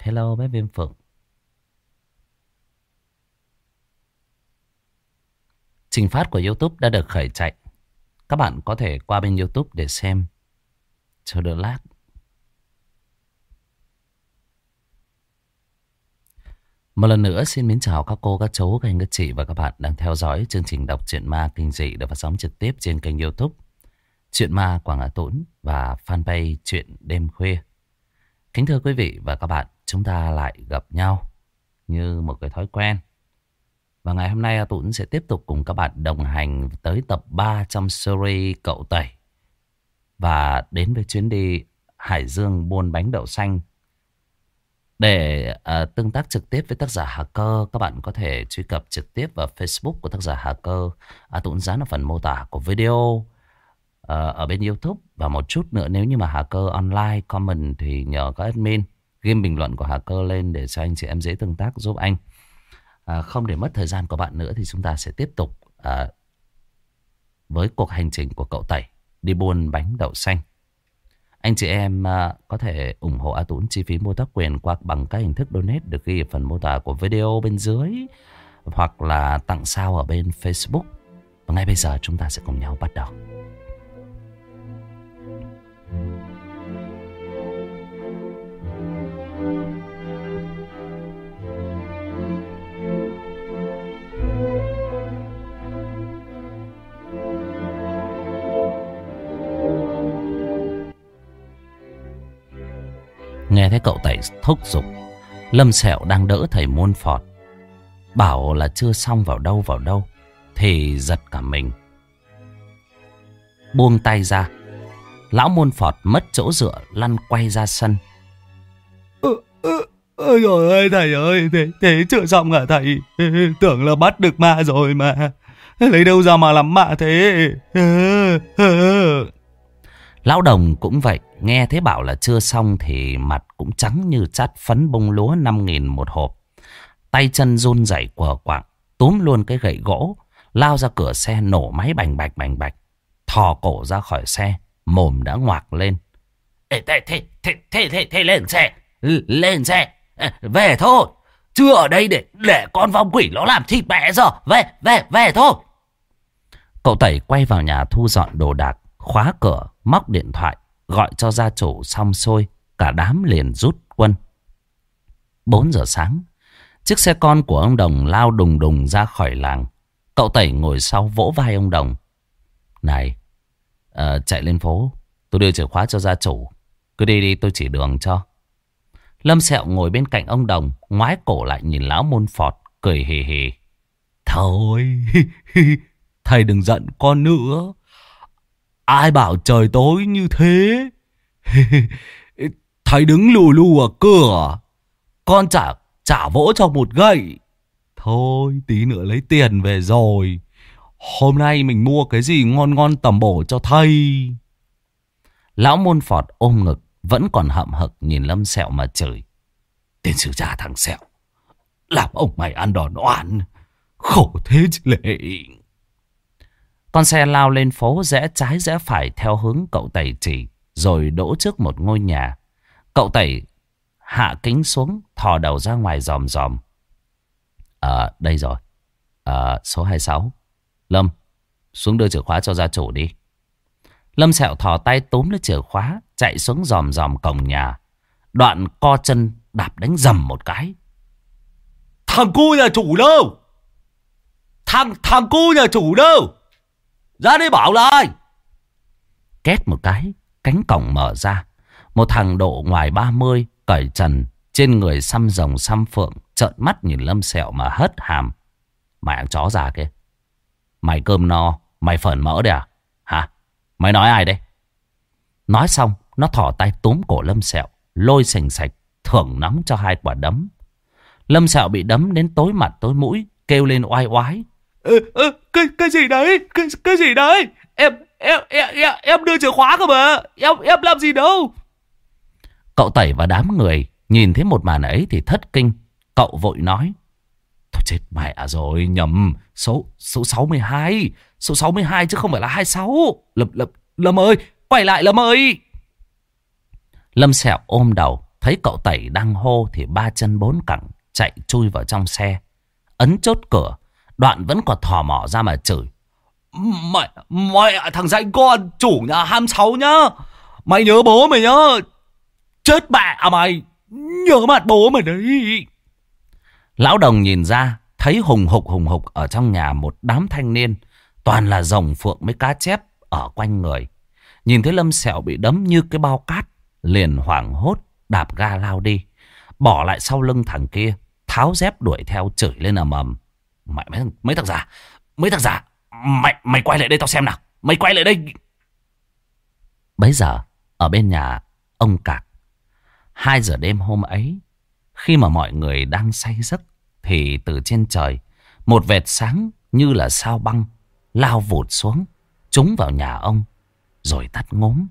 Hello bé Viêm Phượng. Trình phát của YouTube đã được khởi chạy. Các bạn có thể qua bên YouTube để xem. Chờ đợi lát. Một lần nữa xin mến chào các cô, các chú, các anh, các chị và các bạn đang theo dõi chương trình đọc truyện ma kinh dị được phát sóng trực tiếp trên kênh YouTube Chuyện Ma Quảng Hà Tũng và fanpage Chuyện Đêm Khuya. Kính thưa quý vị và các bạn, chúng ta lại gặp nhau như một cái thói quen. Và ngày hôm nay A Tũng sẽ tiếp tục cùng các bạn đồng hành tới tập 3 trong series Cậu Tẩy. Và đến với chuyến đi Hải Dương buôn bánh đậu xanh. Để tương tác trực tiếp với tác giả Hà Cơ, các bạn có thể truy cập trực tiếp vào Facebook của tác giả Hà Cơ. A Tũng dán ở phần mô tả của video ở bên YouTube. Và một chút nữa, nếu như mà Hà Cơ online comment thì nhờ các admin ghim bình luận của Hà Cơ lên để cho anh chị em dễ tương tác giúp anh. Không để mất thời gian của bạn nữa thì chúng ta sẽ tiếp tục với cuộc hành trình của Cậu Tẩy đi buôn bánh đậu xanh. Anh chị em có thể ủng hộ A Tũng chi phí mua tác quyền qua bằng các hình thức donate được ghi ở phần mô tả của video bên dưới, hoặc là tặng sao ở bên Facebook. Và ngay bây giờ chúng ta sẽ cùng nhau bắt đầu. Nghe thấy Cậu Tẩy thúc giục, Lâm Sẹo đang đỡ thầy Môn Phọt bảo là chưa xong vào đâu thì giật cả mình. Buông tay ra, lão Môn Phọt mất chỗ dựa lăn quay ra sân. Ôi trời ơi thầy ơi, thế chưa xong hả thầy? Tưởng là bắt được ma rồi mà. Lấy đâu ra mà làm ma thế? Lão Đồng cũng vậy, nghe thế bảo là chưa xong thì mặt cũng trắng như chát phấn bông lúa 5.000 một hộp. Tay chân run rẩy quờ quạng, túm luôn cái gậy gỗ, lao ra cửa xe nổ máy bành bạch, thò cổ ra khỏi xe, mồm đã ngoạc lên. Thế lên xe, về thôi, chưa ở đây để con vong quỷ nó làm thịt mẹ giờ, về thôi. Cậu Tẩy quay vào nhà thu dọn đồ đạc, khóa cửa, móc điện thoại, gọi cho gia chủ xong xuôi, cả đám liền rút quân. 4 giờ sáng, chiếc xe con của ông Đồng lao đùng đùng ra khỏi làng. Cậu Tẩy ngồi sau vỗ vai ông Đồng. Này, chạy lên phố, tôi đưa chìa khóa cho gia chủ. Cứ đi tôi chỉ đường cho. Lâm Sẹo ngồi bên cạnh ông Đồng, ngoái cổ lại nhìn lão Môn Phọt, cười hì hì. Thôi, thầy đừng giận con nữa. Ai bảo trời tối như thế? Thầy đứng lù lù ở cửa, con trả vỗ cho một gậy. Thôi tí nữa lấy tiền về rồi. Hôm nay mình mua cái gì ngon ngon tầm bổ cho thầy. Lão Môn Phọt ôm ngực, vẫn còn hậm hực nhìn Lâm Sẹo mà chửi. Tên sư cha thằng Sẹo, làm ông mày ăn đòn oan, khổ thế chứ lệ. Con xe lao lên phố, rẽ trái rẽ phải theo hướng Cậu Tẩy chỉ, rồi đỗ trước một ngôi nhà. Cậu Tẩy hạ kính xuống, thò đầu ra ngoài dòm. Đây rồi, số 26. Lâm, xuống đưa chìa khóa cho gia chủ đi. Lâm Sẹo thò tay túm lấy chìa khóa, chạy xuống dòm cổng nhà. Đoạn co chân đạp đánh dầm một cái. Thằng cu nhà chủ đâu? Thằng cu nhà chủ đâu? Ra đây bảo là ai? Két một cái, cánh cổng mở ra. Một thằng độ ngoài 30, cởi trần, trên người xăm rồng xăm phượng, trợn mắt nhìn Lâm Sẹo mà hất hàm. Mày ăn chó già kia, mày cơm no, mày phởn mỡ đấy à? Hả? Mày nói ai đây? Nói xong, nó thò tay túm cổ Lâm Sẹo, lôi sành sạch, thưởng nóng cho 2 quả đấm. Lâm Sẹo bị đấm đến tối mặt tối mũi, kêu lên oai oái. Cái gì đấy? Cái gì đấy? Em đưa chìa khóa cơ mà. Em làm gì đâu. Cậu Tẩy và đám người nhìn thấy một màn ấy thì thất kinh. Cậu vội nói. Thôi chết mẹ rồi, nhầm. Số 62. Số 62 chứ không phải là 26. Lâm ơi, quay lại Lâm ơi. Lâm Sẹo ôm đầu, Thấy cậu Tẩy đang hô thì ba chân bốn cẳng chạy chui vào trong xe, ấn chốt cửa. Đoạn vẫn còn thò mỏ ra mà chửi. Mày thằng danh con chủ nhà 26 nhá. Mày nhớ bố mày nhá. Chết mẹ mày. Nhớ mặt bố mày đấy. Lão Đồng nhìn ra thấy hùng hục ở trong nhà một đám thanh niên, toàn là rồng phượng với cá chép ở quanh người. Nhìn thấy Lâm Sẹo bị đấm như cái bao cát, liền hoảng hốt đạp ga lao đi, bỏ lại sau lưng thằng kia, tháo dép đuổi theo chửi lên ầm ầm. Mấy thằng già, mày quay lại đây tao xem nào, mày quay lại đây. Bấy giờ ở bên nhà ông Cạc, 2 giờ đêm hôm ấy, khi mà mọi người đang say giấc, thì từ trên trời một vệt sáng như là sao băng lao vụt xuống, trúng vào nhà ông rồi tắt ngốm.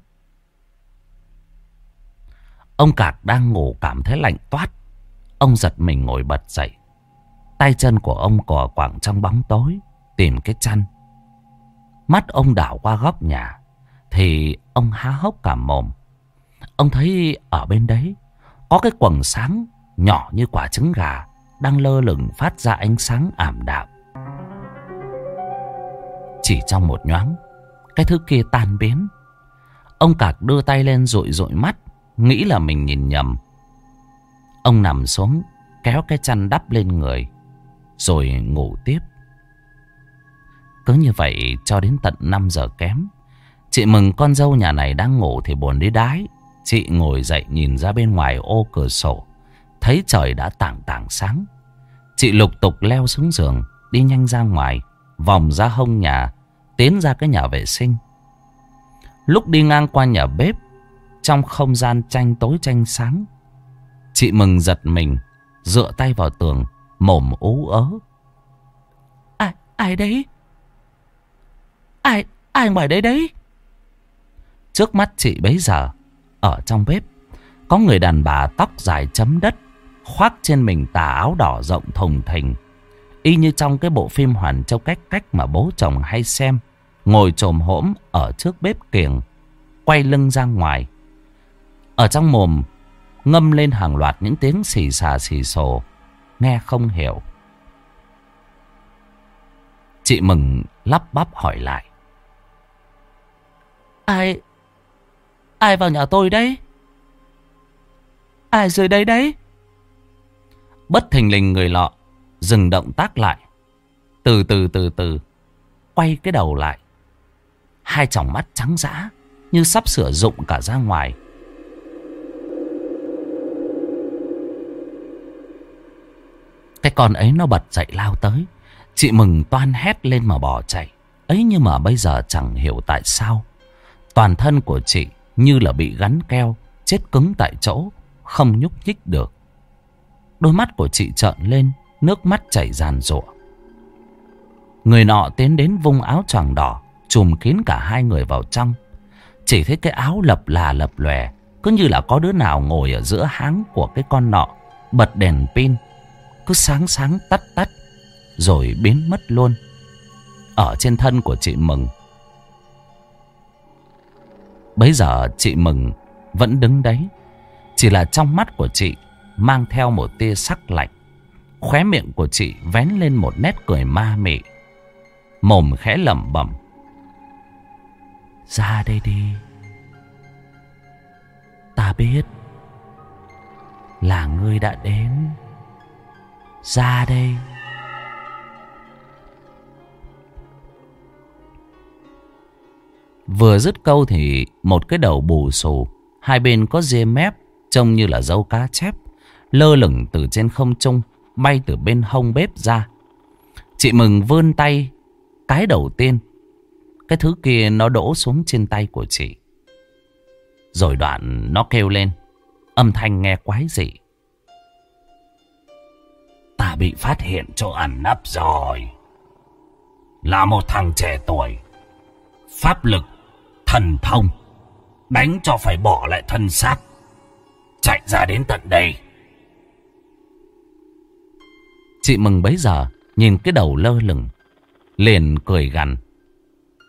Ông Cạc đang ngủ cảm thấy lạnh toát. Ông giật mình ngồi bật dậy. Tay chân của ông cò quạng trong bóng tối tìm cái chăn. Mắt ông đảo qua góc nhà thì ông há hốc cả mồm. Ông thấy ở bên đấy có cái quầng sáng nhỏ như quả trứng gà đang lơ lửng phát ra ánh sáng ảm đạm. Chỉ trong một nhoáng, cái thứ kia tan biến. Ông Cạc đưa tay lên dụi dụi mắt, nghĩ là mình nhìn nhầm. Ông nằm xuống, kéo cái chăn đắp lên người, rồi ngủ tiếp. Cứ như vậy cho đến tận 5 giờ kém. Chị Mừng con dâu nhà này đang ngủ thì buồn đi đái. Chị ngồi dậy nhìn ra bên ngoài ô cửa sổ, thấy trời đã tảng tảng sáng. Chị lục tục leo xuống giường, đi nhanh ra ngoài, vòng ra hông nhà, tiến ra cái nhà vệ sinh. Lúc đi ngang qua nhà bếp, trong không gian tranh tối tranh sáng, chị Mừng giật mình, dựa tay vào tường, mồm ú ớ. Ai đấy? Ai ngoài đấy đấy? Trước mắt chị bấy giờ, ở trong bếp, có người đàn bà tóc dài chấm đất, khoác trên mình tà áo đỏ rộng thùng thình, y như trong cái bộ phim Hoàn Châu Cách Cách mà bố chồng hay xem. Ngồi chồm hổm ở trước bếp kiềng, quay lưng ra ngoài. Ở trong mồm ngâm lên hàng loạt những tiếng xì xà xì xồ, nghe không hiểu. Chị Mừng lắp bắp hỏi lại. Ai vào nhà tôi đấy? Ai dưới đây đấy? Bất thình lình người lọ dừng động tác lại, từ từ quay cái đầu lại. Hai tròng mắt trắng dã như sắp sửa rụng cả ra ngoài. Cái con ấy nó bật dậy lao tới. Chị Mừng toan hét lên mà bỏ chạy. Ấy nhưng mà bây giờ chẳng hiểu tại sao, toàn thân của chị như là bị gắn keo, chết cứng tại chỗ, không nhúc nhích được. Đôi mắt của chị trợn lên, nước mắt chảy ràn rụa. Người nọ tiến đến vung áo choàng đỏ trùm kín cả hai người vào trong. Chỉ thấy cái áo lập là lập lòe, cứ như là có đứa nào ngồi ở giữa háng của cái con nọ, bật đèn pin, cứ sáng sáng tắt tắt, rồi biến mất luôn ở trên thân của chị Mừng. Bấy giờ chị Mừng vẫn đứng đấy, chỉ là trong mắt của chị mang theo một tia sắc lạnh. Khóe miệng của chị vén lên một nét cười ma mị, mồm khẽ lẩm bẩm. Ra đây đi. Ta biết là ngươi đã đến. Ra đây. Vừa dứt câu thì một cái đầu bù xù, hai bên có ria mép trông như là dâu cá chép, lơ lửng từ trên không trung, bay từ bên hông bếp ra. Chị Mừng vươn tay, cái đầu tiên, cái thứ kia nó đổ xuống trên tay của chị. Rồi đoạn nó kêu lên, âm thanh nghe quái dị. Ta bị phát hiện chỗ ẩn nấp rồi. Là một thằng trẻ tuổi, pháp lực, thần thông, đánh cho phải bỏ lại thân xác, chạy ra đến tận đây. Chị Mừng bấy giờ nhìn cái đầu lơ lửng, liền cười gằn.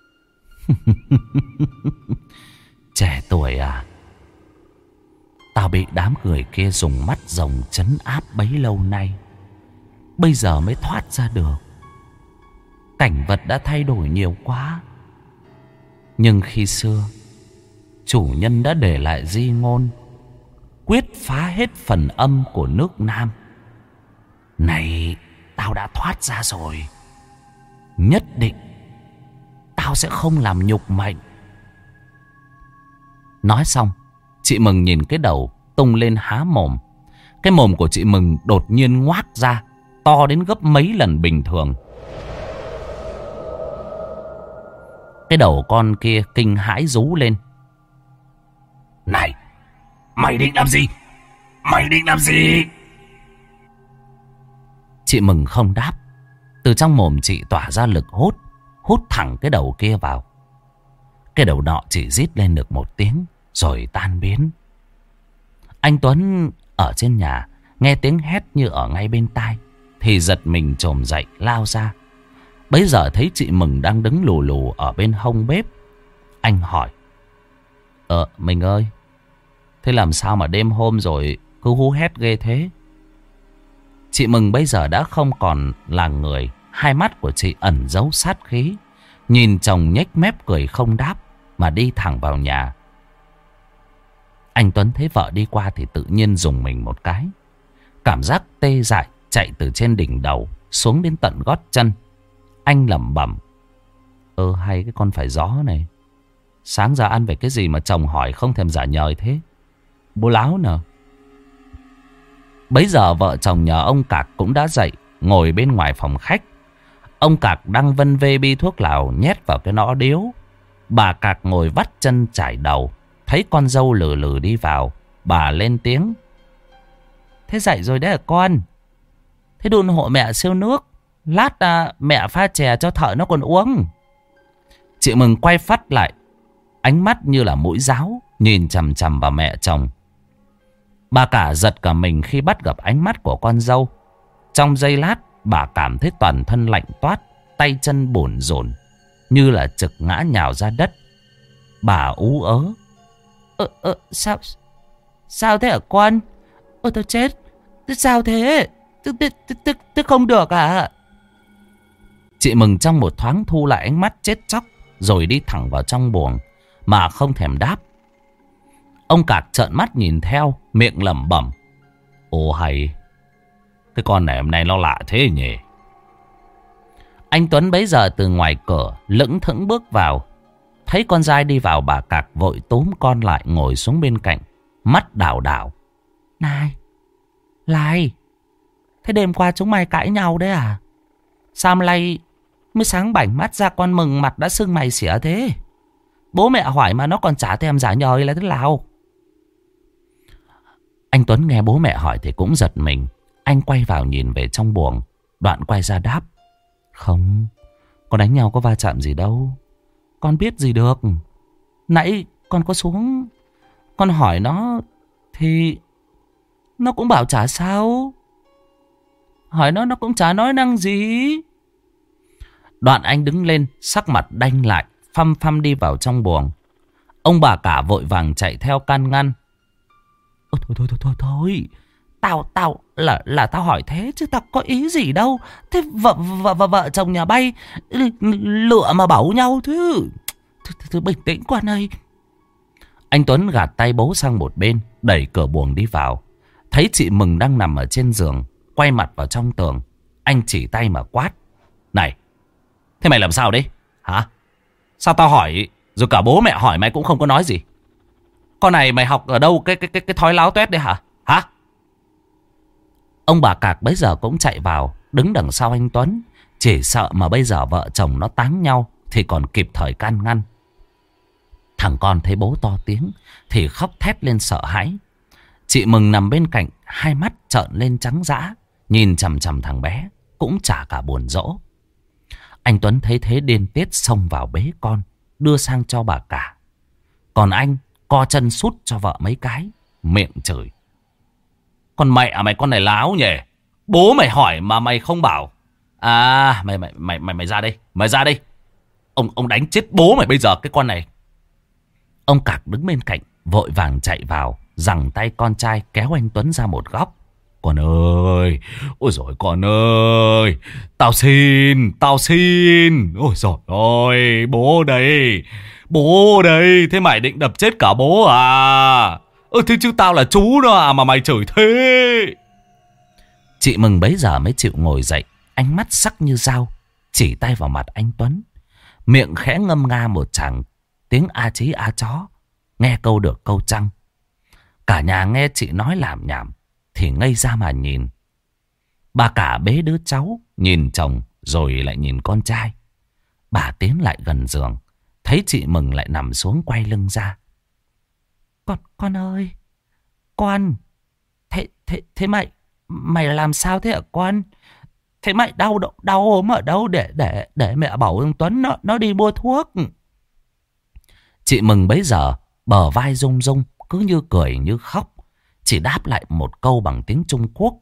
Trẻ tuổi à? Tao bị đám người kia dùng mắt rồng trấn áp bấy lâu nay, bây giờ mới thoát ra được. Cảnh vật đã thay đổi nhiều quá. Nhưng khi xưa, chủ nhân đã để lại di ngôn quyết phá hết phần âm của nước Nam. Này, tao đã thoát ra rồi, nhất định tao sẽ không làm nhục mệnh. Nói xong, chị Mừng nhìn cái đầu tung lên há mồm. Cái mồm của chị Mừng đột nhiên ngoác ra, to đến gấp mấy lần bình thường. Cái đầu con kia kinh hãi rú lên. Này, mày định làm gì? Mày định làm gì? Chị Mừng không đáp. Từ trong mồm chị tỏa ra lực hút, hút thẳng cái đầu kia vào. Cái đầu nọ chỉ rít lên được một tiếng rồi tan biến. Anh Tuấn ở trên nhà nghe tiếng hét như ở ngay bên tai thì giật mình chồm dậy lao ra. Bấy giờ thấy chị Mừng đang đứng lù lù ở bên hông bếp. Anh hỏi: Mình ơi, thế làm sao mà đêm hôm rồi cứ hú hét ghê thế? Chị Mừng bây giờ đã không còn là người. Hai mắt của chị ẩn giấu sát khí. Nhìn chồng nhếch mép cười không đáp mà đi thẳng vào nhà. Anh Tuấn thấy vợ đi qua thì tự nhiên rùng mình một cái. Cảm giác tê dại chạy từ trên đỉnh đầu xuống đến tận gót chân. Anh lẩm bẩm: hay cái con phải gió này, sáng giờ ăn về cái gì mà chồng hỏi không thèm giả nhời thế? Bố láo nè. Bấy giờ vợ chồng nhà ông Cạc cũng đã dậy, ngồi bên ngoài phòng khách. Ông Cạc đang vân vê bi thuốc lào nhét vào cái nõ điếu. Bà Cạc ngồi vắt chân chải đầu. Thấy con dâu lừ lừ đi vào, bà lên tiếng: Thế dậy rồi đấy hả con? Thế đun hộ mẹ siêu nước, lát mẹ pha chè cho thợ nó còn uống. Chị Mừng quay phắt lại, ánh mắt như là mũi giáo, nhìn chằm chằm vào mẹ chồng. Bà cả giật cả mình khi bắt gặp ánh mắt của con dâu. Trong giây lát, bà cảm thấy toàn thân lạnh toát, tay chân bủn rủn, như là trực ngã nhào ra đất. Bà ú ớ: Sao thế hả con? Tôi chết. Sao thế? Tức không được à? Chị Mừng trong một thoáng thu lại ánh mắt chết chóc, rồi đi thẳng vào trong buồng mà không thèm đáp. Ông Cạc trợn mắt nhìn theo, miệng lẩm bẩm: Hay, cái con này hôm nay nó lạ thế nhỉ? Anh Tuấn bấy giờ từ ngoài cửa lững thững bước vào. Thấy con dai đi vào, bà Cạc vội túm con lại ngồi xuống bên cạnh, mắt đảo đảo: Này, thế đêm qua chúng mày cãi nhau đấy à? Sao nay mới sáng bảnh mắt ra con Mừng mặt đã sưng mày xỉa thế? Bố mẹ hỏi mà nó còn chả thèm giả nhời là thế nào? Anh Tuấn nghe bố mẹ hỏi thì cũng giật mình. Anh quay vào nhìn về trong buồng, đoạn quay ra đáp: Không, con đánh nhau có va chạm gì đâu, con biết gì được. Nãy con có xuống, con hỏi nó thì nó cũng bảo chả sao. Hỏi nó cũng chả nói năng gì. Đoạn anh đứng lên, sắc mặt đanh lại, phăm phăm đi vào trong buồng. Ông bà cả vội vàng chạy theo can ngăn: Thôi, tao là tao hỏi thế chứ tao có ý gì đâu. Thế vợ chồng nhà bay lựa mà bảo nhau thứ bình tĩnh con ơi. Anh Tuấn gạt tay bố sang một bên, đẩy cửa buồng đi vào. Thấy chị Mừng đang nằm ở trên giường, quay mặt vào trong tường. Anh chỉ tay mà quát: Này, thế mày làm sao đấy hả? Sao tao hỏi rồi cả bố mẹ hỏi mày cũng không có nói gì? Con này mày học ở đâu cái thói láo tuét đấy hả? Ông bà Cạc bấy giờ cũng chạy vào, đứng đằng sau anh Tuấn, chỉ sợ mà bây giờ vợ chồng nó táng nhau thì còn kịp thời can ngăn. Thằng con thấy bố to tiếng thì khóc thét lên sợ hãi. Chị Mừng nằm bên cạnh, hai mắt trợn lên trắng dã, nhìn chằm chằm thằng bé, cũng chả cả buồn dỗ. Anh Tuấn thấy thế điên tiết xông vào bế con, đưa sang cho bà cả. Còn anh co chân sút cho vợ mấy cái, miệng chửi: Con mẹ mày, con này láo nhỉ? Bố mày hỏi mà mày không bảo. Mày ra đây, mày ra đây. Ông đánh chết bố mày bây giờ cái con này. Ông Cạc đứng bên cạnh vội vàng chạy vào, giằng tay con trai kéo anh Tuấn ra một góc. Con ơi, ôi dồi con ơi, tao xin. Ôi dồi ôi, bố đây, thế mày định đập chết cả bố à? Thế chứ tao là chú nó à mà mày chửi thế? Chị Mừng bấy giờ mới chịu ngồi dậy, ánh mắt sắc như dao, chỉ tay vào mặt anh Tuấn, miệng khẽ ngâm nga một tràng tiếng a chí a chó, nghe câu được câu trăng. Cả nhà nghe chị nói lảm nhảm thì ngây ra mà nhìn. Bà cả bế đứa cháu, nhìn chồng rồi lại nhìn con trai. Bà tiến lại gần giường, thấy chị Mừng lại nằm xuống quay lưng ra. Con ơi, con. Thế mày làm sao thế hả con? Thế mày đau ốm ở đâu để mẹ bảo ông Tuấn nó đi mua thuốc? Chị Mừng bấy giờ bờ vai rung rung, cứ như cười như khóc, chỉ đáp lại một câu bằng tiếng Trung Quốc: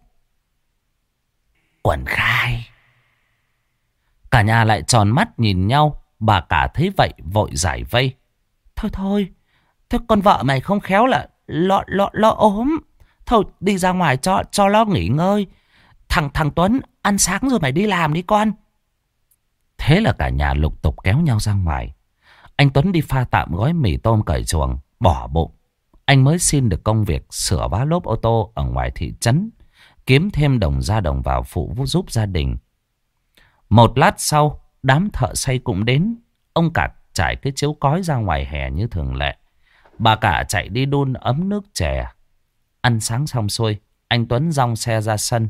Quần khai. Cả nhà lại tròn mắt nhìn nhau. Bà cả thấy vậy vội giải vây: Thôi, thế con vợ mày không khéo là lo ốm. Thôi đi ra ngoài cho nó nghỉ ngơi. Thằng Tuấn ăn sáng rồi mày đi làm đi con. Thế là cả nhà lục tục kéo nhau ra ngoài. Anh Tuấn đi pha tạm gói mì tôm cởi chuồng, bỏ bụng. Anh mới xin được công việc sửa vá lốp ô tô ở ngoài thị trấn, kiếm thêm đồng ra đồng vào phụ giúp gia đình. Một lát sau, đám thợ xây cũng đến. Ông Cạt trải cái chiếu cói ra ngoài hè như thường lệ. Bà cả chạy đi đun ấm nước chè. Ăn sáng xong xuôi, anh Tuấn dong xe ra sân.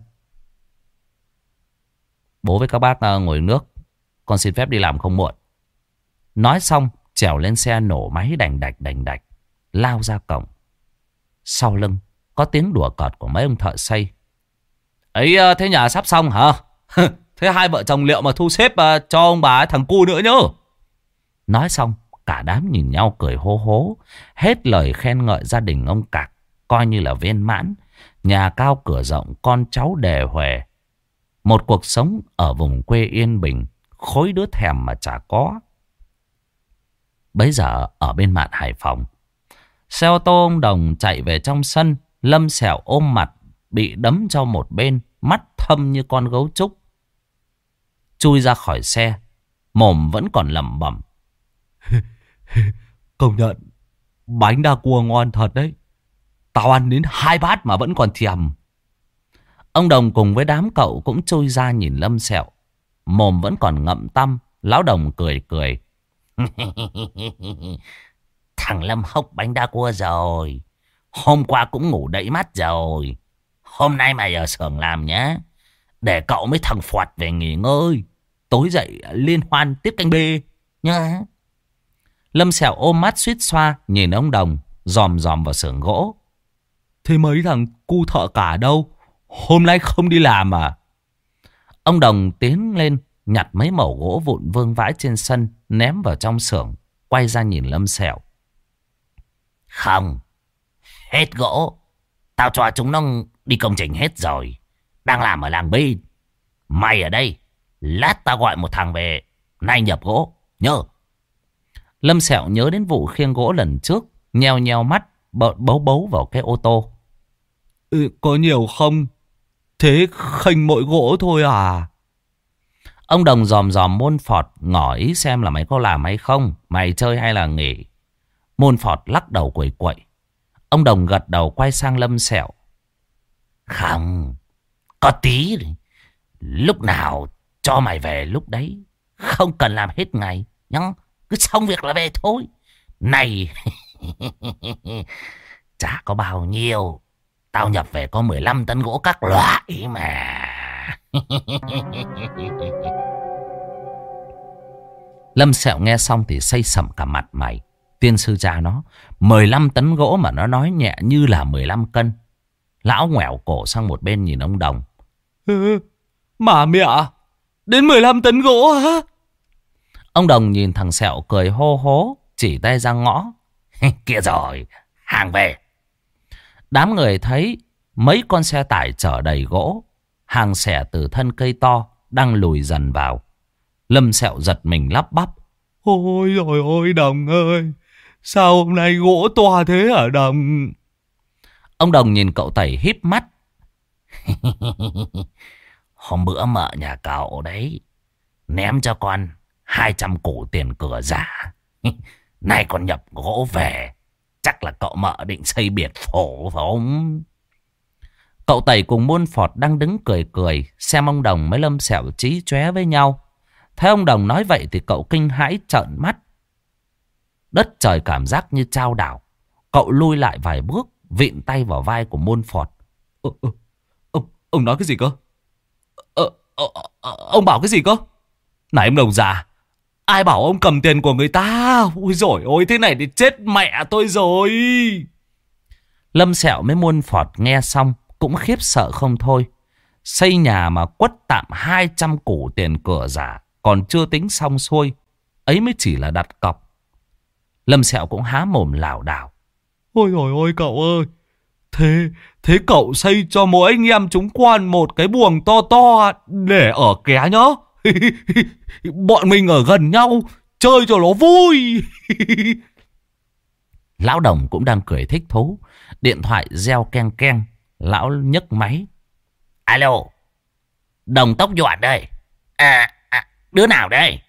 Bố với các bác ngồi nước, con xin phép đi làm không muộn. Nói xong, trèo lên xe nổ máy đành đạch, lao ra cổng. Sau lưng có tiếng đùa cợt của mấy ông thợ xây: Ấy, thế nhà sắp xong hả? Thế hai vợ chồng liệu mà thu xếp cho ông bà thằng cu nữa nhớ. Nói xong, cả đám nhìn nhau cười hô hố. Hết lời khen ngợi gia đình ông Cạc, coi như là viên mãn. Nhà cao cửa rộng, con cháu đề huề. Một cuộc sống ở vùng quê yên bình, khối đứa thèm mà chả có. Bấy giờ ở bên mạn Hải Phòng, xe ô tô ông Đồng chạy về trong sân. Lâm Sẹo ôm mặt, bị đấm cho một bên, mắt thâm như con gấu trúc. Chui ra khỏi xe, mồm vẫn còn lẩm bẩm: Công nhận bánh đa cua ngon thật đấy. Tao ăn đến 2 bát mà vẫn còn thèm. Ông Đồng cùng với đám cậu cũng chui ra nhìn Lâm Sẹo, mồm vẫn còn ngậm tăm. Lão Đồng cười. Thằng Lâm hốc bánh đa cua rồi. Hôm qua cũng ngủ đậy mắt rồi. Hôm nay mày ở xưởng làm nhé, để cậu với thằng Phọt về nghỉ ngơi. Tối dậy liên hoan tiếp canh bê nhá. Lâm Sẹo ôm mắt suýt xoa nhìn ông Đồng, dòm vào xưởng gỗ. Thế mấy thằng cu thợ cả đâu? Hôm nay không đi làm à? Ông Đồng tiến lên nhặt mấy mẩu gỗ vụn vương vãi trên sân, ném vào trong xưởng, quay ra nhìn Lâm Sẹo: Không, hết gỗ. Tao cho chúng nó đi công trình hết rồi, đang làm ở làng bên. Mày ở đây, lát tao gọi một thằng về nay nhập gỗ nhớ. Lâm Sẹo nhớ đến vụ khiêng gỗ lần trước, nheo mắt bấu vào cái ô tô. Có nhiều không? Thế khênh mỗi gỗ thôi à? Ông Đồng dòm Môn Phọt, ngỏ ý xem là mày có làm hay không, mày chơi hay là nghỉ. Môn Phọt lắc đầu quẩy. Ông Đồng gật đầu quay sang Lâm Sẹo: Không, có tí. Lúc nào cho mày về lúc đấy, không cần làm hết ngày nhá. Cứ xong việc là về thôi. Này chả có bao nhiêu. Tao nhập về có 15 tấn gỗ các loại mà. Lâm Sẹo nghe xong thì xây sẩm cả mặt mày. Tiên sư cha nó 15 tấn gỗ mà nó nói nhẹ như là 15 cân. Lão ngoẻo cổ sang một bên nhìn ông Đồng: Mà mẹ, đến 15 tấn gỗ hả? Ông Đồng nhìn thằng Sẹo cười hô hố, chỉ tay ra ngõ: Kia rồi, hàng về. Đám người thấy mấy con xe tải chở đầy gỗ, hàng xẻ từ thân cây to đang lùi dần vào. Lâm Sẹo giật mình lắp bắp: Ôi rồi ôi Đồng ơi, sao hôm nay gỗ to thế hả Đồng? Ông Đồng nhìn cậu Tẩy híp mắt. Hôm bữa mợ nhà cậu đấy ném cho con 200 củ tiền cửa giả. Nay con nhập gỗ về, chắc là cậu mợ định xây biệt phủ phải không? Cậu Tẩy cùng Muôn Phọt đang đứng cười cười xem ông Đồng mới Lâm Sẹo chí chóe với nhau. Thấy ông Đồng nói vậy thì cậu kinh hãi trợn mắt. Đất trời cảm giác như chao đảo. Cậu lui lại vài bước, vịn tay vào vai của Muôn Phọt. Ông nói cái gì cơ? Ông bảo cái gì cơ? Này ông Đồng già, ai bảo ông cầm tiền của người ta? Ôi dồi ôi, thế này thì chết mẹ tôi rồi. Lâm Sẹo với Muôn Phọt nghe xong cũng khiếp sợ không thôi. Xây nhà mà quất tạm 200 củ tiền cửa giả, còn chưa tính xong xuôi. Ấy mới chỉ là đặt cọc. Lâm Sẹo cũng há mồm lảo đảo. Ôi dồi ôi cậu ơi, Thế cậu xây cho mỗi anh em chúng quan một cái buồng to to để ở ké nhá. Bọn mình ở gần nhau, chơi cho nó vui. Lão Đồng cũng đang cười thích thú. Điện thoại reo keng keng. Lão nhấc máy. Alo, Đồng Tốc Dọn đây. Đứa nào đây?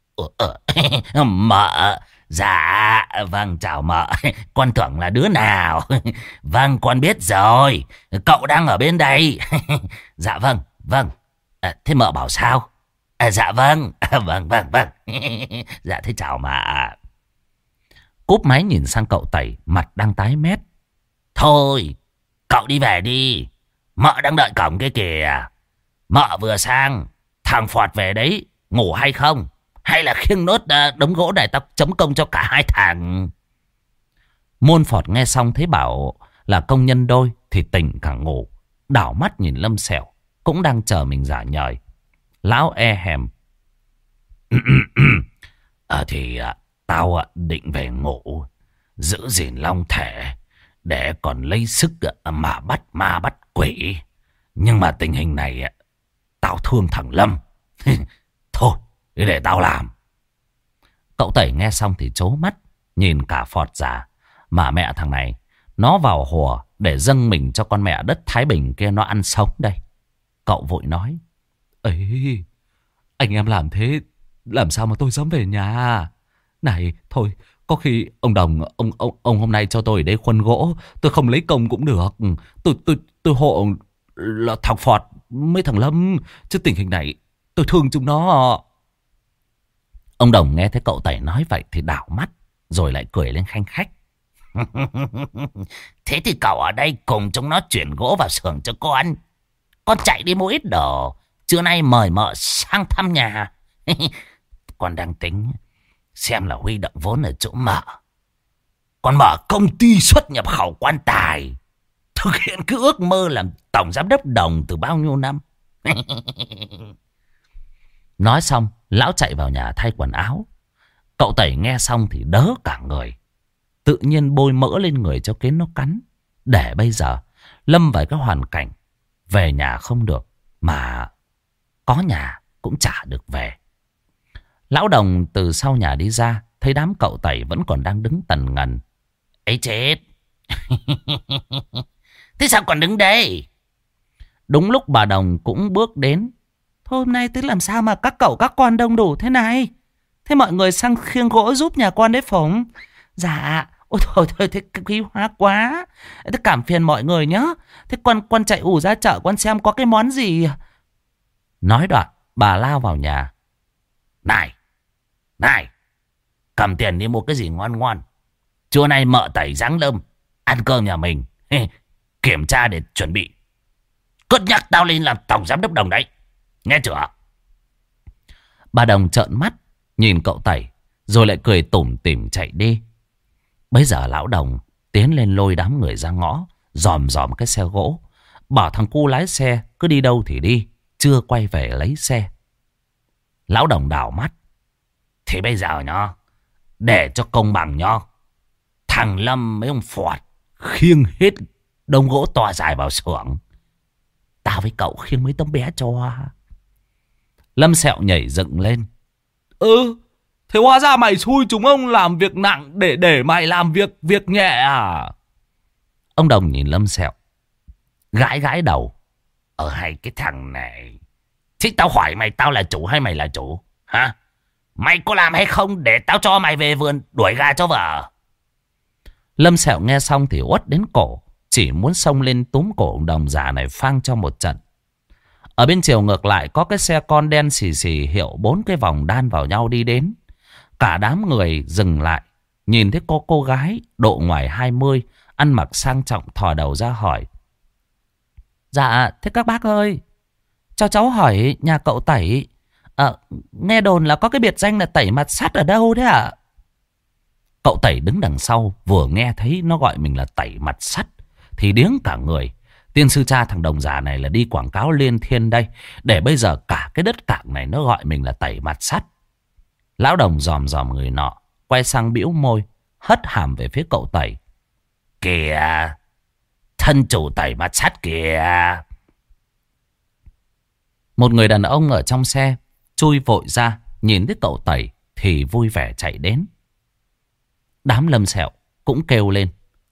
Mợ. Dạ vâng, chào mợ. Con tưởng là đứa nào. Vâng, con biết rồi. Cậu đang ở bên đây. Dạ vâng. Thế mợ bảo sao? Dạ vâng. Vâng. Dạ thế chào mợ. Cúp máy nhìn sang cậu Tẩy, mặt đang tái mét. Thôi, cậu đi về đi. Mợ đang đợi cổng kia kìa. Mợ vừa sang. Thằng Phọt về đấy. Ngủ hay không? Hay là khiêng nốt đống gỗ này tao chấm công cho cả hai thằng. Muôn Phọt nghe xong thấy bảo là công nhân đôi thì tỉnh cả ngủ. Đảo mắt nhìn Lâm Sẹo cũng đang chờ mình giả nhời. Lão e hèm. Tao định về ngủ, giữ gìn long thể để còn lấy sức mà bắt ma bắt quỷ. Nhưng mà tình hình này tao thương thằng Lâm. Thôi để tao làm. Cậu Tẩy nghe xong thì trố mắt, nhìn cả Phọt già. Mà mẹ thằng này, nó vào hùa để dâng mình cho con mẹ đất Thái Bình kia nó ăn sống đây. Cậu vội nói. Ấy, anh em làm thế làm sao mà tôi dám về nhà? Này, thôi, có khi ông Đồng, ông hôm nay cho tôi ở đây khuân gỗ, tôi không lấy công cũng được. Tôi hộ là thằng Phọt mấy thằng Lâm, chứ tình hình này tôi thương chúng nó. Ông Đồng nghe thấy cậu Tẩy nói vậy thì đảo mắt, rồi lại cười lên khanh khách. Thế thì cậu ở đây cùng chúng nó chuyển gỗ vào xưởng cho con. Con chạy đi mua ít đồ, trưa nay mời mợ sang thăm nhà. Con đang tính xem là huy động vốn ở chỗ mợ. Con mở công ty xuất nhập khẩu quan tài, thực hiện cái ước mơ làm tổng giám đốc Đồng từ bao nhiêu năm. Nói xong, lão chạy vào nhà thay quần áo. Cậu Tẩy nghe xong thì đớ cả người. Tự nhiên bôi mỡ lên người cho kiến nó cắn. Để bây giờ lâm vào cái hoàn cảnh về nhà không được, mà có nhà cũng chả được về. Lão Đồng từ sau nhà đi ra, thấy đám cậu Tẩy vẫn còn đang đứng tần ngần. Ấy chết. Thế sao còn đứng đây? Đúng lúc bà Đồng cũng bước đến. Thôi hôm nay tức làm sao mà các cậu các con đông đủ thế này? Thế mọi người sang khiêng gỗ giúp nhà con đấy phổng? Dạ. Ôi thôi thế quý hóa quá. Thế cảm phiền mọi người nhá. Thế con chạy ù ra chợ con xem có cái món gì. Nói đoạn bà lao vào nhà. Này, cầm tiền đi mua cái gì ngon ngon. Trưa nay mợ Tẩy giáng lâm ăn cơm nhà mình. Kiểm tra để chuẩn bị. Cất nhắc tao lên làm tổng giám đốc Đồng đấy, nghe chưa? Bà Đồng trợn mắt nhìn cậu Tẩy, rồi lại cười tủm tỉm chạy đi. Bây giờ lão Đồng tiến lên lôi đám người ra ngõ, dòm cái xe gỗ, bảo thằng cu lái xe cứ đi đâu thì đi, chưa quay về lấy xe. Lão Đồng đảo mắt. Thế bây giờ nhá, để cho công bằng nhá, thằng Lâm mấy ông Phọt khiêng hết đống gỗ to dài vào xưởng, tao với cậu khiêng mấy tấm bé cho. Lâm Sẹo nhảy dựng lên. Thế hóa ra mày xui chúng ông làm việc nặng để mày làm việc nhẹ à? Ông Đồng nhìn Lâm Sẹo, gãi gãi đầu. Hai cái thằng này, thế tao hỏi mày, tao là chủ hay mày là chủ? Hả? Mày có làm hay không để tao cho mày về vườn đuổi gà cho vợ? Lâm Sẹo nghe xong thì uất đến cổ, chỉ muốn xông lên túm cổ ông Đồng già này phang cho một trận. Ở bên chiều ngược lại có cái xe con đen xì xì hiệu 4 cái vòng đan vào nhau đi đến. Cả đám người dừng lại, nhìn thấy cô gái độ ngoài 20, ăn mặc sang trọng thò đầu ra hỏi. Dạ, thế các bác ơi, cho cháu hỏi nhà cậu Tẩy, nghe đồn là có cái biệt danh là Tẩy mặt sắt ở đâu đấy ạ? Cậu Tẩy đứng đằng sau vừa nghe thấy nó gọi mình là Tẩy mặt sắt thì điếng cả người. Tiên sư cha thằng Đồng già này là đi quảng cáo liên thiên đây, để bây giờ cả cái đất cảng này nó gọi mình là Tẩy mặt sắt. Lão Đồng dòm dòm người nọ, quay sang bĩu môi, hất hàm về phía cậu Tẩy. Kìa, thân chủ Tẩy mặt sắt kìa. Một người đàn ông ở trong xe chui vội ra, nhìn thấy cậu Tẩy thì vui vẻ chạy đến. Đám Lâm Sẹo cũng kêu lên.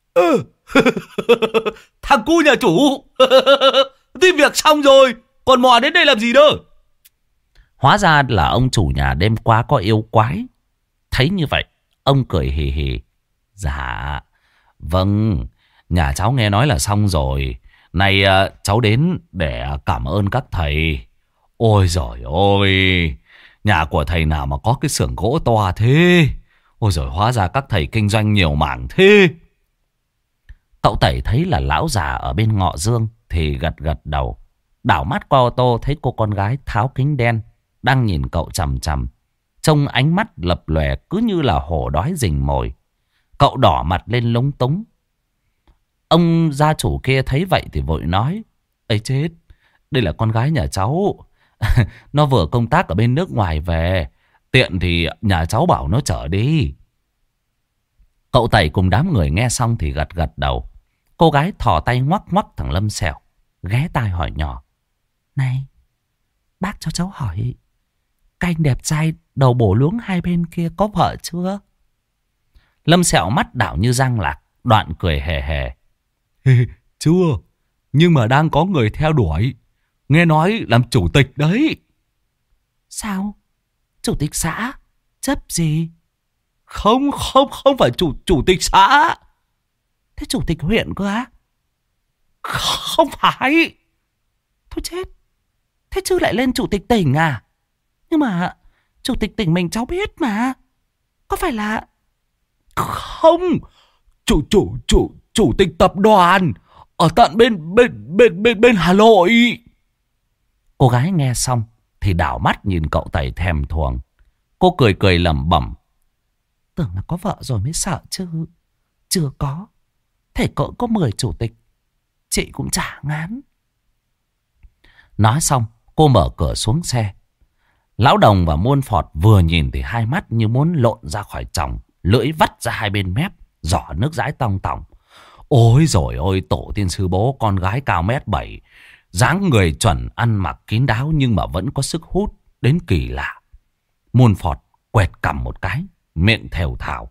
Thằng cu nhà chủ tìm việc xong rồi, còn mò đến đây làm gì nữa? Hóa ra là ông chủ nhà đêm qua có yêu quái. Thấy như vậy, ông cười hì hì. Dạ, vâng, nhà cháu nghe nói là xong rồi. Này cháu đến để cảm ơn các thầy. Ôi giời ơi, nhà của thầy nào mà có cái xưởng gỗ to thế? Ôi giời, hóa ra các thầy kinh doanh nhiều mảng thế. Cậu Tẩy thấy là lão già ở bên ngọ dương thì gật gật đầu. Đảo mắt qua ô tô thấy cô con gái tháo kính đen đang nhìn cậu chằm chằm, trông ánh mắt lập lòe cứ như là hổ đói rình mồi. Cậu đỏ mặt lên lúng túng. Ông gia chủ kia thấy vậy thì vội nói. Ây chết, đây là con gái nhà cháu. Nó vừa công tác ở bên nước ngoài về, tiện thì nhà cháu bảo nó chở đi. Cậu Tẩy cùng đám người nghe xong thì gật gật đầu. Cô gái thò tay ngoắc ngoắc thằng Lâm Sẹo, ghé tai hỏi nhỏ. Này, bác cho cháu hỏi, canh đẹp trai đầu bổ luống hai bên kia có vợ chưa? Lâm Sẹo mắt đảo như răng lạc, đoạn cười hề hề. Chưa, nhưng mà đang có người theo đuổi. Nghe nói làm chủ tịch đấy. Sao? Chủ tịch xã? Chấp gì? Không phải chủ tịch xã. Thế chủ tịch huyện cơ á? Không phải. Thôi chết, thế chứ lại lên chủ tịch tỉnh à? Nhưng mà chủ tịch tỉnh mình cháu biết mà. Có phải là... Không, chủ tịch tập đoàn ở tận bên Hà Nội. Cô gái nghe xong thì đảo mắt nhìn cậu Tẩy thèm thuồng. Cô cười cười lẩm bẩm. Tưởng là có vợ rồi mới sợ chứ. Chưa có. Thể cỡ có 10 chủ tịch, chị cũng chả ngán. Nói xong cô mở cửa xuống xe. Lão Đồng và Muôn Phọt vừa nhìn thì hai mắt như muốn lộn ra khỏi chồng, lưỡi vắt ra hai bên mép, giỏ nước dãi tong tòng. Ôi dồi ôi, tổ tiên sư bố, con gái cao 1m7, dáng người chuẩn, ăn mặc kín đáo nhưng mà vẫn có sức hút đến kỳ lạ. Muôn Phọt quẹt cằm một cái, miệng thều thào.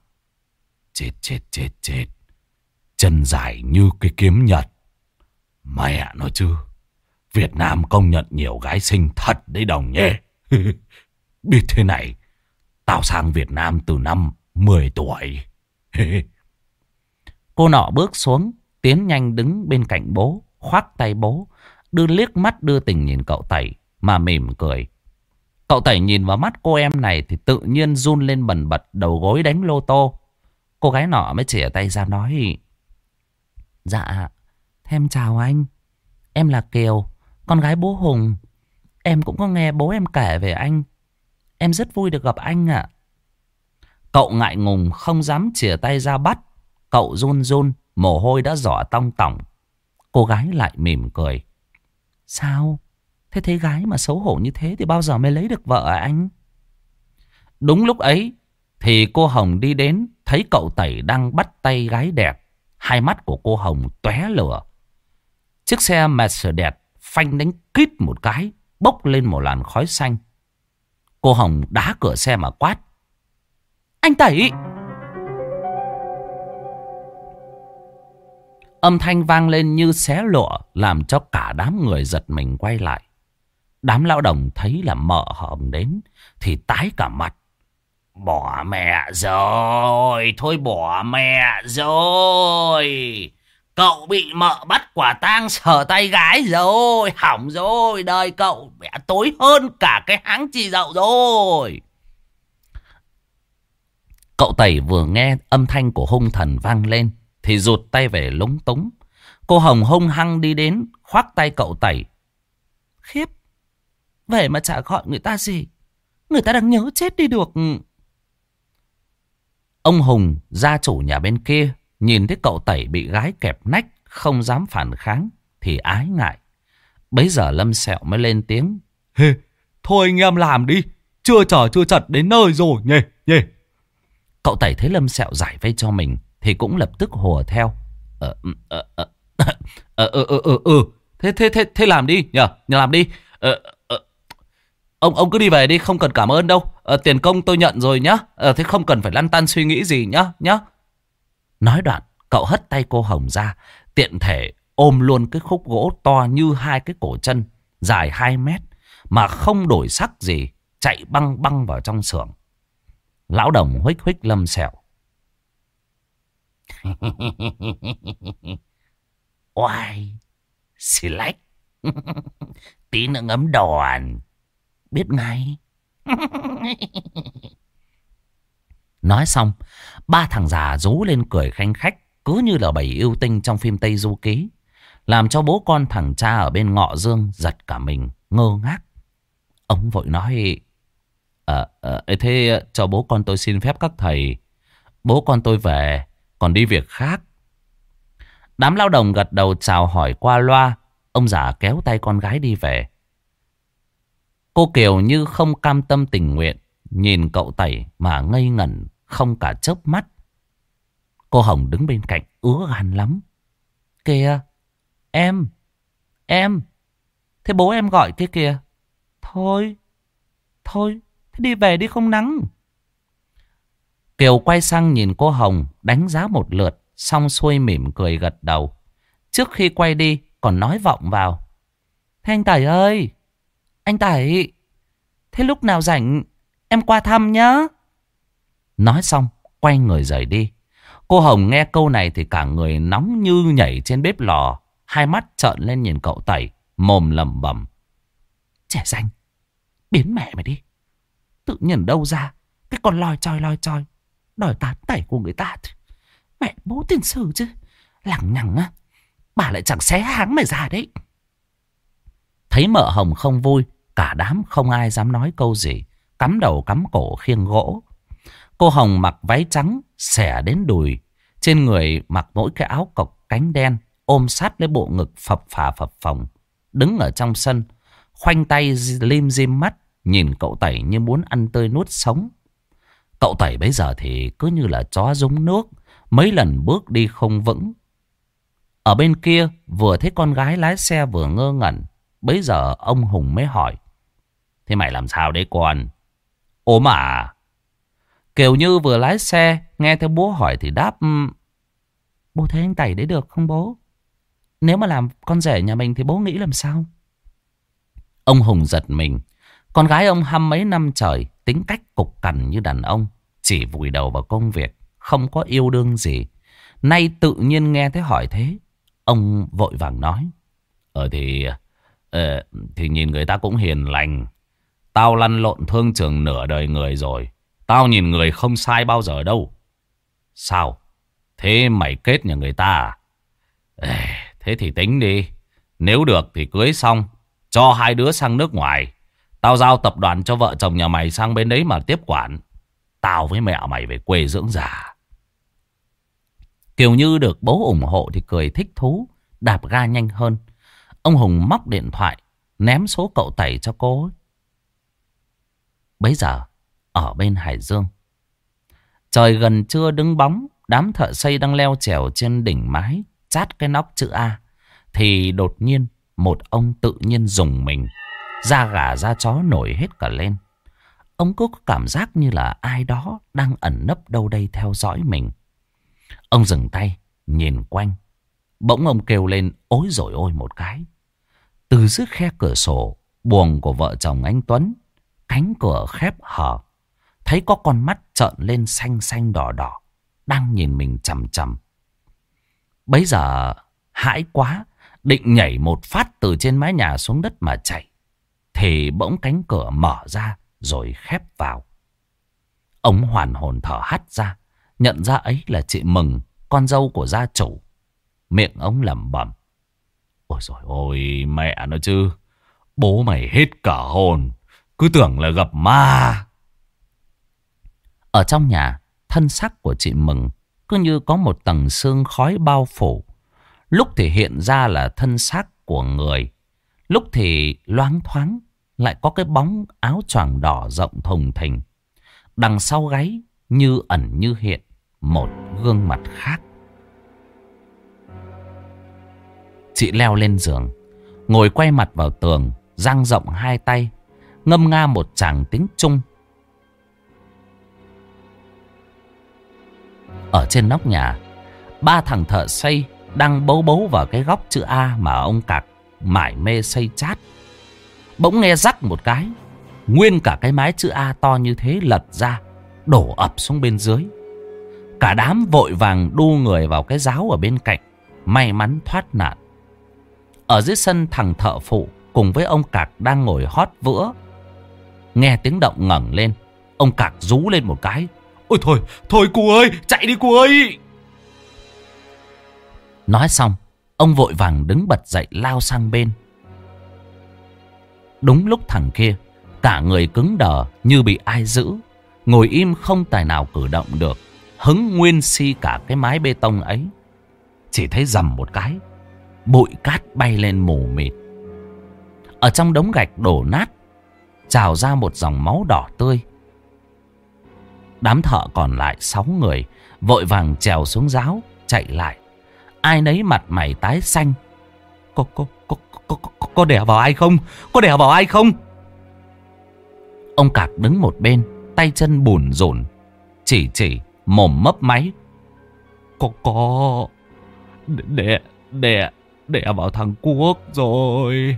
Chết. Chân dài như cái kiếm Nhật. Mẹ nói chứ, Việt Nam công nhận nhiều gái xinh thật đấy Đồng nhé. Biết thế này, tao sang Việt Nam từ năm 10 tuổi. Cô nọ bước xuống, tiến nhanh đứng bên cạnh bố, khoác tay bố, đưa liếc mắt đưa tình nhìn cậu Tẩy mà mỉm cười. Cậu Tẩy nhìn vào mắt cô em này thì tự nhiên run lên bần bật, đầu gối đánh lô tô. Cô gái nọ mới chìa tay ra nói. Dạ, em chào anh. Em là Kiều, con gái bố Hùng. Em cũng có nghe bố em kể về anh. Em rất vui được gặp anh ạ. Cậu ngại ngùng không dám chìa tay ra bắt. Cậu run run, mồ hôi đã rỏ tong tỏng. Cô gái lại mỉm cười. Sao? Thế thấy gái mà xấu hổ như thế thì bao giờ mới lấy được vợ à anh? Đúng lúc ấy thì cô Hồng đi đến, thấy cậu Tẩy đang bắt tay gái đẹp. Hai mắt của cô Hồng tóe lửa. Chiếc xe Mercedes phanh đánh kít một cái, bốc lên một làn khói xanh. Cô Hồng đá cửa xe mà quát. Anh Tẩy! Âm thanh vang lên như xé lụa, làm cho cả đám người giật mình quay lại. Đám lão đồng thấy là mợ Hồng đến thì tái cả mặt. Bỏ mẹ rồi, thôi bỏ mẹ rồi. Cậu bị mợ bắt quả tang sờ tay gái rồi, hỏng rồi, đời cậu mẹ tối hơn cả cái háng chi dậu rồi. Cậu Tẩy vừa nghe âm thanh của hung thần vang lên thì rụt tay về lúng túng. Cô Hồng hung hăng đi đến khoác tay cậu Tẩy. Khiếp, về mà chả gọi người ta gì, người ta đang nhớ chết đi được. Ông Hùng, gia chủ nhà bên kia, nhìn thấy cậu Tẩy bị gái kẹp nách, không dám phản kháng thì ái ngại. Bấy giờ Lâm Sẹo mới lên tiếng. Hê, thôi anh em làm đi, chưa chở chưa chật đến nơi rồi nhỉ nhỉ. Cậu Tẩy thấy Lâm Sẹo giải vây cho mình thì cũng lập tức hùa theo. Thế làm đi nhờ, làm đi. Ông cứ đi về đi, không cần cảm ơn đâu. Tiền công tôi nhận rồi nhá. Thế không cần phải lăn tăn suy nghĩ gì nhá. Nói đoạn, cậu hất tay cô Hồng ra, tiện thể ôm luôn cái khúc gỗ to như hai cái cổ chân, dài 2 mét, mà không đổi sắc gì, chạy băng băng vào trong xưởng. Lão đồng huých huých Lâm Sẹo. Oai, xì lách. Tí nữa ngấm đòn, biết ngay. Nói xong, 3 thằng già rú lên cười khanh khách, cứ như là bầy yêu tinh trong phim Tây Du Ký, làm cho bố con thằng cha ở bên Ngọ Dương giật cả mình ngơ ngác. Ông vội nói: thế cho bố con tôi xin phép các thầy, bố con tôi về, còn đi việc khác. Đám lao động gật đầu chào hỏi qua loa. Ông già kéo tay con gái đi về. Cô Kiều như không cam tâm tình nguyện, nhìn cậu Tẩy mà ngây ngẩn không cả chớp mắt. Cô Hồng đứng bên cạnh ứa gan lắm. Kìa, em, thế bố em gọi kia kìa. Thôi, thế đi về đi không nắng. Kiều quay sang nhìn cô Hồng đánh giá một lượt, xong xuôi mỉm cười gật đầu. Trước khi quay đi còn nói vọng vào: Thế anh Tẩy ơi, anh Tẩy, thế lúc nào rảnh em qua thăm nhá. Nói xong quay người rời đi. Cô Hồng nghe câu này thì cả người nóng như nhảy trên bếp lò, hai mắt trợn lên nhìn cậu Tẩy, mồm lẩm bẩm: Trẻ danh, biến mẹ mày đi. Tự nhiên đâu ra cái con loi choi đòi tán tẩy của người ta. Mẹ bố tiền sử chứ, lằng nhằng á, bà lại chẳng xé háng mày ra đấy. Thấy mợ Hồng không vui, cả đám không ai dám nói câu gì, cắm đầu cắm cổ khiêng gỗ. Cô Hồng mặc váy trắng xẻ đến đùi, trên người mặc mỗi cái áo cộc cánh đen, ôm sát lấy bộ ngực phập phà phập phồng, đứng ở trong sân, khoanh tay lim dim mắt, nhìn cậu Tẩy như muốn ăn tươi nuốt sống. Cậu Tẩy bấy giờ thì cứ như là chó rúng nước, mấy lần bước đi không vững. Ở bên kia vừa thấy con gái lái xe vừa ngơ ngẩn. Bấy giờ ông Hùng mới hỏi: Thế mày làm sao đấy con? Ốm à? Kiều Như vừa lái xe, nghe thấy bố hỏi thì đáp: Bố thấy anh Tẩy đấy được không bố? Nếu mà làm con rể nhà mình thì bố nghĩ làm sao? Ông Hùng giật mình. Con gái ông hăm mấy năm trời, tính cách cục cằn như đàn ông, chỉ vùi đầu vào công việc, không có yêu đương gì. Nay tự nhiên nghe thấy hỏi thế, ông vội vàng nói: thì nhìn người ta cũng hiền lành. Tao lăn lộn thương trường nửa đời người rồi, tao nhìn người không sai bao giờ đâu. Sao? Thế mày kết nhà người ta à? Thế thì tính đi. Nếu được thì cưới xong, cho hai đứa sang nước ngoài. Tao giao tập đoàn cho vợ chồng nhà mày sang bên đấy mà tiếp quản. Tao với mẹ mày về quê dưỡng già. Kiều Như được bố ủng hộ thì cười thích thú, đạp ga nhanh hơn. Ông Hùng móc điện thoại, ném số cậu Tẩy cho cô ấy. Bấy giờ, ở bên Hải Dương, trời gần trưa đứng bóng, đám thợ xây đang leo trèo trên đỉnh mái, chát cái nóc chữ A. Thì đột nhiên, một ông tự nhiên rùng mình, da gà da chó nổi hết cả lên. Ông có cảm giác như là ai đó đang ẩn nấp đâu đây theo dõi mình. Ông dừng tay, nhìn quanh. Bỗng ông kêu lên ối rồi ôi một cái. Từ dưới khe cửa sổ buồng của vợ chồng anh Tuấn, cánh cửa khép hở, thấy có con mắt trợn lên xanh xanh đỏ đỏ, đang nhìn mình chằm chằm. Bấy giờ hãi quá, định nhảy một phát từ trên mái nhà xuống đất mà chạy, thì bỗng cánh cửa mở ra rồi khép vào. Ông hoàn hồn thở hắt ra, nhận ra ấy là chị Mừng, con dâu của gia chủ. Miệng ông lẩm bẩm: ôi dồi ôi mẹ nó chứ, bố mày hết cả hồn, cứ tưởng là gặp ma. Ở trong nhà, thân xác của chị Mừng cứ như có một tầng sương khói bao phủ. Lúc thì hiện ra là thân xác của người, lúc thì loáng thoáng lại có cái bóng áo choàng đỏ rộng thùng thình. Đằng sau gáy như ẩn như hiện một gương mặt khác. Chị leo lên giường, ngồi quay mặt vào tường, dang rộng hai tay, ngâm nga một tràng tiếng Trung. Ở trên nóc nhà, ba thằng thợ xây đang bấu bấu vào cái góc chữ A mà ông Cạc mải mê xây chát. Bỗng nghe rắc một cái, nguyên cả cái mái chữ A to như thế lật ra, đổ ập xuống bên dưới. Cả đám vội vàng đu người vào cái ráo ở bên cạnh, may mắn thoát nạn. Ở dưới sân, thằng thợ phụ cùng với ông Cạc đang ngồi hót vữa. Nghe tiếng động ngẩng lên, ông Cạc rú lên một cái: ôi thôi, thôi cụ ơi, chạy đi cụ ơi. Nói xong, ông vội vàng đứng bật dậy lao sang bên. Đúng lúc thằng kia, cả người cứng đờ như bị ai giữ, ngồi im không tài nào cử động được, hứng nguyên si cả cái mái bê tông ấy. Chỉ thấy rầm một cái, bụi cát bay lên mù mịt. Ở trong đống gạch đổ nát trào ra một dòng máu đỏ tươi. Đám thợ còn lại 6 người vội vàng trèo xuống ráo chạy lại, ai nấy mặt mày tái xanh. Có đè vào ai không? Có đè vào ai không? Ông Cạc đứng một bên, tay chân bủn rủn, chỉ mồm mấp máy: có đè vào thằng Quốc rồi.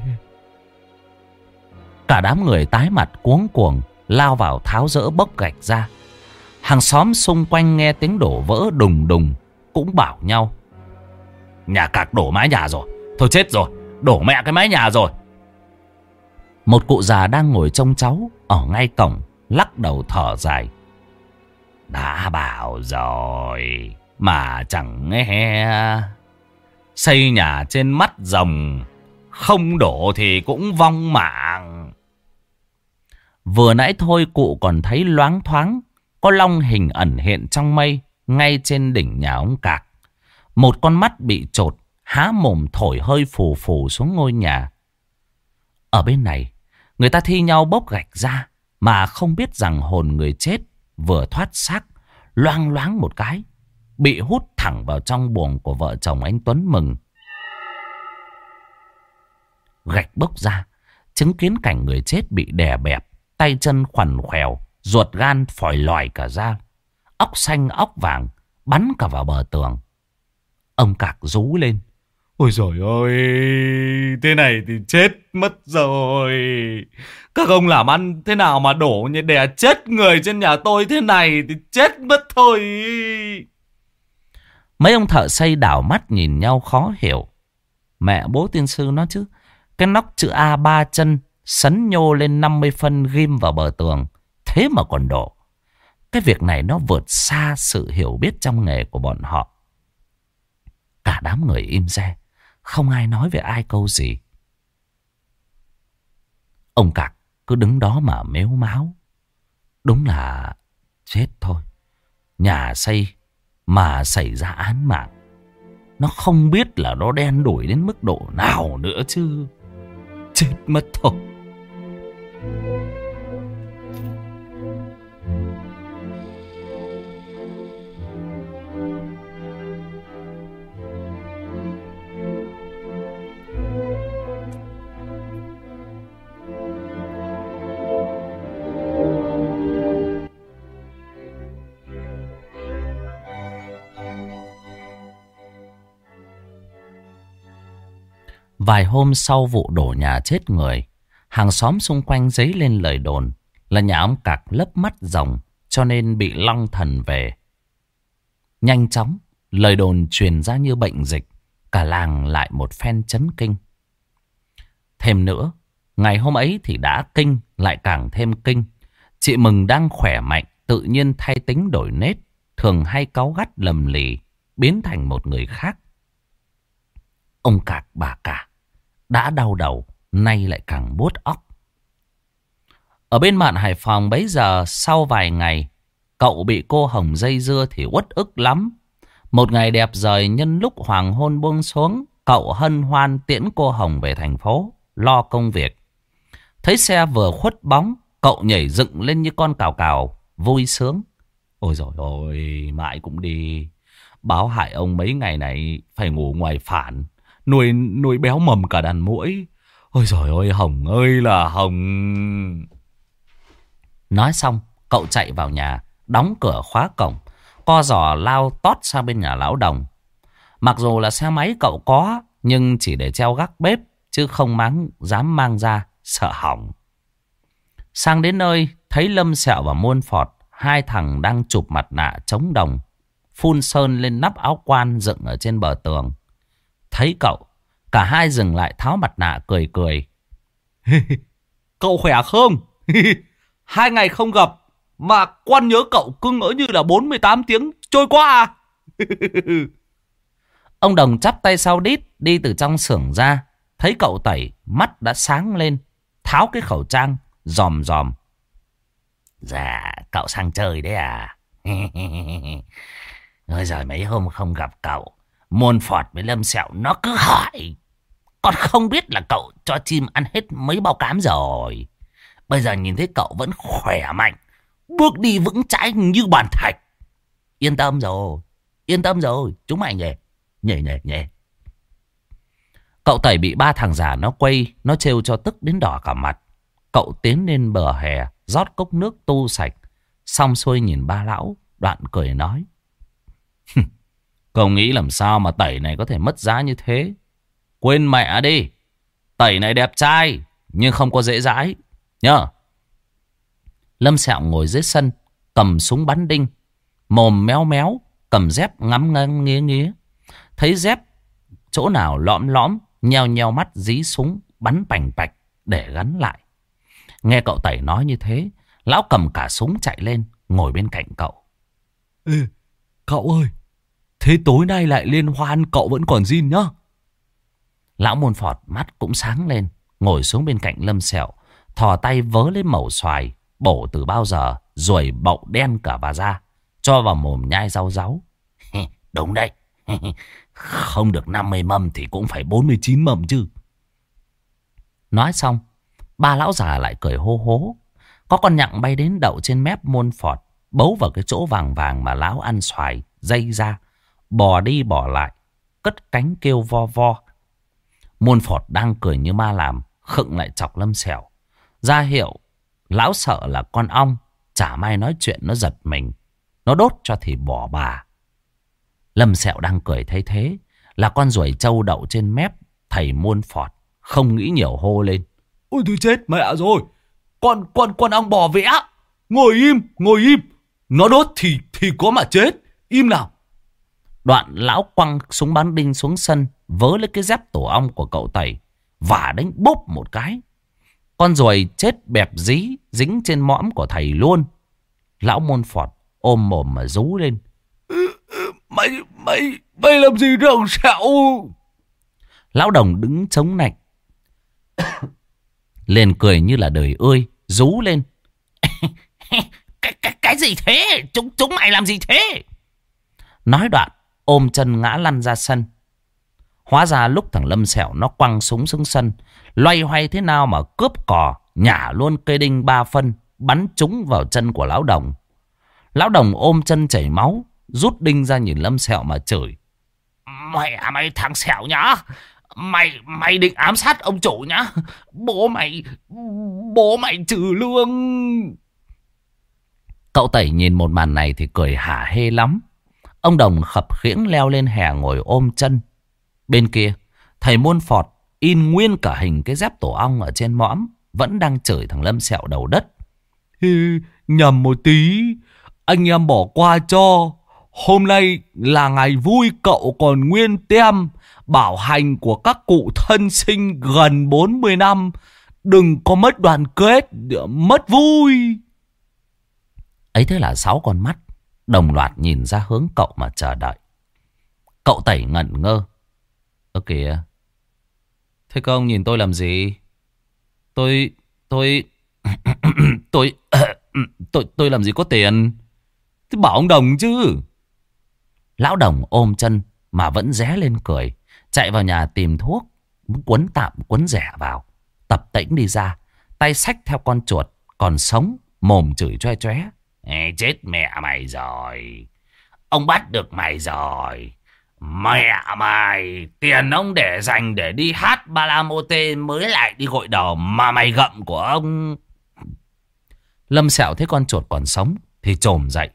Cả đám người tái mặt cuống cuồng lao vào tháo dỡ bốc gạch ra. Hàng xóm xung quanh nghe tiếng đổ vỡ đùng đùng cũng bảo nhau: nhà Cạc đổ mái nhà rồi, thôi chết rồi, đổ mẹ cái mái nhà rồi. Một cụ già đang ngồi trông cháu ở ngay cổng lắc đầu thở dài: đã bảo rồi mà chẳng nghe. Xây nhà trên mắt rồng, không đổ thì cũng vong mạng. Vừa nãy thôi cụ còn thấy loáng thoáng có long hình ẩn hiện trong mây ngay trên đỉnh nhà ông Cạc. Một con mắt bị chột, há mồm thổi hơi phù phù xuống ngôi nhà. Ở bên này, người ta thi nhau bốc gạch ra, mà không biết rằng hồn người chết vừa thoát xác, loang loáng một cái, bị hút thẳng vào trong buồng của vợ chồng anh Tuấn Mừng. Gạch bốc ra, chứng kiến cảnh người chết bị đè bẹp, tay chân khoằn khoèo, ruột gan phòi lòi cả ra, óc xanh óc vàng bắn cả vào bờ tường. Ông Cạc rú lên: ôi dồi ôi, thế này thì chết mất rồi. Các ông làm ăn thế nào mà đổ như đè chết người trên nhà tôi thế này thì chết mất thôi. Mấy ông thợ xây đảo mắt nhìn nhau khó hiểu. Mẹ bố tiên sư nó chứ, cái nóc chữ A 3 chân sấn nhô lên 50 phân ghim vào bờ tường, thế mà còn đổ. Cái việc này nó vượt xa sự hiểu biết trong nghề của bọn họ. Cả đám người im re, không ai nói về ai câu gì. Ông Cạc cứ đứng đó mà mếu máo. Đúng là chết thôi. Nhà xây mà xảy ra án mạng, nó không biết là nó đen đủi đến mức độ nào nữa chứ. Chết mất thôi. Vài hôm sau vụ đổ nhà chết người, hàng xóm xung quanh dấy lên lời đồn là nhà ông Cạc lấp mắt rồng cho nên bị long thần về. Nhanh chóng, lời đồn truyền ra như bệnh dịch, cả làng lại một phen chấn kinh. Thêm nữa, ngày hôm ấy thì đã kinh lại càng thêm kinh. Chị Mừng đang khỏe mạnh, tự nhiên thay tính đổi nết, thường hay cáu gắt lầm lì, biến thành một người khác. Ông Cạc bà cả đã đau đầu, nay lại càng buốt óc. Ở bên mạn Hải Phòng bấy giờ, sau vài ngày, cậu bị cô Hồng dây dưa thì uất ức lắm. Một ngày đẹp trời, nhân lúc hoàng hôn buông xuống, cậu hân hoan tiễn cô Hồng về thành phố, lo công việc. Thấy xe vừa khuất bóng, cậu nhảy dựng lên như con cào cào, vui sướng. Ôi dồi ôi, mãi cũng đi. Báo hại ông mấy ngày này phải ngủ ngoài phản, nuôi béo mầm cả đàn muỗi. Ôi dồi ôi, Hồng ơi là Hồng. Nói xong, cậu chạy vào nhà, đóng cửa khóa cổng, co giò lao tót sang bên nhà lão Đồng. Mặc dù là xe máy cậu có, nhưng chỉ để treo gác bếp, chứ không dám mang ra, sợ hỏng. Sang đến nơi, thấy Lâm Sẹo và Muôn Phọt, hai thằng đang chụp mặt nạ chống đồng, phun sơn lên nắp áo quan dựng ở trên bờ tường. Thấy cậu, cả hai dừng lại tháo mặt nạ cười cười. Cậu khỏe không? 2 ngày không gặp mà quan nhớ cậu cứ ngỡ như là 48 tiếng trôi qua à? Ông Đồng chắp tay sau đít đi từ trong xưởng ra. Thấy cậu Tẩy, mắt đã sáng lên, tháo cái khẩu trang, dòm dòm. Dạ, cậu sang chơi đấy à? Rồi rồi mấy hôm không gặp cậu, Muôn Phọt với Lâm Sẹo nó cứ hỏi. Còn không biết là cậu cho chim ăn hết mấy bao cám rồi. Bây giờ nhìn thấy cậu vẫn khỏe mạnh, bước đi vững chãi như bàn thạch. Yên tâm rồi, chúng mày nhỉ. Cậu Tẩy bị 3 thằng già nó quay, nó trêu cho tức đến đỏ cả mặt. Cậu tiến lên bờ hè, rót cốc nước tu sạch, xong xuôi nhìn ba lão, đoạn cười nói. Cậu nghĩ làm sao mà Tẩy này có thể mất giá như thế? Quên mẹ đi, Tẩy này đẹp trai, nhưng không có dễ dãi, nhớ. Lâm Sẹo ngồi dưới sân, cầm súng bắn đinh, mồm méo méo, cầm dép ngắm ngắm nghía nghía. Thấy dép chỗ nào lõm lõm, nheo nheo mắt dí súng bắn pành pạch để gắn lại. Nghe cậu Tẩy nói như thế, lão cầm cả súng chạy lên, ngồi bên cạnh cậu. Ê, cậu ơi, thế tối nay lại liên hoan cậu vẫn còn zin nhá. Lão Muôn Phọt mắt cũng sáng lên, ngồi xuống bên cạnh Lâm Sẹo, thò tay vớ lấy mẩu xoài, bổ từ bao giờ, ruồi bậu đen cả bà ra, cho vào mồm nhai rau ráu. Đúng đấy, không được 50 mâm thì cũng phải 49 mâm chứ. Nói xong, ba lão già lại cười hô hố. Có con nhặng bay đến đậu trên mép Muôn Phọt, bấu vào cái chỗ vàng vàng mà lão ăn xoài, dây ra, bò đi bò lại, cất cánh kêu vo vo. Muôn Phọt đang cười như ma làm, khựng lại chọc Lâm Sẹo, ra hiệu lão sợ là con ong, chả may nói chuyện nó giật mình, nó đốt cho thì bỏ bà. Lâm Sẹo đang cười thấy thế là con ruồi trâu đậu trên mép thầy Muôn Phọt, không nghĩ nhiều hô lên. Ôi tôi chết mẹ rồi, con ong bò vẽ. Ngồi im, nó đốt thì có mà chết, im nào. Đoạn lão quăng súng bắn đinh xuống sân, vớ lấy cái dép tổ ong của cậu Tẩy và đánh bốp một cái. Con ruồi chết bẹp dí, dính trên mõm của thầy luôn. Lão Muôn Phọt ôm mồm mà rú lên. Mày làm gì đâu Sẹo? Lão Đồng đứng chống nạnh liền cười như là đời ơi, rú lên. Cái gì thế? Chúng mày làm gì thế? Nói đoạn ôm chân ngã lăn ra sân. Hóa ra lúc thằng Lâm Sẹo nó quăng súng xuống sân, loay hoay thế nào mà cướp cò, nhả luôn cây đinh 3 phân, bắn trúng vào chân của lão Đồng. Lão Đồng ôm chân chảy máu, rút đinh ra nhìn Lâm Sẹo mà chửi. Mày thằng Sẹo nhá, mày định ám sát ông chủ nhá. Bố mày trừ lương. Cậu Tẩy nhìn một màn này thì cười hả hê lắm. Ông Đồng khập khiễng leo lên hè ngồi ôm chân. Bên kia thầy Muôn Phọt in nguyên cả hình cái dép tổ ong ở trên mõm, vẫn đang chửi thằng Lâm Sẹo đầu đất. Nhầm một tí, anh em bỏ qua cho. Hôm nay là ngày vui, cậu còn nguyên tem bảo hành của các cụ thân sinh gần 40 năm. Đừng có mất đoàn kết, mất vui. Ấy thế là 6 con mắt đồng loạt nhìn ra hướng cậu mà chờ đợi. Cậu Tẩy ngẩn ngơ. Ơ kìa, thế các ông nhìn tôi làm gì? Tôi tôi làm gì có tiền? Thế bảo ông Đồng chứ. Lão Đồng ôm chân mà vẫn ré lên cười, chạy vào nhà tìm thuốc, quấn tạm quấn rẻ vào. Tập Tĩnh đi ra, tay xách theo con chuột còn sống, mồm chửi choe choé. Chết mẹ mày rồi, ông bắt được mày rồi. Mẹ mày, tiền ông để dành để đi hát ba la mô tê mới lại đi gội đầu mà mày gậm của ông. Lâm Sẹo thấy con chuột còn sống thì chồm dậy.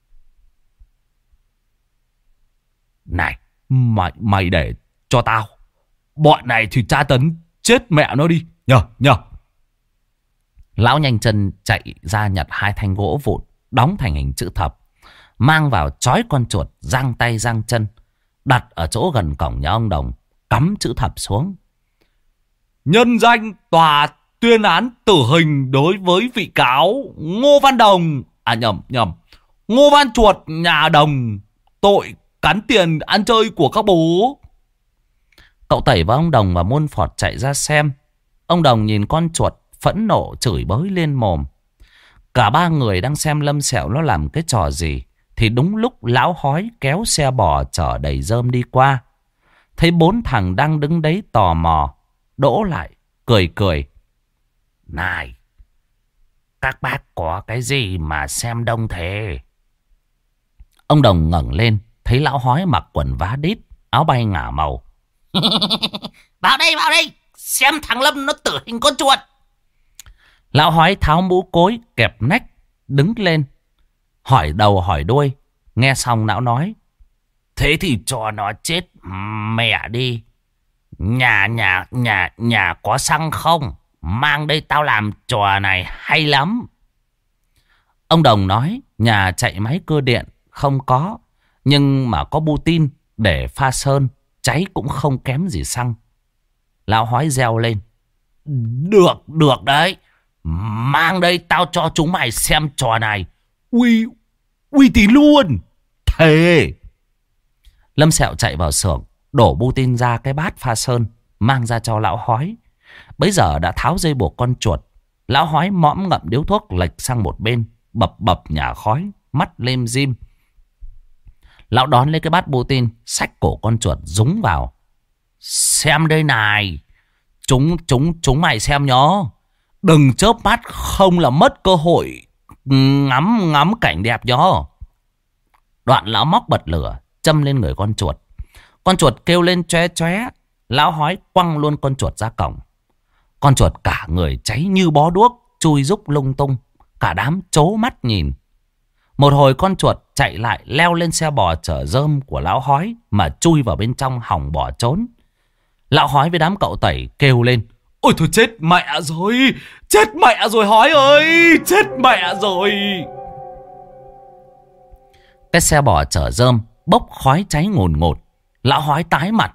Này, Mày để cho tao. Bọn này thì tra tấn chết mẹ nó đi. Nhờ. Lão nhanh chân chạy ra nhặt 2 thanh gỗ vụn, đóng thành hình chữ thập, mang vào trói con chuột, giang tay giang chân, đặt ở chỗ gần cổng nhà ông Đồng, cắm chữ thập xuống. Nhân danh tòa tuyên án tử hình đối với vị cáo Ngô Văn Đồng. À nhầm. Ngô Văn Chuột nhà Đồng, tội cắn tiền ăn chơi của các bố. Cậu Tẩy và ông Đồng và Môn Phọt chạy ra xem. Ông Đồng nhìn con chuột phẫn nộ chửi bới lên mồm. Cả 3 người đang xem Lâm Sẹo nó làm cái trò gì thì đúng lúc lão Hói kéo xe bò chở đầy rơm đi qua. Thấy 4 thằng đang đứng đấy tò mò, đỗ lại cười. Này, các bác có cái gì mà xem đông thế? Ông Đồng ngẩng lên, thấy lão Hói mặc quần vá đít, áo bay ngả màu. Vào đây, xem thằng Lâm nó tử hình con chuột. Lão Hói tháo mũ cối kẹp nách, đứng lên, hỏi đầu hỏi đuôi. Nghe xong lão nói: thế thì cho nó chết mẹ đi. Nhà có xăng không? Mang đây tao làm trò này hay lắm. Ông Đồng nói nhà chạy máy cơ điện không có, nhưng mà có bu tin để pha sơn, cháy cũng không kém gì xăng. Lão Hói reo lên: Được đấy, mang đây tao cho chúng mày xem trò này. Uy tín luôn. Thề. Lâm Sẹo chạy vào xưởng, đổ bu tin ra cái bát pha sơn, mang ra cho lão Hói. Bấy giờ đã tháo dây buộc con chuột. Lão Hói mõm ngậm điếu thuốc lệch sang một bên, bập nhả khói, mắt lem dim. Lão đón lấy cái bát bu tin, xách cổ con chuột dúng vào. Xem đây này, chúng mày xem nhó, đừng chớp mắt không là mất cơ hội ngắm cảnh đẹp nhó. Đoạn lão móc bật lửa châm lên người con chuột. Con chuột kêu lên choé choé. Lão Hói quăng luôn con chuột ra cổng. Con chuột cả người cháy như bó đuốc, chui rúc lung tung. Cả đám trố mắt nhìn. Một hồi con chuột chạy lại leo lên xe bò chở rơm của lão Hói mà chui vào bên trong hòng bỏ trốn. Lão Hói với đám cậu Tẩy kêu lên: ôi thôi chết mẹ rồi Hói ơi, chết mẹ rồi. Cái xe bò chở rơm bốc khói cháy ngùn ngụt. Lão Hói tái mặt: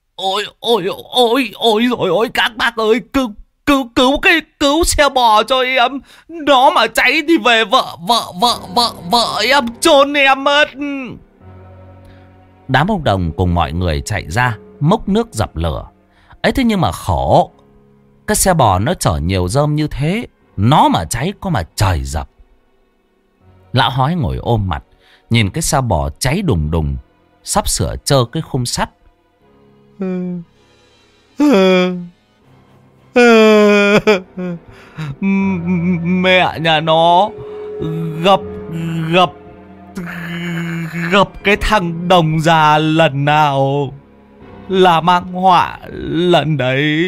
ôi các bác ơi, cứu xe bò cho em. Nó mà cháy thì về vợ em chôn em mất. Đám ông Đồng cùng mọi người chạy ra múc nước dập lửa. Ấy thế nhưng mà khổ, cái xe bò nó chở nhiều rơm như thế, nó mà cháy có mà trời dập. Lão Hói ngồi ôm mặt, nhìn cái xe bò cháy đùng đùng, sắp sửa trơ cái khung sắt. Mẹ nhà nó gặp cái thằng Đồng già lần nào là mang họa lần đấy.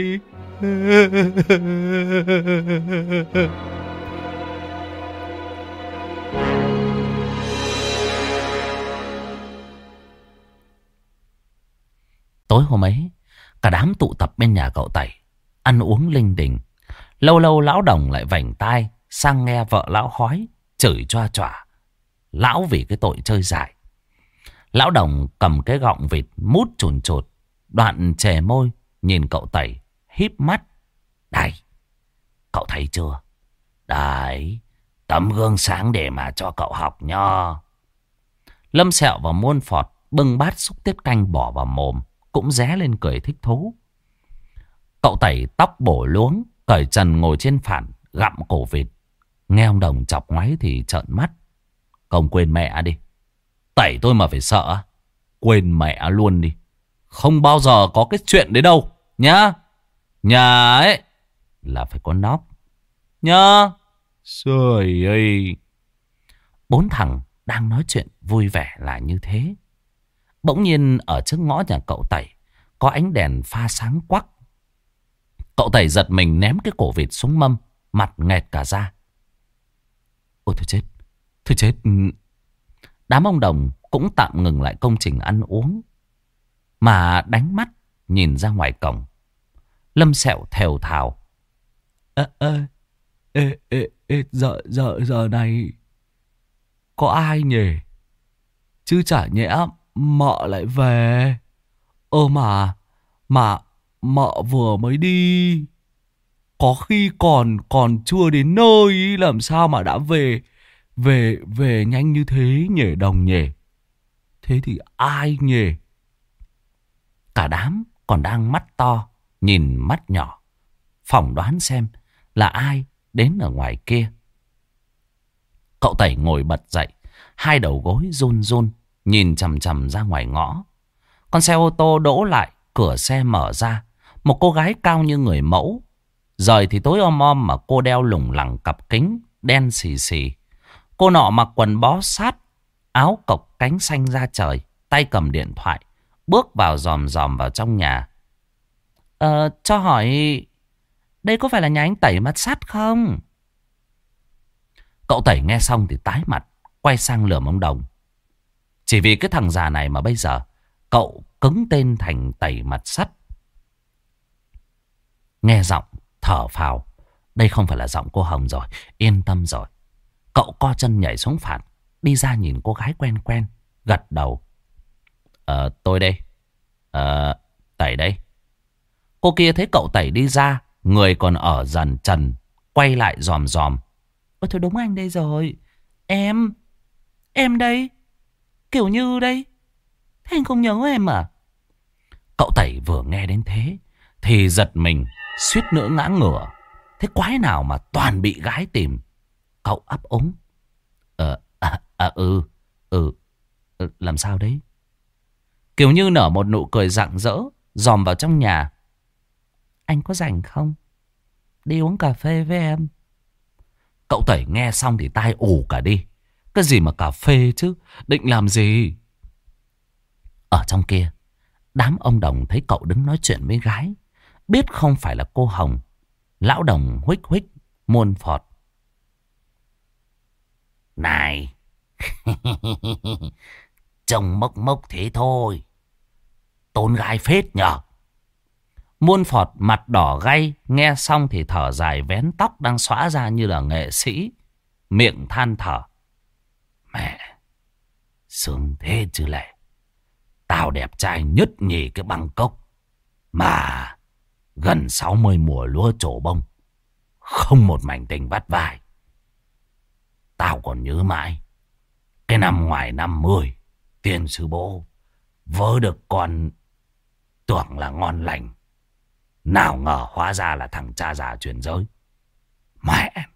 Tối hôm ấy, Cả đám tụ tập bên nhà cậu Tẩy, ăn uống linh đình. Lâu lâu lão Đồng lại vảnh tai sang nghe vợ lão hói chửi choa choả lão vì cái tội chơi dại. Lão Đồng cầm cái gọng vịt mút chùn chụt, đoạn chè môi nhìn cậu Tẩy híp mắt. Đây, cậu thấy chưa? Đấy, tấm gương sáng để mà cho cậu học nho. Lâm Sẹo và Muôn Phọt bưng bát xúc tiết canh bỏ vào mồm, cũng ré lên cười thích thú. Cậu Tẩy tóc bổ luống, cởi trần ngồi trên phản gặm cổ vịt. Nghe ông Đồng chọc ngoáy thì trợn mắt. Không quên mẹ đi. Tẩy tôi mà phải sợ. Quên mẹ luôn đi. Không bao giờ có cái chuyện đấy đâu nhá. Nhà ấy là phải có nóc nhá. Trời ơi. Bốn thằng đang nói chuyện vui vẻ là như thế. Bỗng nhiên ở trước ngõ nhà cậu Tẩy có ánh đèn pha sáng quắc. Cậu Tẩy giật mình ném cái cổ vịt xuống mâm, mặt nghẹt cả ra. Ôi thôi chết, thôi chết. Đám ông Đồng cũng tạm ngừng lại công trình ăn uống, mà đánh mắt nhìn ra ngoài cổng. Lâm Sẹo thều thào. Giờ này có ai nhỉ? Chứ chả nhẽ mợ lại về. Mà mợ vừa mới đi. Có khi còn chưa đến nơi, làm sao mà đã về nhanh như thế nhỉ Đồng nhỉ? Thế thì ai nhỉ? Cả đám còn đang mắt to nhìn mắt nhỏ, phỏng đoán xem là ai đến ở ngoài kia. Cậu Tẩy ngồi bật dậy, hai đầu gối run run nhìn chằm chằm ra ngoài ngõ. Con xe ô tô đỗ lại, cửa xe mở ra. Một cô gái cao như người mẫu. Giời thì tối om om mà cô đeo lủng lẳng cặp kính đen xì xì. Cô nọ mặc quần bó sát, áo cộc cánh xanh ra trời, tay cầm điện thoại, bước vào ròm ròm vào trong nhà. Cho hỏi, đây có phải là nhà anh Tẩy mặt sắt không? Cậu Tẩy nghe xong thì tái mặt, quay sang lườm ông Đồng. Chỉ vì cái thằng già này mà bây giờ cậu cứng tên thành Tẩy mặt sắt. Nghe giọng thở phào, đây không phải là giọng cô Hồng rồi, yên tâm rồi. Cậu co chân nhảy xuống phản, đi ra nhìn cô gái quen quen, gật đầu. Tôi đây. Tẩy đây. Cô kia thấy cậu Tẩy đi ra, người còn ở dần trần, quay lại ròm ròm. Ôi thôi đúng anh đây rồi. Em đây. Kiểu như đây. Thế anh không nhớ em à? Cậu Tẩy vừa nghe đến thế thì giật mình, suýt nữa ngã ngửa. Thế quái nào mà toàn bị gái tìm. Cậu ấp úng. Làm sao đấy? Kiểu như nở một nụ cười rạng rỡ, dòm vào trong nhà. Anh có rảnh không? Đi uống cà phê với em. Cậu Tẩy nghe xong thì tai ù cả đi. Cái gì mà cà phê chứ? Định làm gì? Ở trong kia, đám ông Đồng thấy cậu đứng nói chuyện với gái, biết không phải là cô Hồng. Lão Đồng huých huých Muôn Phọt. Này, trông mốc mốc thế thôi, tốn gái phết nhờ. Muôn Phọt mặt đỏ gay, nghe xong thì thở dài vén tóc đang xõa ra như là nghệ sĩ, miệng than thở. Mẹ, sướng thế chứ lệ. Tao đẹp trai nhất nhì cái Bangkok, mà gần 60 mùa lúa trổ bông, không một mảnh tình vắt vai. Tao còn nhớ mãi cái năm ngoài năm 10, tiền sư bố vớ được con tưởng là ngon lành, nào ngờ hóa ra là thằng cha già chuyển giới. Mẹ!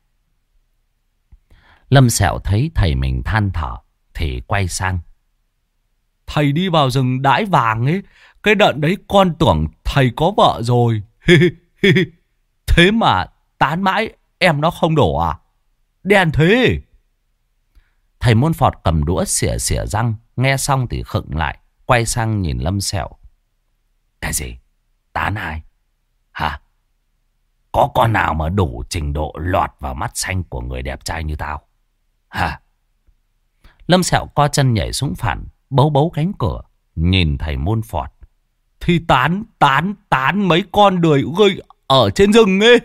Lâm Sẹo thấy thầy mình than thở thì quay sang. Thầy đi vào rừng đãi vàng ấy, cái đợt đấy con tưởng thầy có vợ rồi. Thế mà tán mãi em nó không đổ à? Đen thế. Thầy Muôn Phọt cầm đũa xỉa xỉa răng, nghe xong thì khựng lại, quay sang nhìn Lâm Sẹo. Cái gì? Tán ai? Hả? Có con nào mà đủ trình độ lọt vào mắt xanh của người đẹp trai như tao? Hả? Lâm Sẹo co chân nhảy xuống phản, bấu bấu cánh cửa, nhìn thầy Muôn Phọt. thì tán mấy con đười ươi ở trên rừng ấy.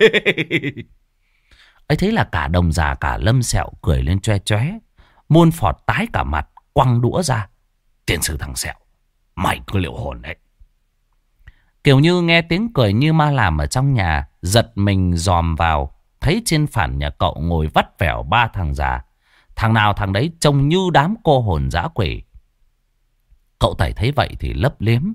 Ấy thế là cả Đồng già cả Lâm Sẹo cười lên choe choé. Muôn Phọt tái cả mặt, quăng đũa ra. Tiền sư thằng Sẹo, mày cứ liệu hồn đấy. Kiều Như nghe tiếng cười như ma làm ở trong nhà, giật mình dòm vào, thấy trên phản nhà cậu ngồi vắt vẻo ba thằng già. Thằng nào thằng đấy trông như đám cô hồn dã quỷ. Cậu Tẩy thấy vậy thì lấp liếm.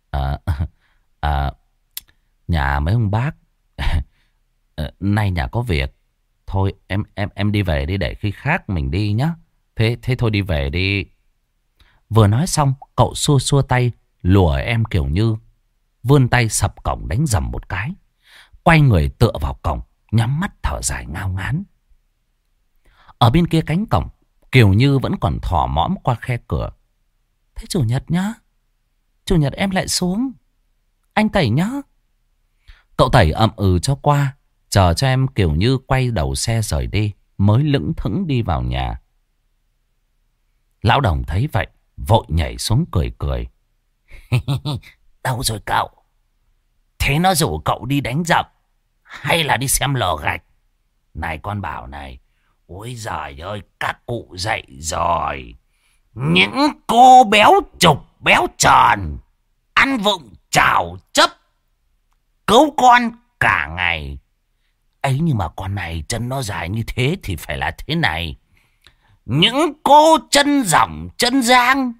Nhà mấy ông bác nay nhà có việc. Thôi em đi về đi, để khi khác mình đi nhá. Thế thôi đi về đi. Vừa nói xong, cậu xua xua tay lùa em Kiều Như, vươn tay sập cổng đánh dầm một cái, quay người tựa vào cổng, nhắm mắt thở dài ngao ngán. Ở bên kia cánh cổng, Kiều Như vẫn còn thò mõm qua khe cửa. Thế chủ nhật nhá, chủ nhật em lại xuống, anh Tẩy nhá. Cậu Tẩy ậm ừ cho qua, chờ cho em Kiều Như quay đầu xe rời đi, mới lững thững đi vào nhà. Lão Đồng thấy vậy, vội nhảy xuống cười cười. Đâu rồi cậu? Thế nó rủ cậu đi đánh giặc hay là đi xem lò gạch? Này con bảo này, ôi giời ơi, các cụ dậy rồi. Những cô béo trục béo tròn, ăn vụng chào chấp, cứu con cả ngày. Ấy nhưng mà con này chân nó dài như thế thì phải là thế này. Những cô chân rỏng chân giang,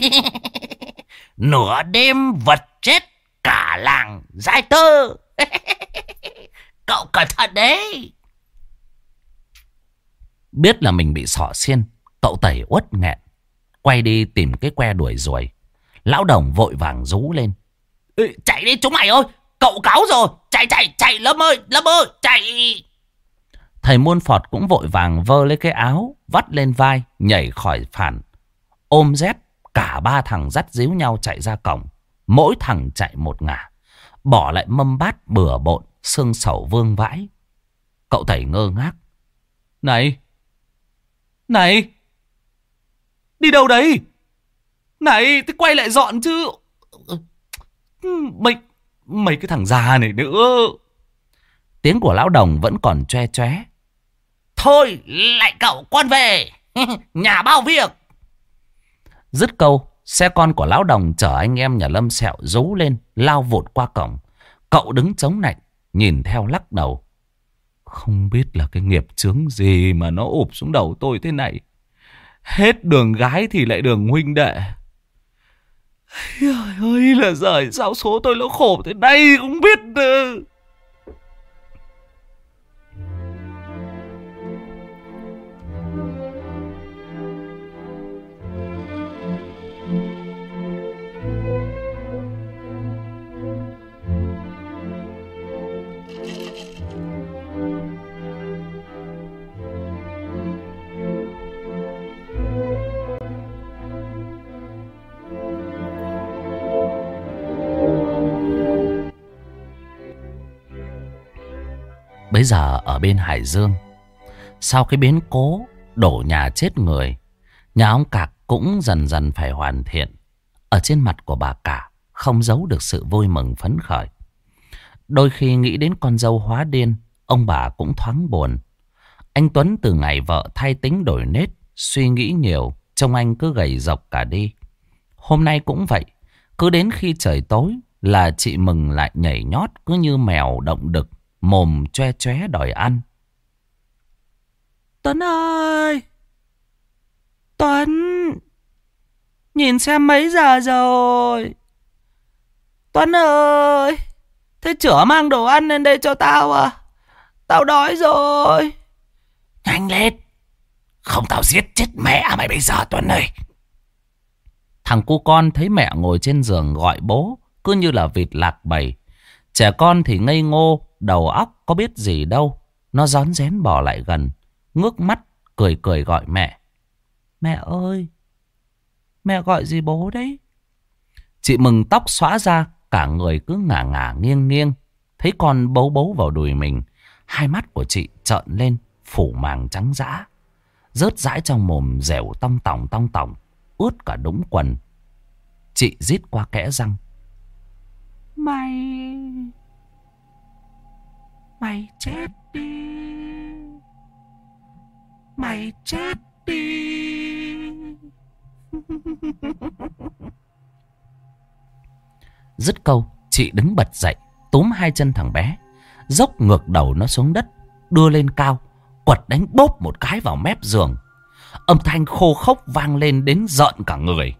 nửa đêm vật chết cả làng giai tơ. Cậu cẩn thận đấy. Biết là mình bị xỏ xiên, cậu Tẩy uất nghẹn, quay đi tìm cái que đuổi ruồi. Lão Đồng vội vàng rú lên. Chạy đi chúng mày ơi, cậu cáu rồi. Chạy Lâm ơi chạy. Thầy Muôn Phọt cũng vội vàng vơ lấy cái áo vắt lên vai, nhảy khỏi phản, ôm dép. Cả ba thằng dắt díu nhau chạy ra cổng, mỗi thằng chạy một ngả, bỏ lại mâm bát bừa bộn, xương sầu vương vãi. Cậu Tẩy ngơ ngác. Này, đi đâu đấy? Này, thì quay lại dọn chứ. Mấy cái thằng già này nữa. Tiếng của Lão Đồng vẫn còn choe choé. Thôi lại cậu, con về. Nhà bao việc. Dứt câu, xe con của Lão Đồng chở anh em nhà Lâm Sẹo rú lên, lao vụt qua cổng. Cậu đứng chống nạnh, nhìn theo lắc đầu. Không biết là cái nghiệp chướng gì mà nó ụp xuống đầu tôi thế này. Hết đường gái thì lại đường huynh đệ. Trời ơi là giời, sao số tôi nó khổ thế này không biết. Bây giờ ở bên Hải Dương, sau cái biến cố đổ nhà chết người, nhà ông Cạc cũng dần dần phải hoàn thiện. Ở trên mặt của bà cả không giấu được sự vui mừng phấn khởi. Đôi khi nghĩ đến con dâu hóa điên, ông bà cũng thoáng buồn. Anh Tuấn từ ngày vợ thay tính đổi nết, suy nghĩ nhiều, trông anh cứ gầy rộc cả đi. Hôm nay cũng vậy, cứ đến khi trời tối là chị Mừng lại nhảy nhót cứ như mèo động đực, mồm choe choé đòi ăn. Tuấn ơi! Tuấn! Nhìn xem mấy giờ rồi? Tuấn ơi! Thế chửa mang đồ ăn lên đây cho tao à? Tao đói rồi! Nhanh lên! Không tao giết chết mẹ mày bây giờ Tuấn ơi! Thằng cu con thấy mẹ ngồi trên giường gọi bố, cứ như là vịt lạc bầy. Trẻ con thì ngây ngô, đầu óc có biết gì đâu. Nó rón rén bỏ lại gần, ngước mắt cười cười gọi mẹ. Mẹ ơi! Mẹ gọi gì bố đấy? Chị Mừng tóc xõa ra, cả người cứ ngả ngả nghiêng nghiêng. Thấy con bấu bấu vào đùi mình, hai mắt của chị trợn lên, phủ màng trắng dã, rớt rãi trong mồm dẻo tong tỏng, ướt cả đũng quần. Chị rít qua kẽ răng. Mày chết đi. Mày chết đi. Dứt câu, chị đứng bật dậy, túm hai chân thằng bé, dốc ngược đầu nó xuống đất, đưa lên cao, quật đánh bốp một cái vào mép giường. Âm thanh khô khốc vang lên đến rợn cả người.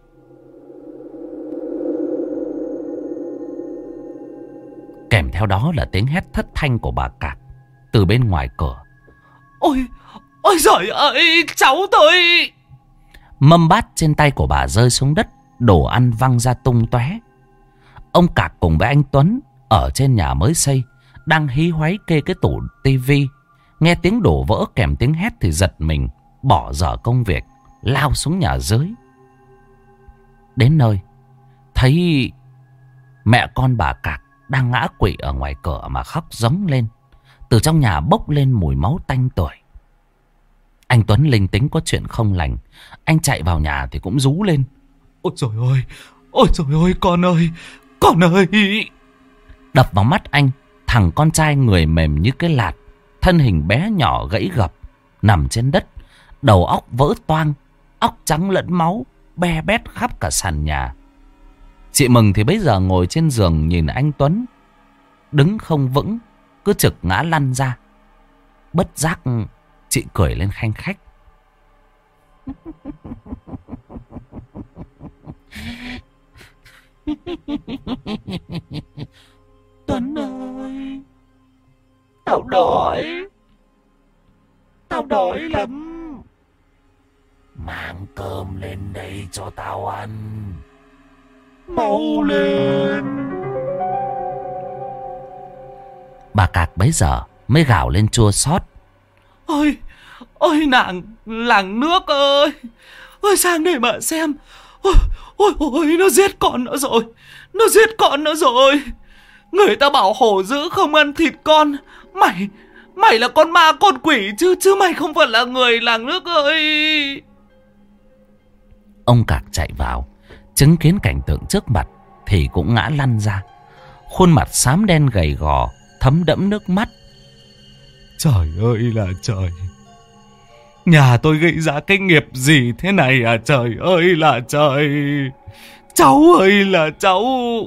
Kèm theo đó là tiếng hét thất thanh của bà Cạc từ bên ngoài cửa. Ôi, ôi giời ơi, cháu tôi! Mâm bát trên tay của bà rơi xuống đất, đồ ăn văng ra tung tóe. Ông Cạc cùng với anh Tuấn ở trên nhà mới xây đang hí hoáy kê cái tủ tivi, nghe tiếng đổ vỡ kèm tiếng hét thì giật mình, bỏ dở công việc, lao xuống nhà dưới. Đến nơi, thấy mẹ con bà Cạc đang ngã quỵ ở ngoài cửa mà khóc rống lên. Từ trong nhà bốc lên mùi máu tanh tưởi. Anh Tuấn linh tính có chuyện không lành, anh chạy vào nhà thì cũng rú lên. Ôi trời ơi, con ơi, con ơi! Đập vào mắt anh, thằng con trai người mềm như cái lạt, thân hình bé nhỏ gãy gập, nằm trên đất, đầu óc vỡ toang, óc trắng lẫn máu, be bét khắp cả sàn nhà. Chị Mừng thì bây giờ ngồi trên giường nhìn anh Tuấn đứng không vững, cứ trực ngã lăn ra. Bất giác chị cười lên khanh khách. Tuấn ơi, tao đói lắm. Mang cơm lên đây cho tao ăn. Mau lên. Bà Cạc bấy giờ mới gào lên chua xót. Ôi làng nước ơi, ôi sang đây mà xem. Ôi nó giết con nữa rồi. Người ta bảo hổ dữ không ăn thịt con. Mày là con ma con quỷ chứ mày không phải là người làng nước ơi. Ông Cạc chạy vào, chứng kiến cảnh tượng trước mặt thì cũng ngã lăn ra, khuôn mặt xám đen gầy gò, thấm đẫm nước mắt. Trời ơi là trời, nhà tôi gây ra cái nghiệp gì thế này à? Trời ơi là trời, cháu ơi là cháu.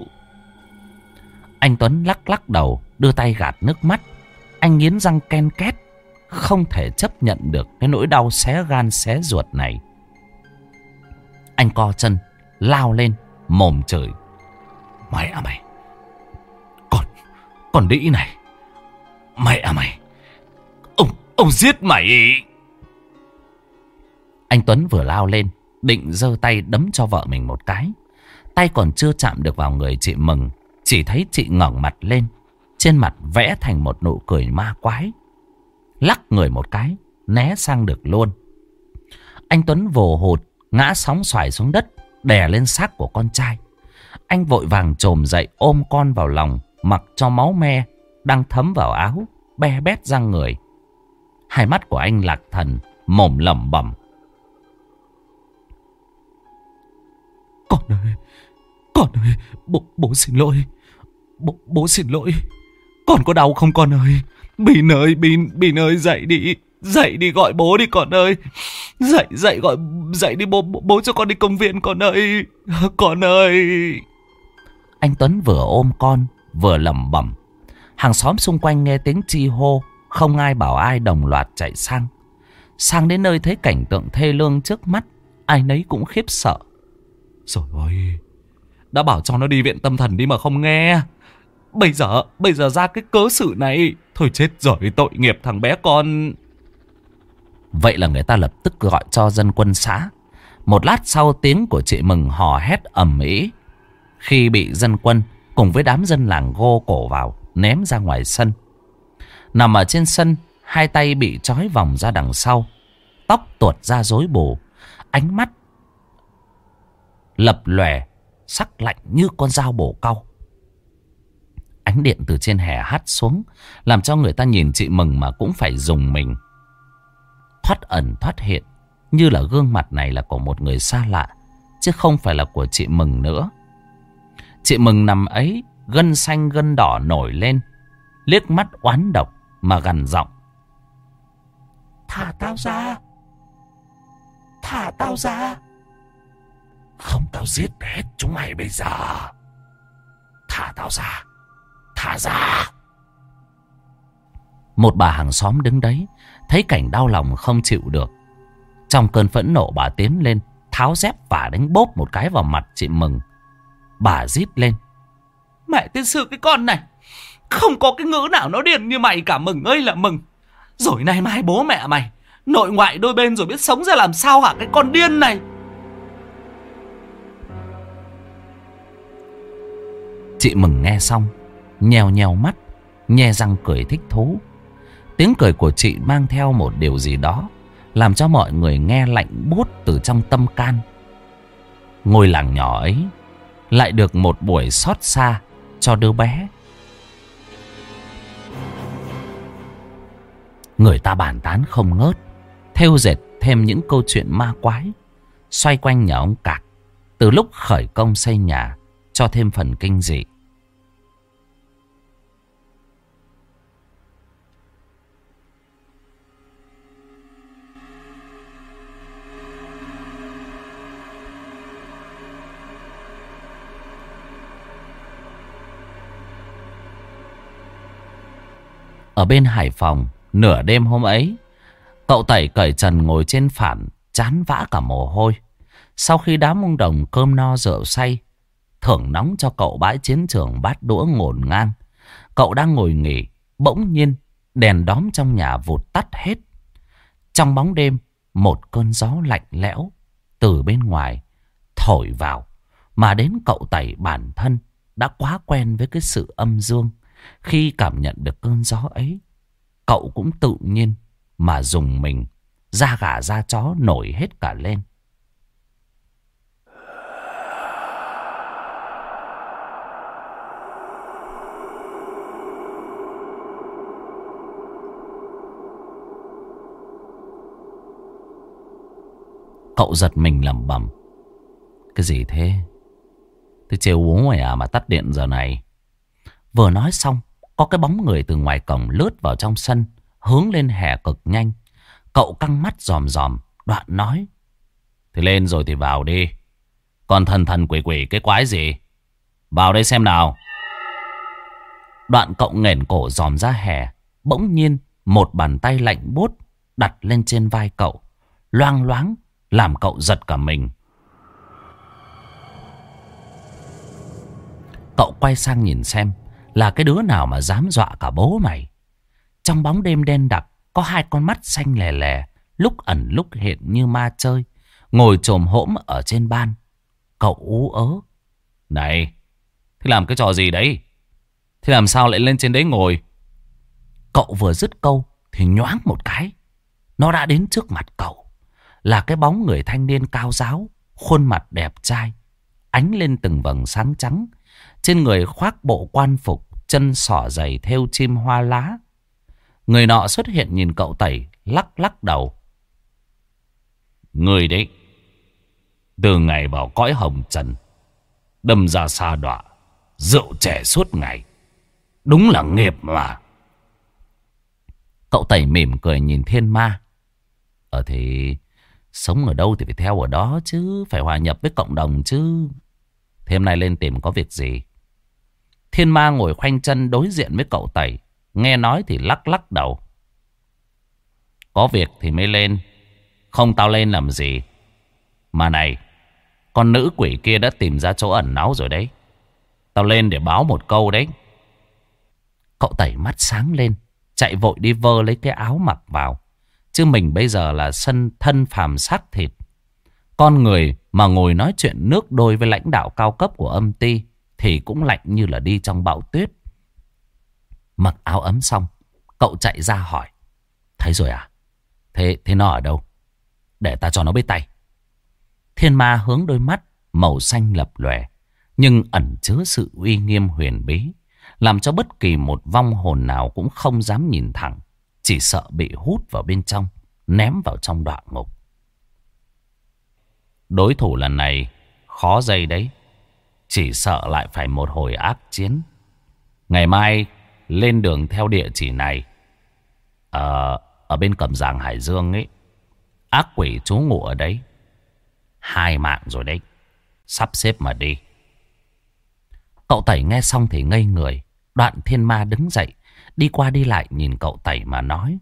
Anh Tuấn lắc đầu, đưa tay gạt nước mắt. Anh nghiến răng ken két, không thể chấp nhận được cái nỗi đau xé gan xé ruột này. Anh co chân lao lên, mồm chửi. Mày à mày, con đĩ này, mày à mày, ông giết mày. Anh Tuấn vừa lao lên, định giơ tay đấm cho vợ mình một cái. Tay còn chưa chạm được vào người chị Mừng, chỉ thấy chị ngẩng mặt lên, trên mặt vẽ thành một nụ cười ma quái. Lắc người một cái, né sang được luôn. Anh Tuấn vồ hụt, ngã sóng xoài xuống đất, đè lên xác của con trai. Anh vội vàng chồm dậy ôm con vào lòng, mặc cho máu me đang thấm vào áo, be bét ra người. Hai mắt của anh lạc thần, mồm lẩm bẩm. Con ơi, bố xin lỗi. Bố xin lỗi. Con có đau không con ơi? Bin ơi, dậy đi gọi bố đi con ơi. Dậy đi, bố cho con đi công viên con ơi. Con ơi. Anh Tuấn vừa ôm con vừa lẩm bẩm. Hàng xóm xung quanh nghe tiếng chi hô, không ai bảo ai đồng loạt chạy sang đến nơi thấy cảnh tượng thê lương trước mắt, ai nấy cũng khiếp sợ. Rồi ôi, đã bảo cho nó đi viện tâm thần đi mà không nghe. Bây giờ ra cái cớ sự này, thôi chết rồi, tội nghiệp thằng bé con. Vậy là người ta lập tức gọi cho dân quân xã. Một lát sau, tiếng của chị Mừng hò hét ầm ĩ khi bị dân quân cùng với đám dân làng gô cổ vào, ném ra ngoài sân. Nằm ở trên sân, hai tay bị trói vòng ra đằng sau, tóc tuột ra rối bù, ánh mắt lập lòe, sắc lạnh như con dao bổ cau. Ánh điện từ trên hè hắt xuống, làm cho người ta nhìn chị Mừng mà cũng phải rùng mình. Thoát ẩn thoát hiện, như là gương mặt này là của một người xa lạ, chứ không phải là của chị Mừng nữa. Chị Mừng nằm ấy gân xanh gân đỏ nổi lên, liếc mắt oán độc mà gằn giọng. Thả tao ra! Thả tao ra! Không tao giết hết chúng mày bây giờ. Thả tao ra! Thả ra! Một bà hàng xóm đứng đấy, thấy cảnh đau lòng không chịu được. Trong cơn phẫn nộ bà tiến lên, tháo dép và đánh bốp một cái vào mặt chị Mừng. Bà rít lên. Mẹ tiên sư cái con này, không có cái ngữ nào nó điên như mày cả Mừng ơi là Mừng. Rồi nay mai bố mẹ mày nội ngoại đôi bên rồi biết sống ra làm sao hả cái con điên này. Chị Mừng nghe xong, nhèo nhèo mắt, nhe răng cười thích thú. Tiếng cười của chị mang theo một điều gì đó làm cho mọi người nghe lạnh buốt từ trong tâm can. Ngôi làng nhỏ ấy lại được một buổi xót xa cho đứa bé. Người ta bàn tán không ngớt, thêu dệt thêm những câu chuyện ma quái xoay quanh nhà ông Cạc từ lúc khởi công xây nhà, cho thêm phần kinh dị. Ở bên Hải Phòng, nửa đêm hôm ấy, cậu Tẩy cởi trần ngồi trên phản, chán vã cả mồ hôi. Sau khi đám ông đồng cơm no rượu say, thưởng nóng cho cậu bãi chiến trường bát đũa ngổn ngang. Cậu đang ngồi nghỉ, bỗng nhiên đèn đóm trong nhà vụt tắt hết. Trong bóng đêm, một cơn gió lạnh lẽo từ bên ngoài thổi vào, mà đến cậu Tẩy bản thân đã quá quen với cái sự âm dương. Khi cảm nhận được cơn gió ấy, cậu cũng tự nhiên mà rùng mình, da gà da chó nổi hết cả lên. Cậu giật mình lẩm bẩm. Cái gì thế? Thế trêu bố mày à mà tắt điện giờ này? Vừa nói xong, có cái bóng người từ ngoài cổng lướt vào trong sân, hướng lên hè cực nhanh. Cậu căng mắt dòm dòm, đoạn nói. Thì lên rồi thì vào đi. Còn thần thần quỷ quỷ cái quái gì? Vào đây xem nào. Đoạn cậu nghển cổ dòm ra hè. Bỗng nhiên, một bàn tay lạnh buốt đặt lên trên vai cậu, loang loáng, làm cậu giật cả mình. Cậu quay sang nhìn xem là cái đứa nào mà dám dọa cả bố mày. Trong bóng đêm đen đặc, có hai con mắt xanh lè lè, lúc ẩn lúc hiện như ma chơi, ngồi chồm hổm ở trên ban. Cậu ú ớ. Này, thế làm cái trò gì đấy? Thế làm sao lại lên trên đấy ngồi? Cậu vừa dứt câu thì nhoáng một cái, nó đã đến trước mặt cậu. Là cái bóng người thanh niên cao ráo, khuôn mặt đẹp trai, ánh lên từng vầng sáng trắng. Trên người khoác bộ quan phục, chân xỏ giày thêu chim hoa lá. Người nọ xuất hiện nhìn cậu Tẩy, lắc lắc đầu. Người đấy, từ ngày vào cõi hồng trần, đâm ra sa đọa, rượu chè suốt ngày. Đúng là nghiệp mà. Cậu Tẩy mỉm cười nhìn Thiên Ma. Thì sống ở đâu thì phải theo ở đó chứ, phải hòa nhập với cộng đồng chứ. Thế hôm nay lên tìm có việc gì? Thiên Ma ngồi khoanh chân đối diện với cậu Tẩy, nghe nói thì lắc lắc đầu. Có việc thì mới lên, không tao lên làm gì. Mà này, con nữ quỷ kia đã tìm ra chỗ ẩn náu rồi đấy. Tao lên để báo một câu đấy. Cậu Tẩy mắt sáng lên, chạy vội đi vơ lấy cái áo mặc vào. Chứ mình bây giờ là thân phàm xác thịt. Con người mà ngồi nói chuyện nước đôi với lãnh đạo cao cấp của âm ty thì cũng lạnh như là đi trong bão tuyết. Mặc áo ấm xong, cậu chạy ra hỏi. Thấy rồi à? Thế nó ở đâu? Để ta cho nó biết tay. Thiên Ma hướng đôi mắt màu xanh lập lòe, nhưng ẩn chứa sự uy nghiêm huyền bí, làm cho bất kỳ một vong hồn nào cũng không dám nhìn thẳng, chỉ sợ bị hút vào bên trong, ném vào trong đọa ngục. Đối thủ lần này khó dây đấy, chỉ sợ lại phải một hồi ác chiến Ngày mai lên đường theo địa chỉ này. Ở bên Cẩm Giàng Hải Dương ấy, ác quỷ trú ngụ ở đấy. 2 mạng rồi đấy. Sắp xếp mà đi. Cậu Tẩy nghe xong thì ngây người. Đoạn Thiên Ma đứng dậy, đi qua đi lại nhìn cậu Tẩy mà nói.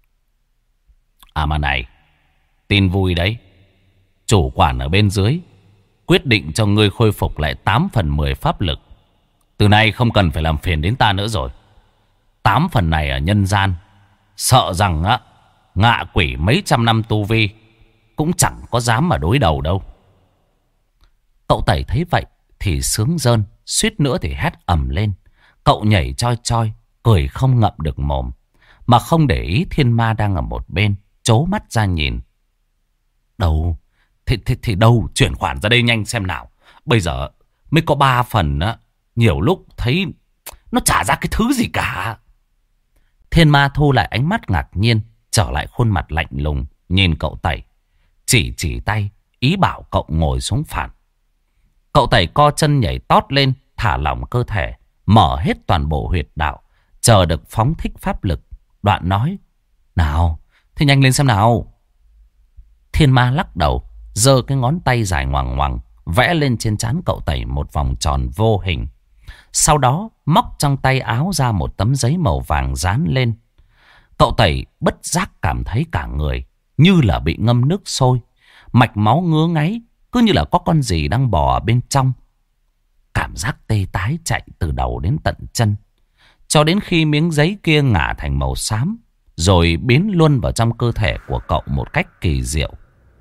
À mà này, tin vui đấy. Chủ quản ở bên dưới quyết định cho ngươi khôi phục lại 8 phần 10 pháp lực. Từ nay không cần phải làm phiền đến ta nữa rồi. 8 phần này ở nhân gian, sợ rằng á, ngạ quỷ mấy trăm năm tu vi cũng chẳng có dám mà đối đầu đâu. Cậu Tẩy thấy vậy thì sướng rơn, suýt nữa thì hét ầm lên. Cậu nhảy choi choi, cười không ngậm được mồm, mà không để ý Thiên Ma đang ở một bên trố mắt ra nhìn. Đâu thì đâu, chuyển khoản ra đây nhanh xem nào. Bây giờ mới có 3 phần á, nhiều lúc thấy nó chả ra cái thứ gì cả. Thiên Ma thu lại ánh mắt ngạc nhiên, trở lại khuôn mặt lạnh lùng, nhìn cậu Tẩy, chỉ tay, ý bảo cậu ngồi xuống phản. Cậu Tẩy co chân nhảy tót lên, thả lỏng cơ thể, mở hết toàn bộ huyệt đạo, chờ được phóng thích pháp lực. Đoạn nói, nào, thì nhanh lên xem nào. Thiên Ma lắc đầu, giơ cái ngón tay dài ngoằng ngoằng, vẽ lên trên trán cậu Tẩy một vòng tròn vô hình. Sau đó móc trong tay áo ra một tấm giấy màu vàng dán lên. Cậu Tẩy bất giác cảm thấy cả người như là bị ngâm nước sôi, mạch máu ngứa ngáy, cứ như là có con gì đang bò ở bên trong. Cảm giác tê tái chạy từ đầu đến tận chân, cho đến khi miếng giấy kia ngả thành màu xám, rồi biến luôn vào trong cơ thể của cậu một cách kỳ diệu.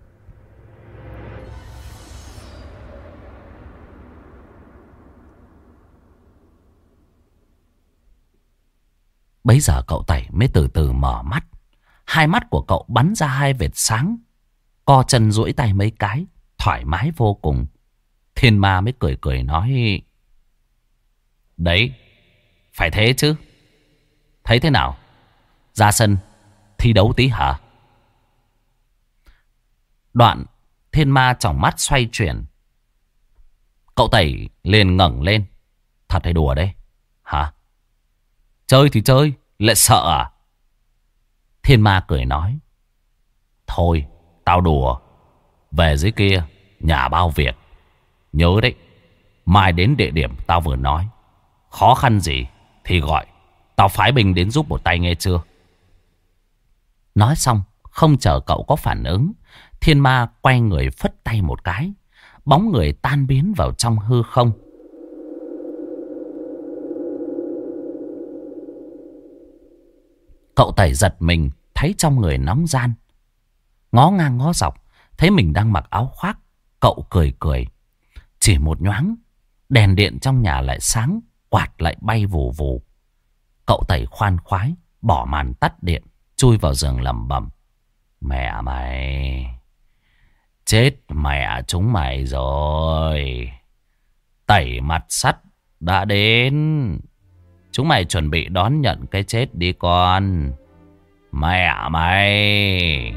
Bấy giờ cậu Tẩy mới từ từ mở mắt. Hai mắt của cậu bắn ra 2 vệt sáng, co chân duỗi tay mấy cái, thoải mái vô cùng. Thiên Ma mới cười cười nói, đấy, phải thế chứ. Thấy thế nào? Ra sân thi đấu tí hả? Đoạn Thiên Ma tròng mắt xoay chuyển. Cậu Tẩy liền ngẩng lên. Thật hay đùa đấy? Hả? Chơi thì chơi, lại sợ à? Thiên Ma cười nói, thôi, tao đùa. Về dưới kia, nhà bao việc. Nhớ đấy, mai đến địa điểm tao vừa nói, khó khăn gì thì gọi, tao phái binh đến giúp một tay nghe chưa? Nói xong, không chờ cậu có phản ứng, Thiên Ma quay người phất tay một cái, bóng người tan biến vào trong hư không. Cậu Tẩy giật mình, thấy trong người nóng gian. Ngó ngang ngó dọc, thấy mình đang mặc áo khoác. Cậu cười cười. Chỉ một nhoáng, đèn điện trong nhà lại sáng, quạt lại bay vù vù. Cậu Tẩy khoan khoái, bỏ màn tắt điện, chui vào giường lẩm bẩm. Mẹ mày, chết mẹ chúng mày rồi. Tẩy mặt sắt đã đến. Chúng mày chuẩn bị đón nhận cái chết đi con. Mẹ mày.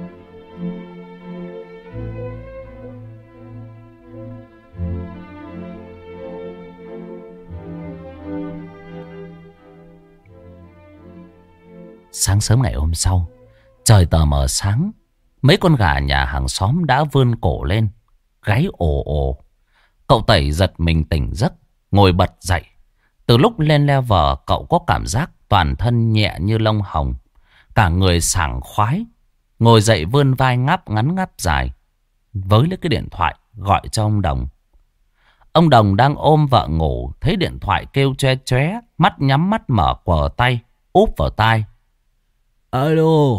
Sáng sớm ngày hôm sau, trời tờ mờ sáng, mấy con gà nhà hàng xóm đã vươn cổ lên, gáy ồ ồ. Cậu Tẩy giật mình tỉnh giấc, ngồi bật dậy. Từ lúc lên level, cậu có cảm giác toàn thân nhẹ như lông hồng, cả người sảng khoái. Ngồi dậy vươn vai ngáp ngắn ngáp dài, với lấy cái điện thoại gọi cho ông Đồng. Ông Đồng đang ôm vợ ngủ, thấy điện thoại kêu choe choé, mắt nhắm mắt mở quờ tay, úp vào tai. Alo,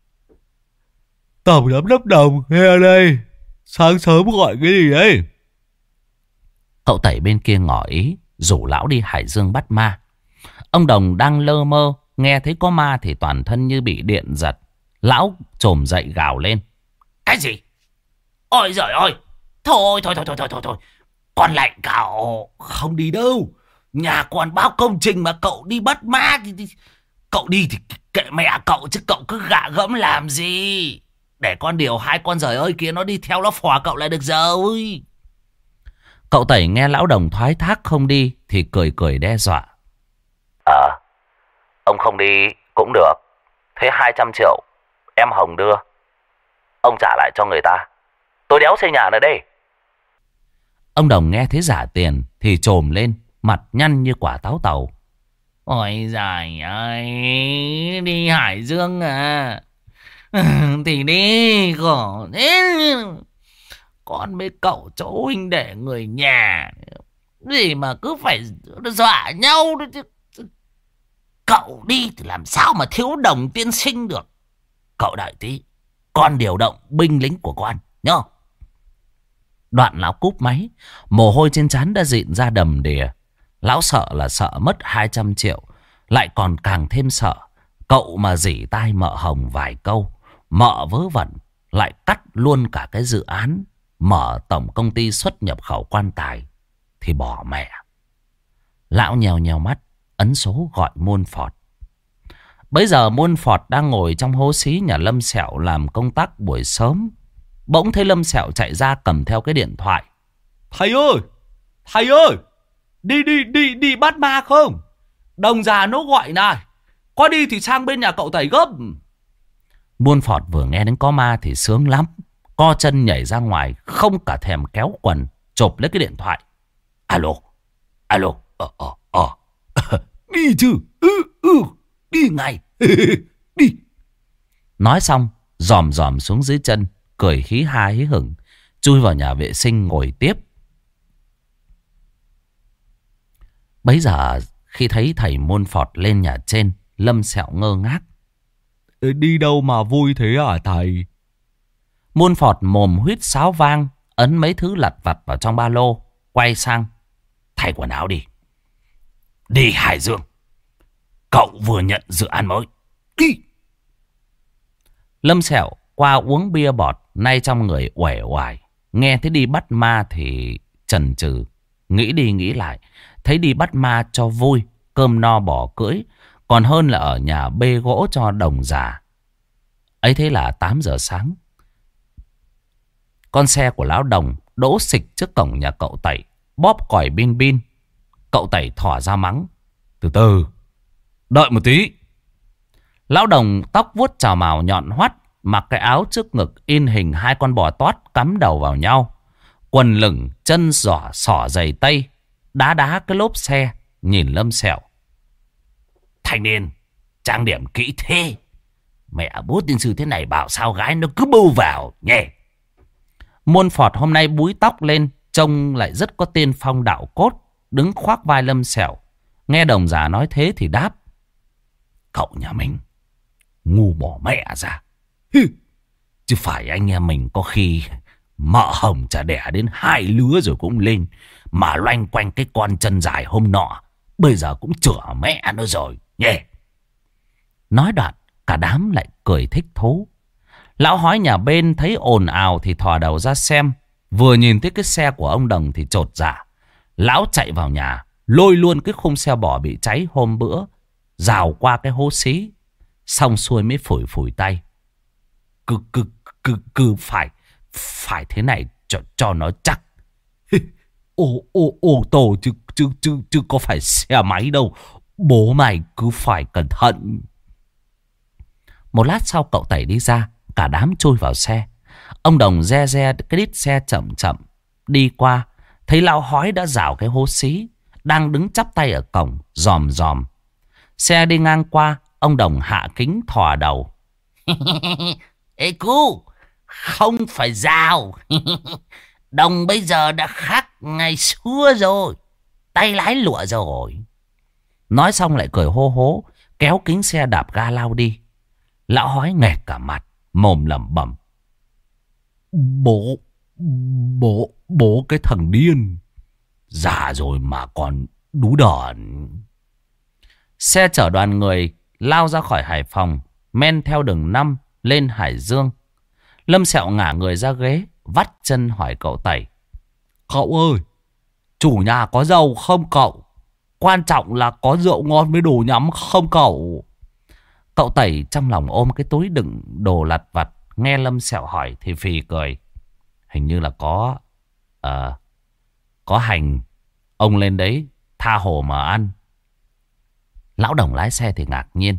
Tổng giám đốc Đồng nghe đây. Sáng sớm gọi cái gì đấy? Cậu Tẩy bên kia ngỏ ý rủ lão đi Hải Dương bắt ma. Ông Đồng đang lơ mơ, nghe thấy có ma thì toàn thân như bị điện giật. Lão trồm dậy gào lên. Cái gì? Ôi giời ơi, thôi. Con lạnh cậu. Không đi đâu. Nhà còn bao công trình mà cậu đi bắt ma thì cậu đi thì kệ mẹ cậu, chứ cậu cứ gạ gẫm làm gì. Để con điều 2 con giời ơi kia nó đi theo nó phò cậu lại được rồi. Cậu Tẩy nghe lão Đồng thoái thác không đi thì cười cười đe dọa. Ông không đi cũng được. Thế 200 triệu em Hồng đưa, ông trả lại cho người ta. Tôi đéo xây nhà nữa đây. Ông Đồng nghe thấy giả tiền thì trồm lên, mặt nhăn như quả táo tàu. Ôi giời ơi, đi Hải Dương à? Thì đi, khổ thế. Con với cậu chỗ huynh đệ người nhà gì mà cứ phải dọa nhau đó chứ. Cậu đi thì làm sao mà thiếu Đồng tiên sinh được. Cậu đợi tí, con điều động binh lính của con nhá. Đoạn lão cúp máy, mồ hôi trên trán đã dịn ra đầm đìa. Lão sợ là sợ mất 200 triệu, lại còn càng thêm sợ. Cậu mà rỉ tai mợ Hồng vài câu, mợ vớ vẩn lại cắt luôn cả cái dự án mở tổng công ty xuất nhập khẩu quan tài thì bỏ mẹ. Lão nhèo nhèo mắt, ấn số gọi Muôn Phọt. Bấy giờ Muôn Phọt đang ngồi trong hố xí nhà Lâm Sẹo làm công tác buổi sớm. Bỗng thấy Lâm Sẹo chạy ra cầm theo cái điện thoại. Thầy ơi! Thầy ơi! Đi bắt ma không? Đồng già nó gọi này. Có đi thì sang bên nhà cậu thầy gấp. Muôn Phọt vừa nghe đến có ma thì sướng lắm. Co chân nhảy ra ngoài, không cả thèm kéo quần, chộp lấy cái điện thoại. Alo! Alo! Đi chứ! Đi ngay! Đi! Nói xong, dòm dòm xuống dưới chân, cười hí ha hí hửng, chui vào nhà vệ sinh ngồi tiếp. Bấy giờ khi thấy thầy Muôn Phọt lên nhà trên, Lâm Sẹo ngơ ngác. Đi đâu mà vui thế hả thầy? Muôn Phọt mồm huýt sáo vang, ấn mấy thứ lặt vặt vào trong ba lô, quay sang. Thay quần áo đi. Đi Hải Dương. Cậu vừa nhận dự án mới. Đi! Lâm Sẹo qua uống bia bọt, nay trong người uể oải. Nghe thấy đi bắt ma thì chần chừ, nghĩ đi nghĩ lại, thấy đi bắt ma cho vui, cơm no bỏ cưỡi, còn hơn là ở nhà bê gỗ cho Đồng già. Ấy thế là 8 giờ sáng. Con xe của lão Đồng đỗ xịch trước cổng nhà cậu Tẩy, bóp còi bin bin. Cậu Tẩy thỏ ra mắng. Từ từ, đợi một tí. Lão Đồng tóc vuốt chào mào nhọn hoắt, mặc cái áo trước ngực in hình 2 con bò tót cắm đầu vào nhau, quần lửng, chân giỏ xỏ giày tây, đá cái lốp xe, nhìn Lâm Sẹo. Thanh niên, trang điểm kỹ thế. Mẹ bố tiên sư thế này bảo sao gái nó cứ bưu vào nhé. Muôn Phọt hôm nay búi tóc lên, trông lại rất có tiên phong đạo cốt, đứng khoác vai Lâm Sẹo. Nghe Đồng già nói thế thì đáp. Cậu nhà mình ngu bỏ mẹ ra. Chứ phải anh em mình có khi mợ Hồng chả đẻ đến 2 lứa rồi cũng lên. Mà loanh quanh cái con chân dài hôm nọ, bây giờ cũng chửa mẹ nó rồi nhé. Nói đoạn, cả đám lại cười thích thú. Lão hói nhà bên thấy ồn ào thì thò đầu ra xem. Vừa nhìn thấy cái xe của ông Đồng thì chột dạ. Lão chạy vào nhà, lôi luôn cái khung xe bò bị cháy hôm bữa, rào qua cái hố xí. Xong xuôi mới phủi phủi tay. Cứ phải thế này cho nó chắc. Ô tô chứ có phải xe máy đâu. Bố mày cứ phải cẩn thận. Một lát sau cậu Tẩy đi ra, cả đám chui vào xe. Ông Đồng re cái đít xe chậm chậm đi qua, thấy lão hói đã rào cái hố xí, đang đứng chắp tay ở cổng dòm dòm. Xe đi ngang qua, ông Đồng hạ kính thò đầu. Ê cu, không phải rào. Đồng bây giờ đã khác ngày xưa rồi, tay lái lụa rồi. Nói xong lại cười hô hố, kéo kính xe đạp ga lao đi. Lão hói nghẹt cả mặt, mồm lẩm bẩm. Bố cái thằng điên. Già rồi mà còn đú đòn. Xe chở đoàn người lao ra khỏi Hải Phòng, men theo đường 5 lên Hải Dương. Lâm Sẹo ngả người ra ghế, vắt chân hỏi cậu Tẩy. Cậu ơi, chủ nhà có giàu không cậu? Quan trọng là có rượu ngon với đồ nhắm không cậu? Cậu Tẩy trong lòng ôm cái túi đựng đồ lặt vặt, nghe Lâm Sẹo hỏi thì phì cười. Hình như là có hành. Ông lên đấy tha hồ mà ăn. Lão Đồng lái xe thì ngạc nhiên.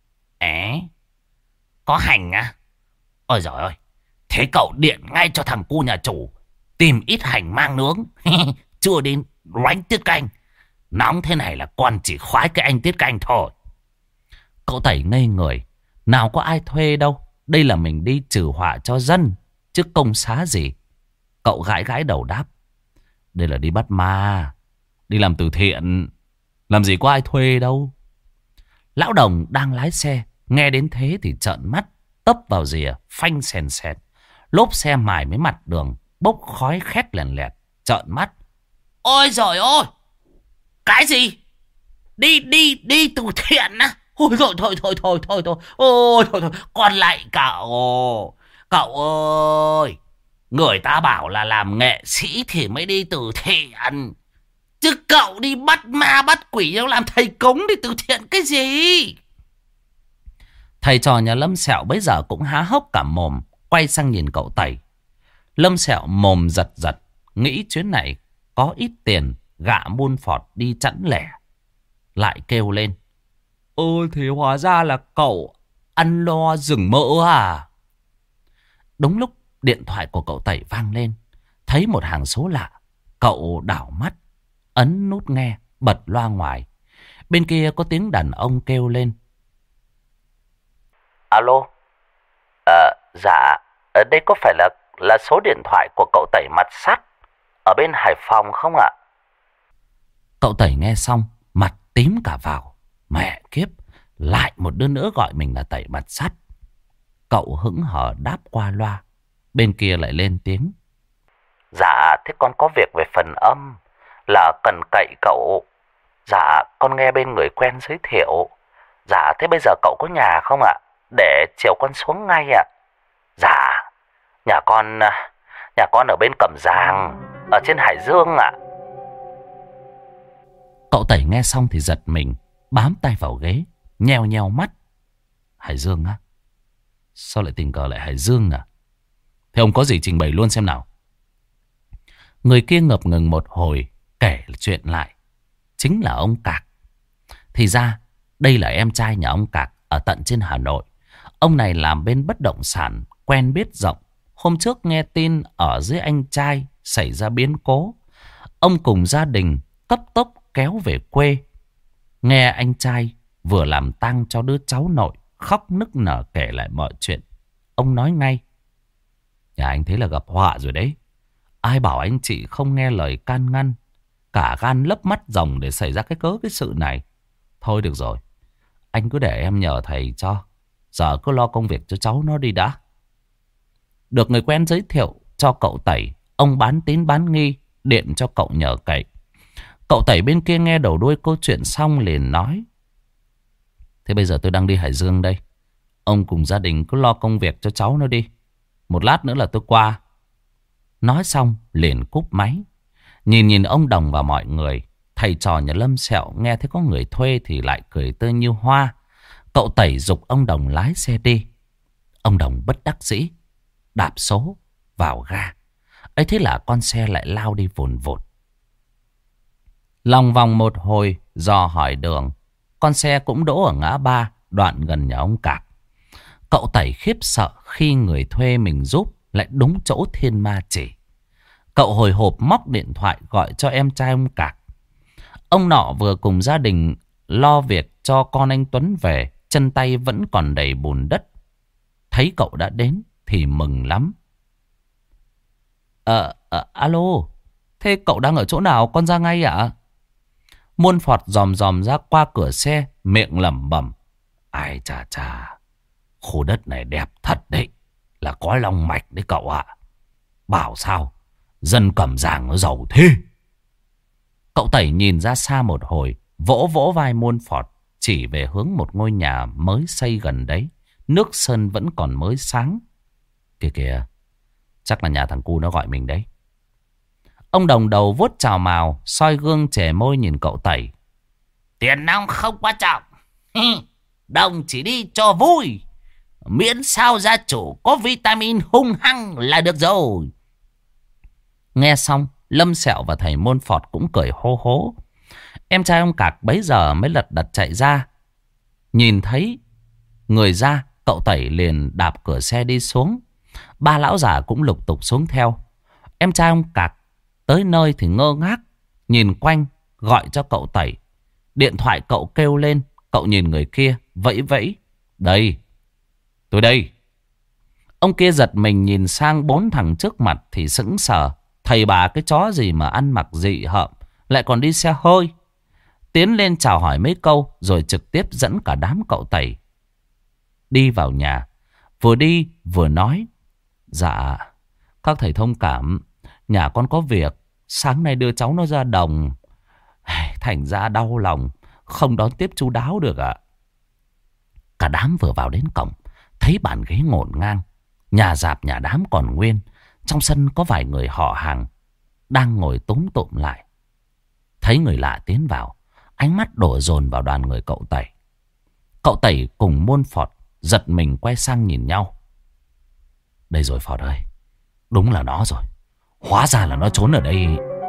Có hành à? Ôi giời ơi, thế cậu điện ngay cho thằng cu nhà chủ tìm ít hành mang nướng. Chưa đến roánh tiết canh. Nóng thế này là con chỉ khoái cái anh tiết canh thôi. Cậu Tẩy ngây người. Nào có ai thuê đâu. Đây là mình đi trừ họa cho dân, chứ công xá gì. Cậu gãi gãi đầu đáp. Đây là đi bắt ma, đi làm từ thiện, làm gì có ai thuê đâu. Lão Đồng đang lái xe, nghe đến thế thì trợn mắt, tấp vào rìa, phanh sèn sẹt. Lốp xe mài mấy mặt đường, bốc khói khét lèn lẹt, trợn mắt. Ôi giời ơi, cái gì? Đi từ thiện á? Ôi thôi. Ôi thôi, con lại cậu. Cậu ơi, người ta bảo là làm nghệ sĩ thì mới đi từ thiện. Chứ cậu đi bắt ma bắt quỷ đâu, làm thầy cúng đi từ thiện cái gì? Thầy trò nhà Lâm Sẹo bấy giờ cũng há hốc cả mồm, quay sang nhìn cậu Tẩy. Lâm Sẹo mồm giật giật, nghĩ chuyến này có ít tiền, gạ muôn phọt đi chẵn lẻ. Lại kêu lên. Thế hóa ra là cậu ăn lo rừng mỡ à? Đúng lúc điện thoại của cậu Tẩy vang lên, thấy một hàng số lạ. Cậu đảo mắt, ấn nút nghe, bật loa ngoài. Bên kia có tiếng đàn ông kêu lên. Alo. Dạ, đây có phải là số điện thoại của cậu Tẩy mặt sắt ở bên Hải Phòng không ạ? Cậu Tẩy nghe xong, mặt tím cả vào. Mẹ kiếp, lại một đứa nữa gọi mình là Tẩy mặt sắt. Cậu hững hờ đáp qua loa. Bên kia lại lên tiếng. Dạ, thế con có việc về phần âm, là cần cậy cậu. Dạ, con nghe bên người quen giới thiệu. Dạ, thế bây giờ cậu có nhà không ạ? Để chiều con xuống ngay ạ. Dạ, nhà con ở bên Cẩm Giàng, ở trên Hải Dương ạ. Cậu Tẩy nghe xong thì giật mình, bám tay vào ghế, nheo nheo mắt. Hải Dương á? Sao lại tình cờ lại Hải Dương à? Thế ông có gì trình bày luôn xem nào. Người kia ngập ngừng một hồi, kể chuyện lại. Chính là ông Cạc. Thì ra đây là em trai nhà ông Cạc ở tận trên Hà Nội. Ông này làm bên bất động sản, quen biết rộng. Hôm trước nghe tin ở dưới anh trai xảy ra biến cố, ông cùng gia đình cấp tốc kéo về quê. Nghe anh trai vừa làm tang cho đứa cháu nội, khóc nức nở kể lại mọi chuyện. Ông nói ngay. Nhà anh thế là gặp họa rồi đấy. Ai bảo anh chị không nghe lời can ngăn, cả gan lấp mắt rồng để xảy ra cái sự này. Thôi được rồi, anh cứ để em nhờ thầy cho. Giờ cứ lo công việc cho cháu nó đi đã. Được người quen giới thiệu cho cậu Tẩy, ông bán tín bán nghi, điện cho cậu nhờ cậy. Cậu Tẩy bên kia nghe đầu đuôi câu chuyện xong liền nói. Thế bây giờ tôi đang đi Hải Dương đây. Ông cùng gia đình cứ lo công việc cho cháu nó đi. Một lát nữa là tôi qua. Nói xong liền cúp máy. Nhìn ông Đồng và mọi người, thầy trò nhà Lâm Sẹo nghe thấy có người thuê thì lại cười tươi như hoa. Cậu Tẩy giục ông Đồng lái xe đi. Ông Đồng bất đắc dĩ đạp số vào ga. Ấy thế là con xe lại lao đi vùn vụt. Lòng vòng một hồi dò hỏi đường, con xe cũng đỗ ở ngã ba đoạn gần nhà ông Cạc. Cậu Tẩy khiếp sợ khi người thuê mình giúp lại đúng chỗ thiên ma chỉ. Cậu hồi hộp móc điện thoại gọi cho em trai ông Cạc. Ông nọ vừa cùng gia đình lo việc cho con anh Tuấn về, chân tay vẫn còn đầy bùn đất. Thấy cậu đã đến thì mừng lắm. Alo, thế cậu đang ở chỗ nào, con ra ngay ạ? Muôn Phọt dòm dòm ra qua cửa xe, miệng lẩm bẩm. Ai chà chà, khu đất này đẹp thật đấy, là có long mạch đấy cậu ạ. Bảo sao dân Cẩm Giàng nó giàu thế. Cậu Tẩy nhìn ra xa một hồi, vỗ vỗ vai Muôn Phọt, chỉ về hướng một ngôi nhà mới xây gần đấy. Nước sơn vẫn còn mới sáng. Kìa kìa, chắc là nhà thằng cu nó gọi mình đấy. Ông Đồng đầu vuốt chào mào, soi gương chẻ môi nhìn cậu Tẩy. Tiền nong không quan trọng. Đồng chỉ đi cho vui. Miễn sao gia chủ có vitamin hung hăng là được rồi. Nghe xong, Lâm Sẹo và thầy Muôn Phọt cũng cười hô hố. Em trai ông Cạc bấy giờ mới lật đật chạy ra, Nhìn thấy người ra, cậu Tẩy liền đạp cửa xe đi xuống. Ba lão già cũng lục tục xuống theo. Em trai ông Cạc tới nơi thì ngơ ngác, nhìn quanh gọi cho cậu Tẩy. Điện thoại cậu kêu lên, cậu nhìn người kia vẫy vẫy. Đây, tôi đây. Ông kia giật mình nhìn sang 4 thằng trước mặt thì sững sờ. Thầy bà cái chó gì mà ăn mặc dị hợm, lại còn đi xe hơi. Tiến lên chào hỏi mấy câu rồi trực tiếp dẫn cả đám cậu Tẩy đi vào nhà. Vừa đi vừa nói. Dạ, các thầy thông cảm, nhà con có việc, sáng nay đưa cháu nó ra đồng, thành ra đau lòng, không đón tiếp chu đáo được ạ. Cả đám vừa vào đến cổng, thấy bàn ghế ngổn ngang, nhà rạp nhà đám còn nguyên. Trong sân có vài người họ hàng đang ngồi túm tụm lại. Thấy người lạ tiến vào, ánh mắt đổ dồn vào đoàn người cậu Tẩy. Cậu Tẩy cùng Môn Phọt giật mình quay sang nhìn nhau. Đây rồi Phọt ơi, đúng là nó rồi. Hóa ra là nó trốn ở đây.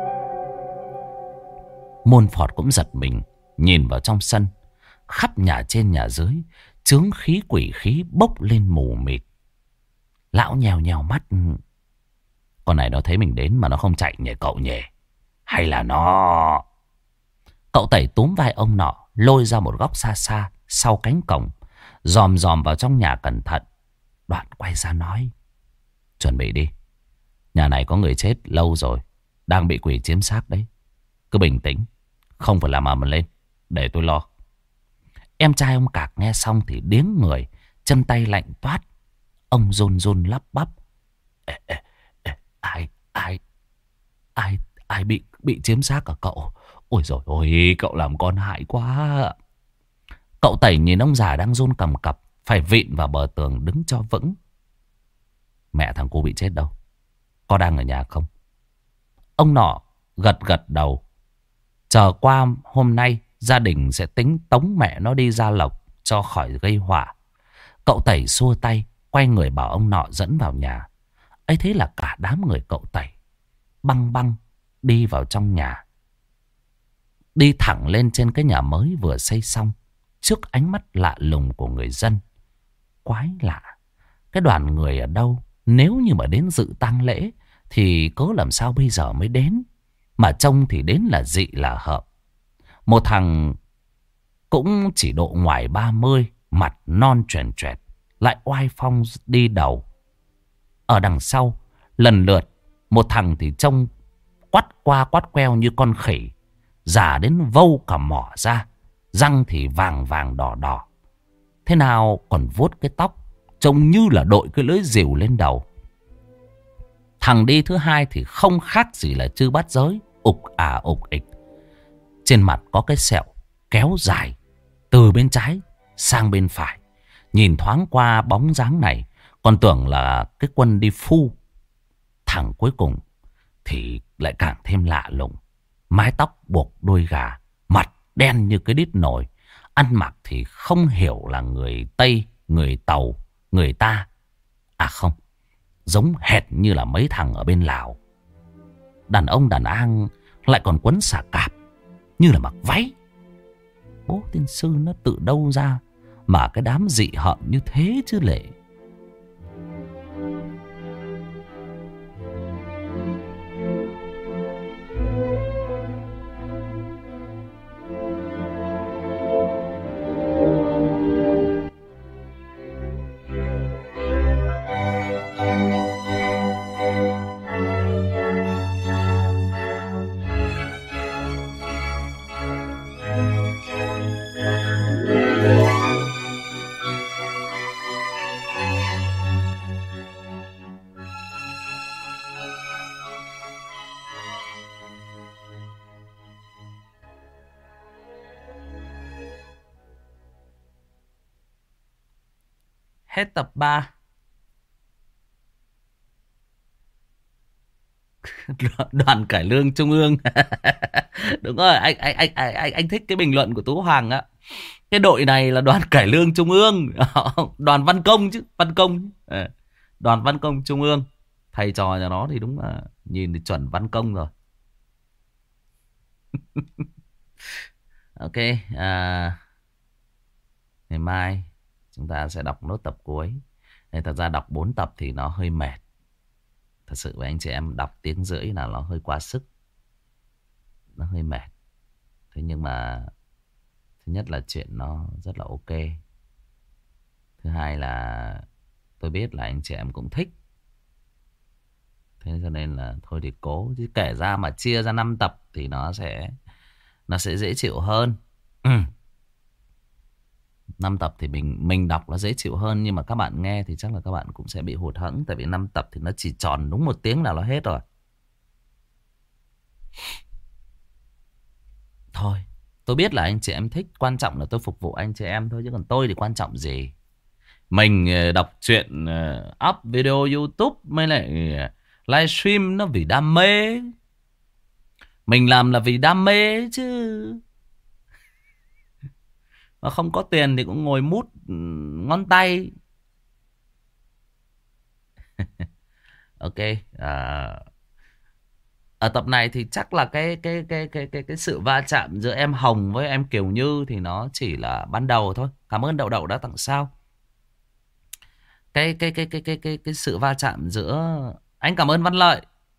Môn Phọt cũng giật mình nhìn vào trong sân. Khắp nhà trên nhà dưới, chướng khí quỷ khí bốc lên mù mịt. Lão nhèo nhèo mắt. Con này nó thấy mình đến mà nó không chạy nhỉ cậu nhỉ? Hay là nó... Cậu Tẩy túm vai ông nọ, lôi ra một góc xa xa sau cánh cổng, dòm dòm vào trong nhà cẩn thận. Đoạn quay ra nói. Chuẩn bị đi, nhà này có người chết lâu rồi, đang bị quỷ chiếm xác đấy. Cứ bình tĩnh, không phải làm ầm lên, để tôi lo. Em trai ông Cạc nghe xong thì điếng người, chân tay lạnh toát. Ông run run lắp bắp. Ai bị chiếm xác à cậu? Ôi dồi ôi, cậu làm con hại quá. Cậu Tẩy nhìn ông già đang run cầm cập, phải vịn vào bờ tường đứng cho vững. Mẹ thằng cu bị chết đâu? Có đang ở nhà không? Ông nọ gật gật đầu. Chờ qua hôm nay gia đình sẽ tính tống mẹ nó đi Gia Lộc cho khỏi gây họa. Cậu Tẩy xua tay, quay người bảo ông nọ dẫn vào nhà. Ấy thế là cả đám người cậu Tẩy băng băng đi vào trong nhà. Đi thẳng lên trên cái nhà mới vừa xây xong, trước ánh mắt lạ lùng của người dân. Quái lạ, cái đoàn người ở đâu? Nếu như mà đến dự tang lễ thì cớ làm sao bây giờ mới đến? Mà trông thì đến là dị là hợp. Một thằng cũng chỉ độ ngoài 30, mặt non choèn choẹt, lại oai phong đi đầu. Ở đằng sau lần lượt, một thằng thì trông quắt qua quắt queo như con khỉ, già đến vâu cả mỏ ra, răng thì vàng vàng đỏ đỏ. Thế nào còn vuốt cái tóc, trông như là đội cái lưỡi rìu lên đầu. Thằng đi thứ hai thì không khác gì là chư bát giới, ục ục ịch. Trên mặt có cái sẹo kéo dài từ bên trái sang bên phải. Nhìn thoáng qua bóng dáng này, còn tưởng là cái quân đi phu. Thằng cuối cùng thì lại càng thêm lạ lùng. Mái tóc buộc đuôi gà, mặt đen như cái đít nồi. Ăn mặc thì không hiểu là người Tây, người Tàu, người ta. À không, giống hệt như là mấy thằng ở bên Lào. Đàn ông đàn an lại còn quấn xà cạp, như là mặc váy. Bố tiên sư nó tự đâu ra mà cái đám dị hợm như thế chứ lệ. Hết tập 3. Đoàn cải lương trung ương. Đúng rồi, anh thích cái bình luận của Tú Hoàng á. Cái đội này là đoàn cải lương trung ương. Đoàn văn công chứ, văn công. Đoàn văn công trung ương. Thầy trò nhà nó thì đúng là nhìn thì chuẩn văn công rồi. Ok, Ngày mai chúng ta sẽ đọc nốt tập cuối. Nên thật ra đọc 4 tập thì nó hơi mệt. Thật sự với anh chị em, đọc tiếng rưỡi là nó hơi quá sức, nó hơi mệt. Thế nhưng mà thứ nhất là chuyện nó rất là ok. Thứ hai là tôi biết là anh chị em cũng thích. Thế cho nên là thôi thì cố. Chứ kể ra mà chia ra 5 tập thì nó sẽ dễ chịu hơn. 5 tập thì mình đọc nó dễ chịu hơn. Nhưng mà các bạn nghe thì chắc là các bạn cũng sẽ bị hụt hẫng. Tại vì 5 tập thì nó chỉ tròn đúng 1 tiếng là nó hết rồi. Thôi, tôi biết là anh chị em thích. Quan trọng là tôi phục vụ anh chị em thôi. Chứ còn tôi thì quan trọng gì. Mình đọc truyện, up video YouTube mới lại livestream nó vì đam mê. Mình làm là vì đam mê chứ. Mà không có tiền thì cũng ngồi mút ngón tay. Ok. Ở tập này thì chắc là cái sự va chạm giữa em Hồng với em Kiều Như thì nó chỉ là ban đầu thôi. Cảm ơn Đậu Đậu đã tặng sao. Cái sự va chạm giữa, anh cảm ơn Văn Lợi,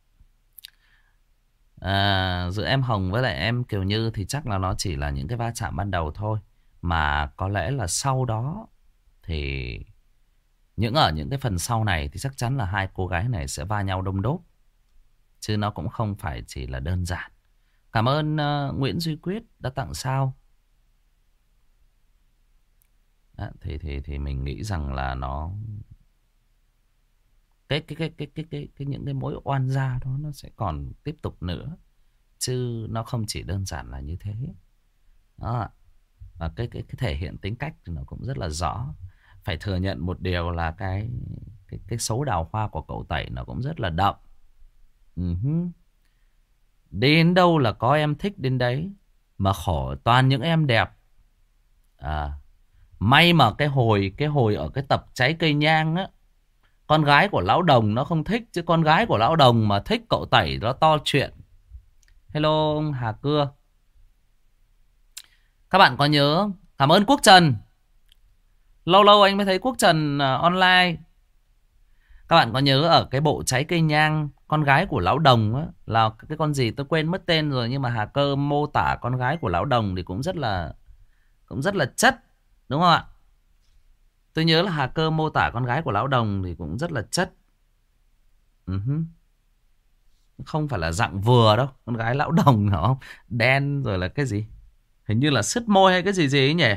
giữa em Hồng với lại em Kiều Như thì chắc là nó chỉ là những cái va chạm ban đầu thôi. Mà có lẽ là sau đó thì ở những cái phần sau này thì chắc chắn là hai cô gái này sẽ va nhau đông đốp. Chứ nó cũng không phải chỉ là đơn giản. Cảm ơn Nguyễn Duy Quyết đã tặng sao. Đó, thì mình nghĩ rằng là nó những cái mối oan gia đó nó sẽ còn tiếp tục nữa, chứ nó không chỉ đơn giản là như thế. Đó. Và cái thể hiện tính cách thì nó cũng rất là rõ. Phải thừa nhận một điều là cái số đào hoa của cậu Tẩy nó cũng rất là đậm. Đến đâu là có em thích đến đấy, mà khổ toàn những em đẹp. May mà cái hồi ở cái tập Trái Cây Nhang á, con gái của Lão Đồng nó không thích. Chứ con gái của Lão Đồng mà thích cậu Tẩy nó to chuyện. Hello ông Hà Cưa. Các bạn có nhớ, cảm ơn Quốc Trần. Lâu lâu anh mới thấy Quốc Trần online. Các bạn có nhớ ở cái bộ Trái Cây Nhang, con gái của Lão Đồng á, là cái con gì tôi quên mất tên rồi. Nhưng mà Hà Cơ mô tả con gái của Lão Đồng thì cũng rất là chất. Đúng không ạ? Tôi nhớ là Hà Cơ mô tả con gái của Lão Đồng thì cũng rất là chất. Không phải là dạng vừa đâu. Con gái Lão Đồng hả không? Đen rồi là cái gì? Hình như là sứt môi hay cái gì gì ấy nhỉ?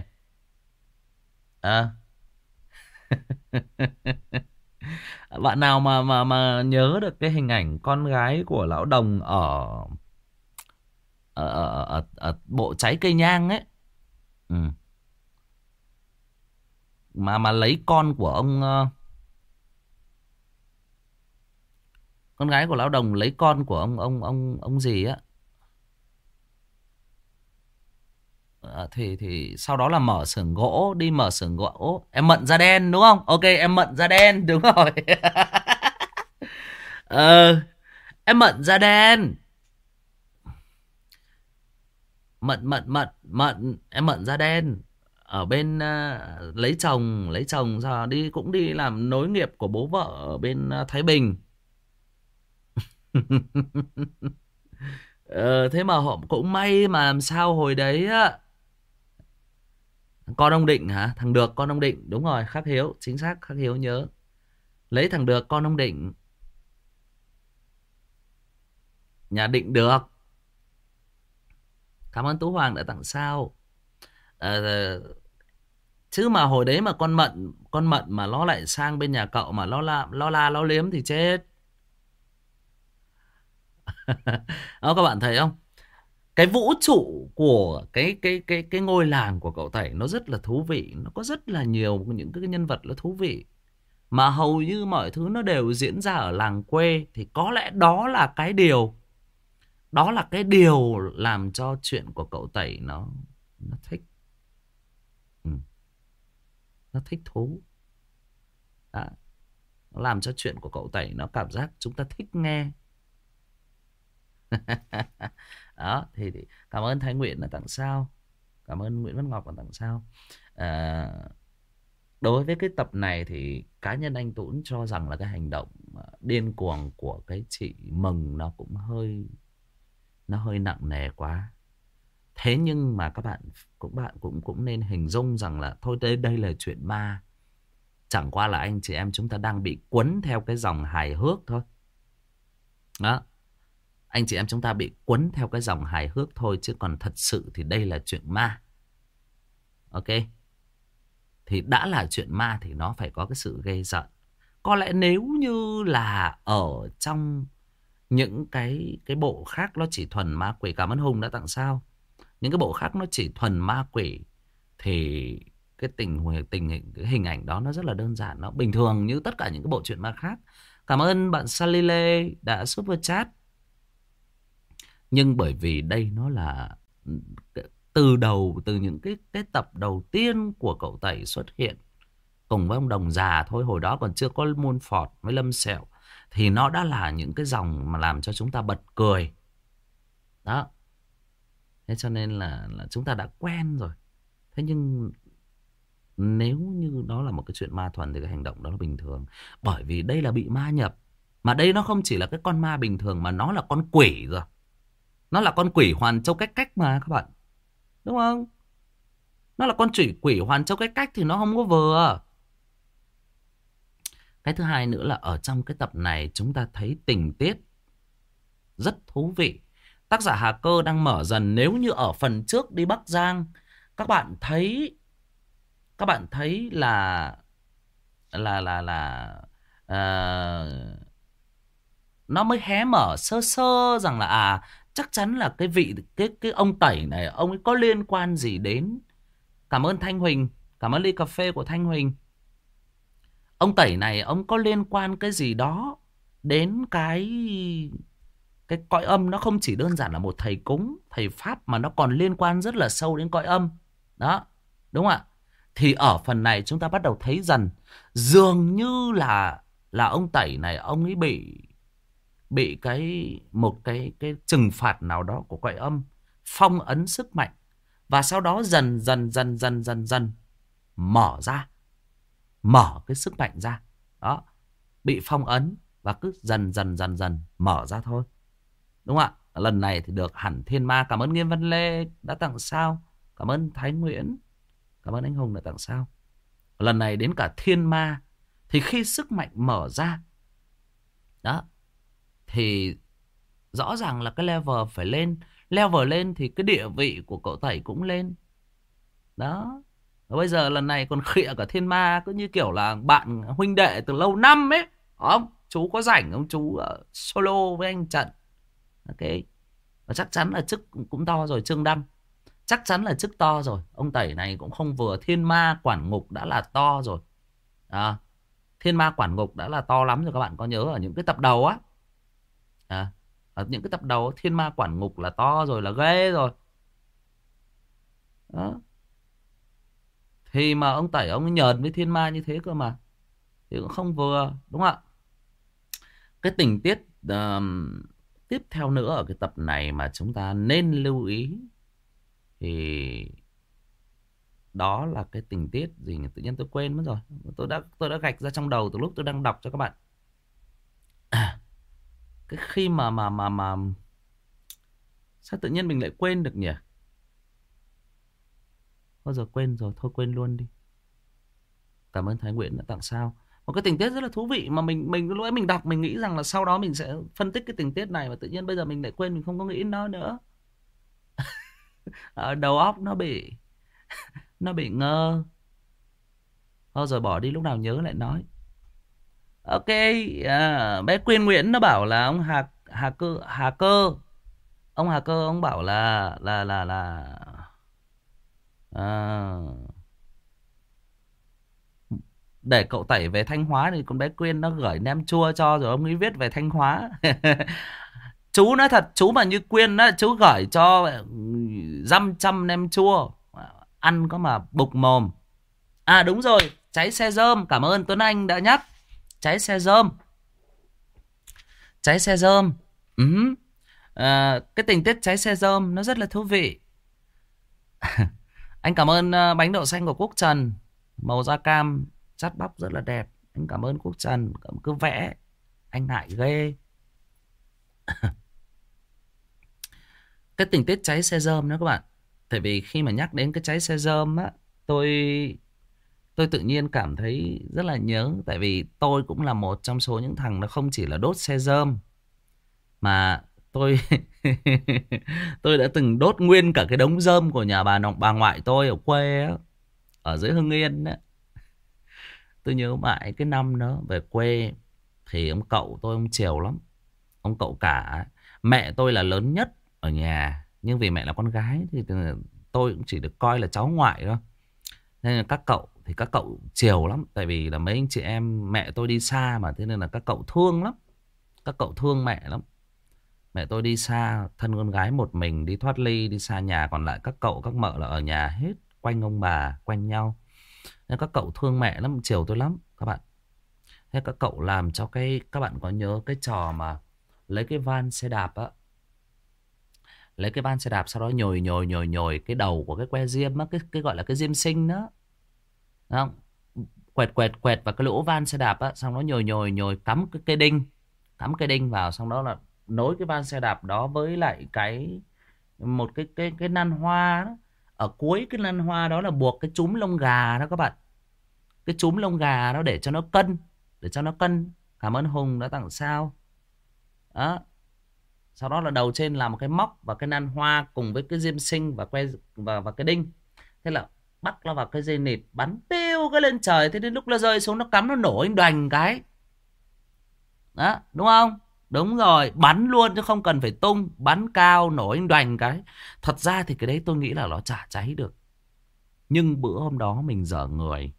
Bạn nào mà nhớ được cái hình ảnh con gái của Lão Đồng ở bộ Trái Cây Nhang ấy. Mà lấy con của ông, con gái của Lão Đồng lấy con của ông gì á. Thì sau đó là mở xưởng gỗ, đi mở xưởng gỗ. Em Mận Da Đen đúng không? Ok, em Mận Da Đen đúng rồi. Em Mận Da Đen. Mận em Mận Da Đen ở bên lấy chồng giờ cũng đi làm nối nghiệp của bố vợ ở bên Thái Bình. Thế mà họ cũng may mà làm sao hồi đấy á, con ông Định hả? Thằng Được con ông Định. Đúng rồi, Khắc Hiếu. Chính xác, Khắc Hiếu nhớ. Lấy thằng Được con ông Định. Nhà Định Được. Cảm ơn Tú Hoàng đã tặng sao. Chứ mà hồi đấy mà con Mận mà nó lại sang bên nhà cậu mà nó liếm thì chết. Đó, các bạn thấy không? Cái vũ trụ của cái ngôi làng của cậu Tẩy nó rất là thú vị. Nó có rất là nhiều những cái nhân vật nó thú vị. Mà hầu như mọi thứ nó đều diễn ra ở làng quê. Thì có lẽ đó là cái điều làm cho chuyện của cậu Tẩy nó thích. Nó thích thú. Đó. Nó làm cho chuyện của cậu Tẩy nó cảm giác chúng ta thích nghe. Đó, thì cảm ơn Thái Nguyễn đã tặng sao. Cảm ơn Nguyễn Văn Ngọc đã tặng sao. À, đối với cái tập này thì cá nhân anh Tuấn cho rằng là cái hành động điên cuồng của cái chị Mừng nó hơi nặng nề quá. Thế nhưng mà các bạn cũng nên hình dung rằng là thôi đây là chuyện ma. Chẳng qua là anh chị em chúng ta đang bị quấn theo cái dòng hài hước thôi. Đó. Anh chị em chúng ta bị quấn theo cái dòng hài hước thôi. Chứ còn thật sự thì đây là chuyện ma. Ok. Thì đã là chuyện ma thì nó phải có cái sự ghê rợn. Có lẽ nếu như là ở trong những cái bộ khác nó chỉ thuần ma quỷ. Cảm ơn Hùng đã tặng sao. Những cái bộ khác nó chỉ thuần ma quỷ thì cái cái hình ảnh đó nó rất là đơn giản, nó bình thường như tất cả những cái bộ truyện ma khác. Cảm ơn bạn Salile đã super chat. Nhưng bởi vì đây nó là từ những cái tập đầu tiên của cậu Tẩy xuất hiện cùng với ông Đồng Già thôi, hồi đó còn chưa có Môn Phọt với Lâm Sẹo, thì nó đã là những cái dòng mà làm cho chúng ta bật cười. Đó. Thế cho nên là chúng ta đã quen rồi. Thế nhưng nếu như đó là một cái chuyện ma thuần thì cái hành động đó là bình thường. Bởi vì đây là bị ma nhập. Mà đây nó không chỉ là cái con ma bình thường mà nó là con quỷ rồi. Nó là con quỷ Hoàn Châu Cách Cách mà các bạn. Đúng không? Nó là con quỷ Hoàn Châu Cách Cách thì nó không có vừa. Cái thứ hai nữa là ở trong cái tập này chúng ta thấy tình tiết rất thú vị. Tác giả Hà Cơ đang mở dần. Nếu như ở phần trước đi Bắc Giang, các bạn thấy là nó mới hé mở sơ sơ rằng là chắc chắn là cái ông Tẩy này ông ấy có liên quan gì đến. Cảm ơn Thanh Huỳnh, cảm ơn ly cà phê của Thanh Huỳnh. Ông Tẩy này ông có liên quan cái gì đó đến cái cõi âm. Nó không chỉ đơn giản là một thầy cúng, thầy pháp, mà nó còn liên quan rất là sâu đến cõi âm. Đó, đúng không ạ? Thì ở phần này chúng ta bắt đầu thấy dần dường như là ông Tẩy này ông ấy bị một cái trừng phạt nào đó của cõi âm, phong ấn sức mạnh, và sau đó dần dần mở cái sức mạnh ra. Đó, bị phong ấn và cứ dần dần mở ra thôi. Đúng không ạ? Lần này thì được hẳn thiên ma. Cảm ơn Nghiêm Văn Lê đã tặng sao. Cảm ơn Thái Nguyễn. Cảm ơn anh Hùng đã tặng sao. Lần này đến cả thiên ma. Thì khi sức mạnh mở ra, đó, thì rõ ràng là cái level phải lên. Level lên thì cái địa vị của cậu Tẩy cũng lên. Đó. Và bây giờ lần này còn khịa cả thiên ma, cứ như kiểu là bạn huynh đệ từ lâu năm ấy. Không? Chú có rảnh không? Chú solo với anh Trận. Ok. Và chắc chắn là chức cũng to rồi. Trương Đăng chắc chắn là chức to rồi. Ông Tẩy này cũng không vừa. Thiên ma quản ngục đã là to rồi. Thiên ma quản ngục đã là to lắm rồi. Các bạn có nhớ ở những cái tập đầu á, ở những cái tập đầu thiên ma quản ngục là to rồi, là ghê rồi. Đó. Thì mà ông Tẩy ông nhờn với thiên ma như thế cơ mà, thì cũng không vừa. Đúng không ạ? Cái tình tiết tiếp theo nữa ở cái tập này mà chúng ta nên lưu ý thì đó là cái tình tiết gì nhỉ? Tự nhiên tôi quên mất rồi. Tôi đã gạch ra trong đầu từ lúc tôi đang đọc cho các bạn. Cái khi mà sao tự nhiên mình lại quên được nhỉ? Bao giờ quên rồi, thôi quên luôn đi. Cảm ơn Thái Nguyễn đã tặng sao. Một cái tình tiết rất là thú vị mà mình lúc ấy mình đọc mình nghĩ rằng là sau đó mình sẽ phân tích cái tình tiết này, và tự nhiên bây giờ mình lại quên, mình không có nghĩ nó nữa. Đầu óc nó bị ngơ. Thôi rồi bỏ đi, lúc nào nhớ lại nói. Ok, bé Quyên Nguyễn nó bảo là ông Hà Cơ. Ông Hà Cơ ông bảo là để cậu Tẩy về Thanh Hóa thì con bé Quyên nó gửi nem chua cho, rồi ông ấy viết về Thanh Hóa. Chú nói thật, chú mà như Quyên á, chú gửi cho dăm trăm nem chua, ăn có mà bục mồm. Đúng rồi, cháy xe rơm. Cảm ơn Tuấn Anh đã nhắc. Cháy xe rơm. Cháy xe rơm. Cái tình tiết cháy xe rơm nó rất là thú vị. Anh cảm ơn bánh đậu xanh của Quốc Trần. Màu da cam, chát bắp rất là đẹp. Anh cảm ơn Quốc Trần. Cứ vẽ. Anh ngại ghê. Cái tình tiết cháy xe rơm đó các bạn. Tại vì khi mà nhắc đến cái cháy xe rơm á, tôi tự nhiên cảm thấy rất là nhớ. Tại vì tôi cũng là một trong số những thằng nó không chỉ là đốt xe rơm, mà tôi tôi đã từng đốt nguyên cả cái đống rơm của nhà bà ngoại tôi ở quê á, ở dưới Hưng Yên á. Tôi nhớ mãi cái năm đó về quê thì ông cậu tôi ông chiều lắm. Ông cậu cả, mẹ tôi là lớn nhất ở nhà, nhưng vì mẹ là con gái thì tôi cũng chỉ được coi là cháu ngoại thôi. Nên là các cậu chiều lắm. Tại vì là mấy anh chị em mẹ tôi đi xa mà, thế nên là các cậu thương lắm. Các cậu thương mẹ lắm. Mẹ tôi đi xa, thân con gái một mình đi thoát ly, đi xa nhà. Còn lại các cậu các mợ là ở nhà hết, quanh ông bà, quanh nhau. Nên các cậu thương mẹ lắm, chiều tôi lắm các bạn. Thế các cậu làm cho các bạn có nhớ cái trò mà lấy cái van xe đạp á, lấy cái van xe đạp sau đó nhồi cái đầu của cái que diêm á, cái gọi là cái diêm sinh đó, đúng không? Quẹt vào cái lỗ van xe đạp á, xong nó nhồi cắm cắm cái đinh vào, xong đó là nối cái van xe đạp đó với lại một cái năn hoa đó. Ở cuối cái năn hoa đó là buộc cái chúm lông gà đó các bạn. Cái chúm lông gà đó để cho nó cân, Cảm ơn Hùng đã tặng sao đó. Sau đó là đầu trên là một cái móc và cái năn hoa cùng với cái diêm sinh và cái đinh. Thế là bắt nó vào cái dây nịt, bắn piu cái lên trời. Thế đến lúc nó rơi xuống, nó cắm, nó nổ anh đoành cái đó, đúng không? Đúng rồi, bắn luôn chứ không cần phải tung. Bắn cao nổ anh đoành cái. Thật ra thì cái đấy tôi nghĩ là nó chả cháy được. Nhưng bữa hôm đó mình dở người.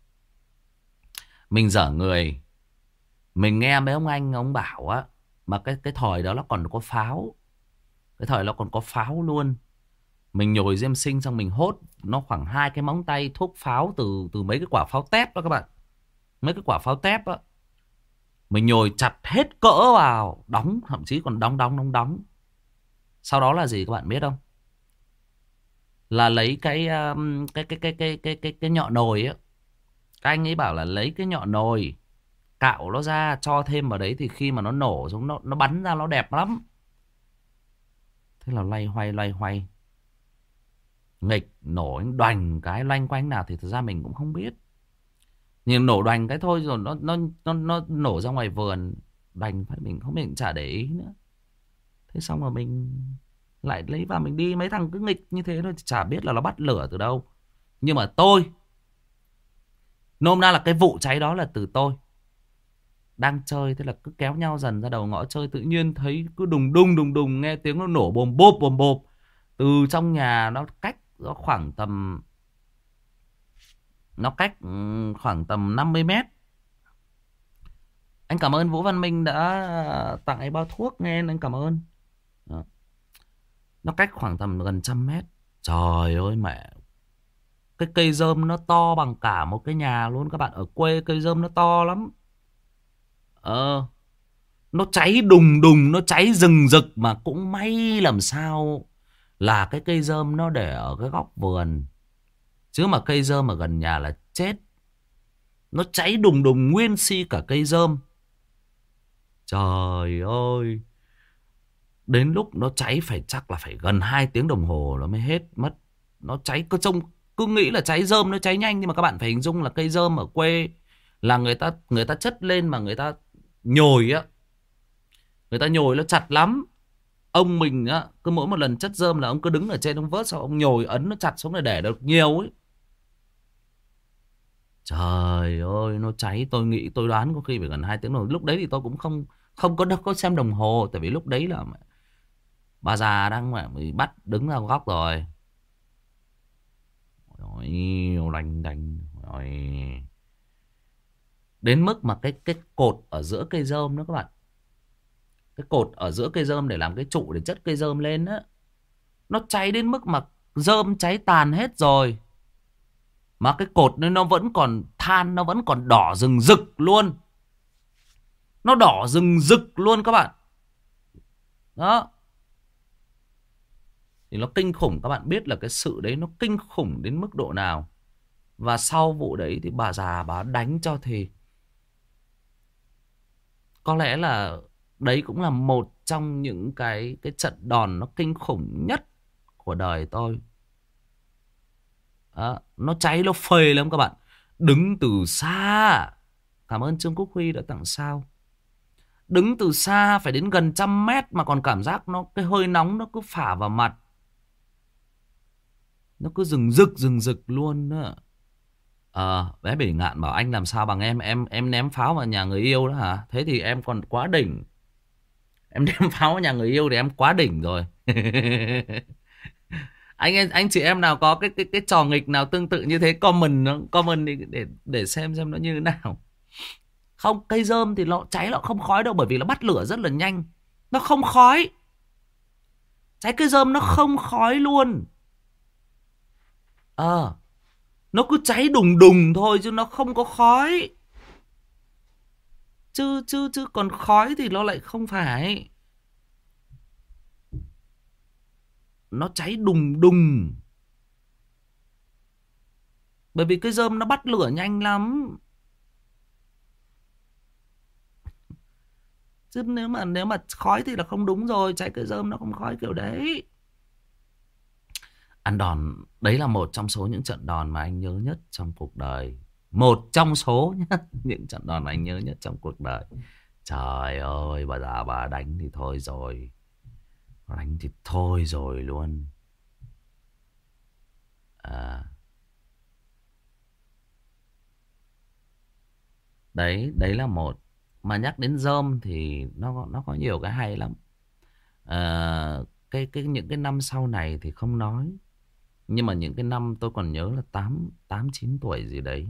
Mình nghe mấy ông anh ông bảo á, mà cái thời đó nó còn có pháo. Cái thời nó còn có pháo luôn. Mình nhồi diêm sinh xong mình hốt nó khoảng 2 cái móng tay thuốc pháo từ mấy cái quả pháo tép đó các bạn. Mấy cái quả pháo tép á. Mình nhồi chặt hết cỡ vào, đóng, thậm chí còn đóng. Sau đó là gì các bạn biết không? Là lấy cái nhọ nồi á. Các anh ấy bảo là lấy cái nhọ nồi, cạo nó ra, cho thêm vào đấy thì khi mà nó nổ xuống, nó bắn ra nó đẹp lắm. Thế là loay hoay nghịch, nổ đoành cái loanh quanh nào thì thực ra mình cũng không biết. Nhưng nổ đoành cái thôi rồi nó nổ ra ngoài vườn, đoành phát mình không, mình chả để ý nữa. Thế xong rồi mình lại lấy vào mình đi, mấy thằng cứ nghịch như thế thôi, chả biết là nó bắt lửa từ đâu. Nhưng mà tôi, nôm na là cái vụ cháy đó là từ tôi đang chơi, thế là cứ kéo nhau dần ra đầu ngõ chơi, tự nhiên thấy cứ đùng đùng nghe tiếng nó nổ bồm bốp. Từ trong nhà nó cách khoảng tầm 50 mét. Anh cảm ơn Vũ Văn Minh đã tặng ấy bao thuốc nghe, anh cảm ơn. Đó. Nó cách khoảng tầm gần 100 mét. Trời ơi mẹ, cái cây rơm nó to bằng cả một cái nhà luôn các bạn. Ở quê cây rơm nó to lắm. Nó cháy đùng, nó cháy rừng rực. Mà cũng may làm sao là cái cây rơm nó để ở cái góc vườn, chứ mà cây rơm ở gần nhà là chết. Nó cháy đùng nguyên si cả cây rơm. Trời ơi, đến lúc nó cháy chắc là phải gần 2 tiếng đồng hồ nó mới hết mất. Nó cháy cứ nghĩ là cháy rơm nó cháy nhanh, nhưng mà các bạn phải hình dung là cây rơm ở quê là người ta chất lên mà người ta nhồi á. Người ta nhồi nó chặt lắm. Ông mình á, cứ mỗi một lần chất rơm là ông cứ đứng ở trên ông vớt, sau ông nhồi ấn nó chặt xuống để được nhiều ấy. Trời ơi, nó cháy, tôi đoán có khi phải gần 2 tiếng rồi. Lúc đấy thì tôi cũng không có xem đồng hồ, tại vì lúc đấy là bà già đang bị bắt đứng ra góc rồi. Ôi, đành. Đến mức mà cái cột ở giữa cây rơm đó các bạn. Cái cột ở giữa cây rơm để làm cái trụ để chất cây rơm lên á, nó cháy đến mức mà rơm cháy tàn hết rồi, mà cái cột nên nó vẫn còn than, nó vẫn còn đỏ rừng rực luôn. Nó đỏ rừng rực luôn các bạn. Đó. Thì nó kinh khủng, các bạn biết là cái sự đấy nó kinh khủng đến mức độ nào. Và sau vụ đấy thì bà già bà đánh cho thì có lẽ là đấy cũng là một trong những cái trận đòn nó kinh khủng nhất của đời tôi. Đó, nó cháy nó phê lắm các bạn. Đứng từ xa. Cảm ơn Trương Quốc Huy đã tặng sao. Đứng từ xa phải đến gần 100 mét mà còn cảm giác nó cái hơi nóng nó cứ phả vào mặt. Nó cứ rừng rực luôn đó. Bé Bể Ngạn bảo anh làm sao bằng em ném pháo vào nhà người yêu đó hả? Thế thì em còn quá đỉnh. Em ném pháo vào nhà người yêu thì em quá đỉnh rồi. Anh chị em nào có cái trò nghịch nào tương tự như thế comment đi để xem nó như thế nào. Không, cây rơm thì nó cháy nó không khói đâu, bởi vì nó bắt lửa rất là nhanh. Nó không khói. Cháy cây rơm nó không khói luôn. Nó cứ cháy đùng đùng thôi chứ nó không có khói. Chứ còn khói thì nó lại không phải. Nó cháy đùng đùng. Bởi vì cây rơm nó bắt lửa nhanh lắm. Chứ nếu mà khói thì là không đúng rồi. Cháy cây rơm nó không khói kiểu đấy. Ăn đòn. Đấy là một trong số những trận đòn mà anh nhớ nhất trong cuộc đời. Một trong số những trận đòn mà anh nhớ nhất trong cuộc đời. Trời ơi, bà già bà đánh thì thôi rồi. Đánh thì thôi rồi luôn. Đấy là một. Mà nhắc đến rơm thì nó có nhiều cái hay lắm. Những cái năm sau này thì không nói. Nhưng mà những cái năm tôi còn nhớ là 8-9 tuổi gì đấy.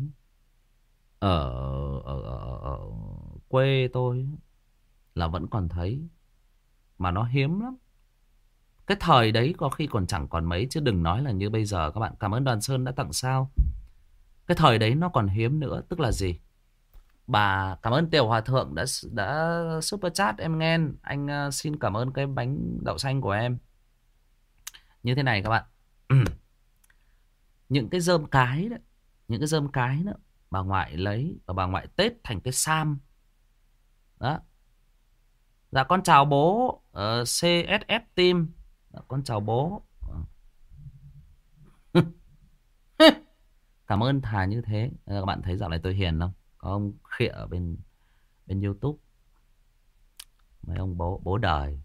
Ở quê tôi là vẫn còn thấy. Mà nó hiếm lắm. Cái thời đấy có khi còn chẳng còn mấy. Chứ đừng nói là như bây giờ các bạn. Cảm ơn Đoàn Sơn đã tặng sao. Cái thời đấy nó còn hiếm nữa. Tức là gì? Bà cảm ơn Tiểu Hòa Thượng đã super chat em nghe. Anh xin cảm ơn cái bánh đậu xanh của em. Như thế này các bạn. Những cái rơm cái đó. Những cái rơm cái đó. Bà ngoại lấy và bà ngoại tết thành cái sam. Đó. Dạ con chào bố. CSF team. Dạ, con chào bố. Cảm ơn thà như thế. Các bạn thấy dạo này tôi hiền không? Có ông khịa ở bên YouTube. Mấy ông bố đời.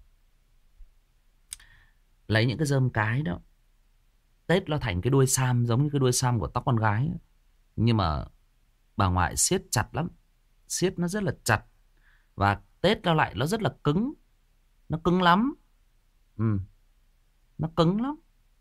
Lấy những cái rơm cái đó. Tết nó thành cái đuôi sam. Giống như cái đuôi sam của tóc con gái. Nhưng mà bà ngoại siết chặt lắm. Siết nó rất là chặt. Và tết nó rất là cứng. Nó cứng lắm. Nó cứng lắm.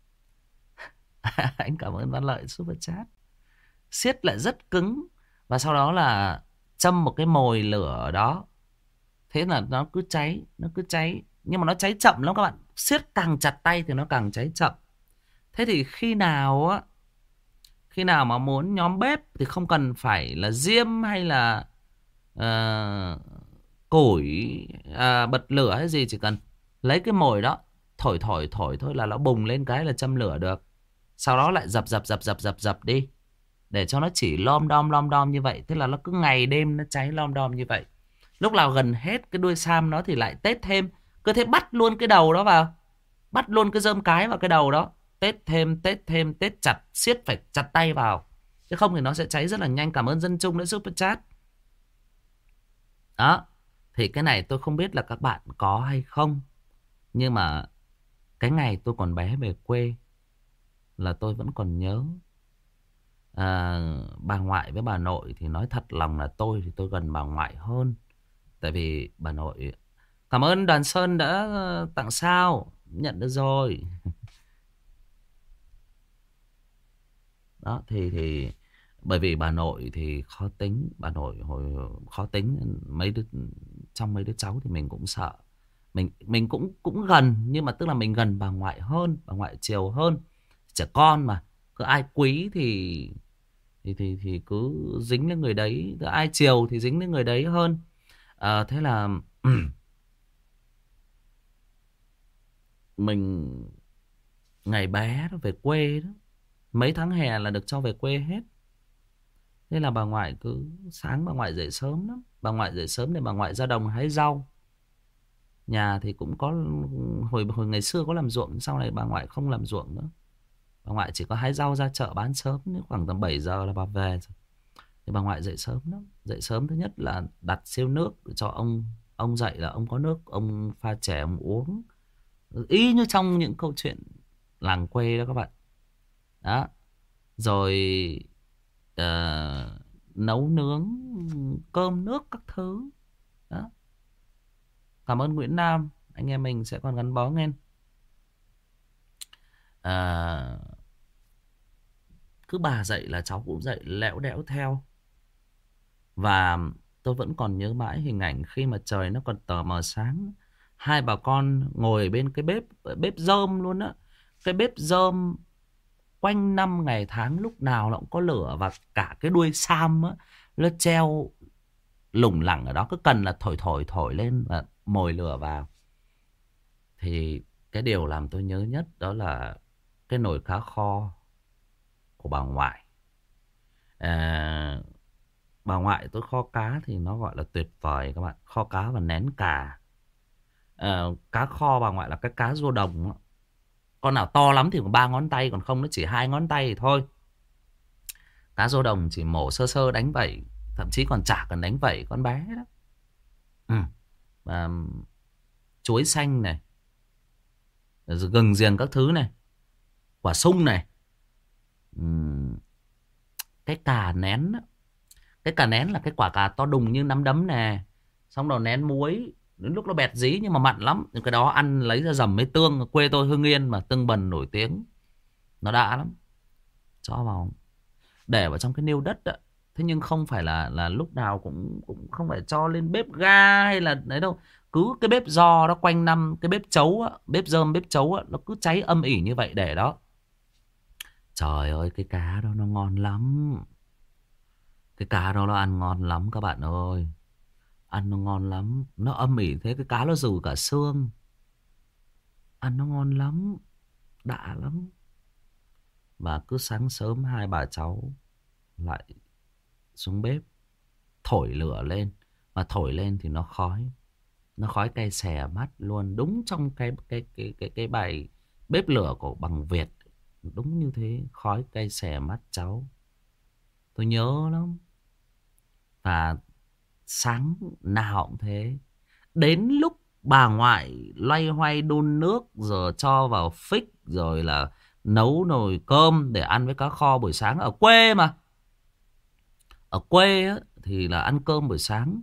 Anh cảm ơn Văn Lợi super chat. Siết lại rất cứng. Và sau đó là châm một cái mồi lửa ở đó. Thế là nó cứ cháy. Nó cứ cháy. Nhưng mà nó cháy chậm lắm các bạn. Siết càng chặt tay thì nó càng cháy chậm. Thế thì khi nào mà muốn nhóm bếp thì không cần phải là diêm hay là củi, bật lửa hay gì. Chỉ cần lấy cái mồi đó thổi thôi là nó bùng lên cái là châm lửa được. Sau đó lại dập đi để cho nó chỉ lom đom như vậy. Thế là nó cứ ngày đêm nó cháy lom đom như vậy. Lúc nào gần hết cái đuôi sam nó thì lại tết thêm. Cứ thế bắt luôn cái đầu đó vào. Bắt luôn cái rơm cái vào cái đầu đó. Tết thêm, tết chặt. Siết phải chặt tay vào. Chứ không thì nó sẽ cháy rất là nhanh. Cảm ơn Dân Trung đã super chat. Đó. Thì cái này tôi không biết là các bạn có hay không. Nhưng mà cái ngày tôi còn bé về quê là tôi vẫn còn nhớ. Bà ngoại với bà nội thì nói thật lòng là tôi gần bà ngoại hơn. Tại vì bà nội... Cảm ơn Đoàn Sơn đã tặng sao. Nhận được rồi. Đó thì bởi vì bà nội thì khó tính. Bà nội hồi khó tính. Trong mấy đứa cháu thì mình cũng sợ. Mình cũng gần. Nhưng mà tức là mình gần bà ngoại hơn. Bà ngoại chiều hơn. Trẻ con mà. Cứ ai quý thì cứ dính lên người đấy. Cứ ai chiều thì dính lên người đấy hơn. Thế là mình ngày bé nó về quê đó. Mấy tháng hè là được cho về quê hết. Thế là bà ngoại cứ sáng bà ngoại dậy sớm lắm. Bà ngoại dậy sớm để bà ngoại ra đồng hái rau. Nhà thì cũng có hồi ngày xưa có làm ruộng, sau này bà ngoại không làm ruộng nữa. Bà ngoại chỉ có hái rau ra chợ bán sớm, khoảng tầm 7 giờ là bà về rồi. Thì bà ngoại dậy sớm lắm. Dậy sớm thứ nhất là đặt siêu nước cho ông dậy là ông có nước, ông pha chè ông uống. Y như trong những câu chuyện làng quê đó các bạn. Đó. Rồi nấu nướng cơm nước các thứ. Đó. Cảm ơn Nguyễn Nam. Anh em mình sẽ còn gắn bó nghe. Cứ bà dậy là cháu cũng dậy lẽo đẽo theo. Và tôi vẫn còn nhớ mãi hình ảnh khi mà trời nó còn tờ mờ sáng. Hai bà con ngồi bên cái bếp rơm luôn á. Cái bếp rơm quanh năm ngày tháng lúc nào nó cũng có lửa. Và cả cái đuôi sam á, nó treo lủng lẳng ở đó. Cứ cần là thổi lên và mồi lửa vào. Thì cái điều làm tôi nhớ nhất đó là cái nồi cá kho của bà ngoại. Bà ngoại tôi kho cá thì nó gọi là tuyệt vời các bạn. Kho cá và nén cà. Cá kho bà ngoại là cái cá rô đồng. Con nào to lắm thì có 3 ngón tay, còn không nó chỉ 2 ngón tay thì thôi. Cá rô đồng chỉ mổ sơ sơ đánh vẩy, thậm chí còn chả cần đánh vẩy con bé đó. Và chuối xanh này, rồi gừng riềng các thứ này, quả sung này, cái cà nén đó. Cái cà nén là cái quả cà to đùng như nắm đấm nè, xong rồi nén muối, đến lúc nó bẹt dí nhưng mà mặn lắm. Cái đó ăn lấy ra dầm với tương. Quê tôi Hưng Yên mà, tương bần nổi tiếng, nó đã lắm. Cho vào, để vào trong cái niêu đất đó. Thế nhưng không phải là lúc nào cũng không phải cho lên bếp ga hay là đấy đâu. Cứ cái bếp giò đó quanh năm, cái bếp chấu á, bếp rơm bếp chấu á, nó cứ cháy âm ỉ như vậy để đó. Trời ơi, cái cá đó nó ngon lắm. Cái cá đó nó ăn ngon lắm các bạn ơi. Ăn nó ngon lắm. Nó âm ỉ thế, cái cá nó rừ cả xương. Ăn nó ngon lắm. Đã lắm. Và cứ sáng sớm hai bà cháu lại xuống bếp thổi lửa lên. Mà thổi lên thì nó khói. Nó khói cay xè mắt luôn. Đúng trong cái bài bếp lửa của bằng Việt. Đúng như thế. Khói cay xè mắt cháu. Tôi nhớ lắm. Và sáng nào cũng thế. Đến lúc bà ngoại loay hoay đun nước, rồi cho vào phích, rồi là nấu nồi cơm để ăn với cá kho buổi sáng. Ở quê mà. Ở quê á, thì là ăn cơm buổi sáng.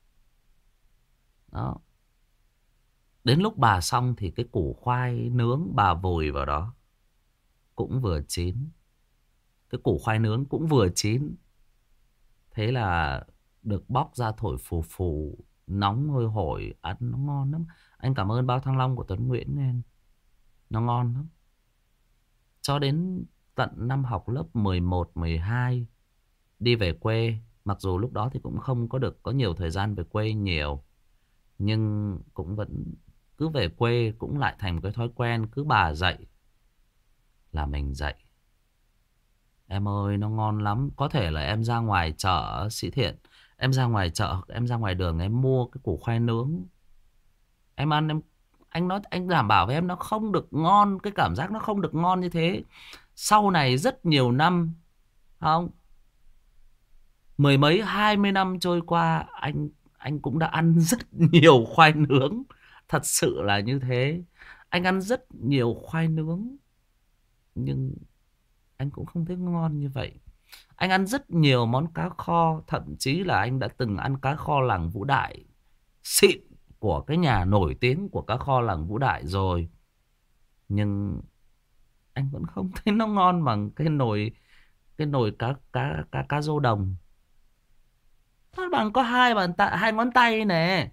Đó. Đến lúc bà xong thì cái củ khoai nướng bà vùi vào đó cũng vừa chín. Cái củ khoai nướng cũng vừa chín. Thế là được bóc ra thổi phù phù, nóng hôi hổi, ăn nó ngon lắm. Anh cảm ơn bao thăng long của Tuấn Nguyễn nghe. Nó ngon lắm. Cho đến tận năm học lớp 11, 12 đi về quê. Mặc dù lúc đó thì cũng không có được có nhiều thời gian về quê nhiều, nhưng cũng vẫn cứ về quê cũng lại thành một cái thói quen. Cứ bà dậy là mình dậy. Em ơi nó ngon lắm. Có thể là em ra ngoài chợ Sĩ Thiện, em ra ngoài chợ, em ra ngoài đường em mua cái củ khoai nướng, em ăn anh nói anh đảm bảo với em nó không được ngon. Cái cảm giác nó không được ngon như thế. Sau này rất nhiều năm, không, mười mấy 20 năm trôi qua, anh cũng đã ăn rất nhiều khoai nướng. Thật sự là như thế. Anh ăn rất nhiều khoai nướng, nhưng anh cũng không thấy ngon như vậy. Anh ăn rất nhiều món cá kho. Thậm chí là anh đã từng ăn cá kho làng Vũ Đại xịn, của cái nhà nổi tiếng của cá kho làng Vũ Đại rồi. Nhưng anh vẫn không thấy nó ngon bằng cái nồi cá rô đồng. Nó bằng có hai ngón tay nè.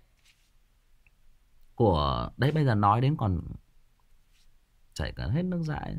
Của đấy, bây giờ nói đến còn chảy cả hết nước dãi.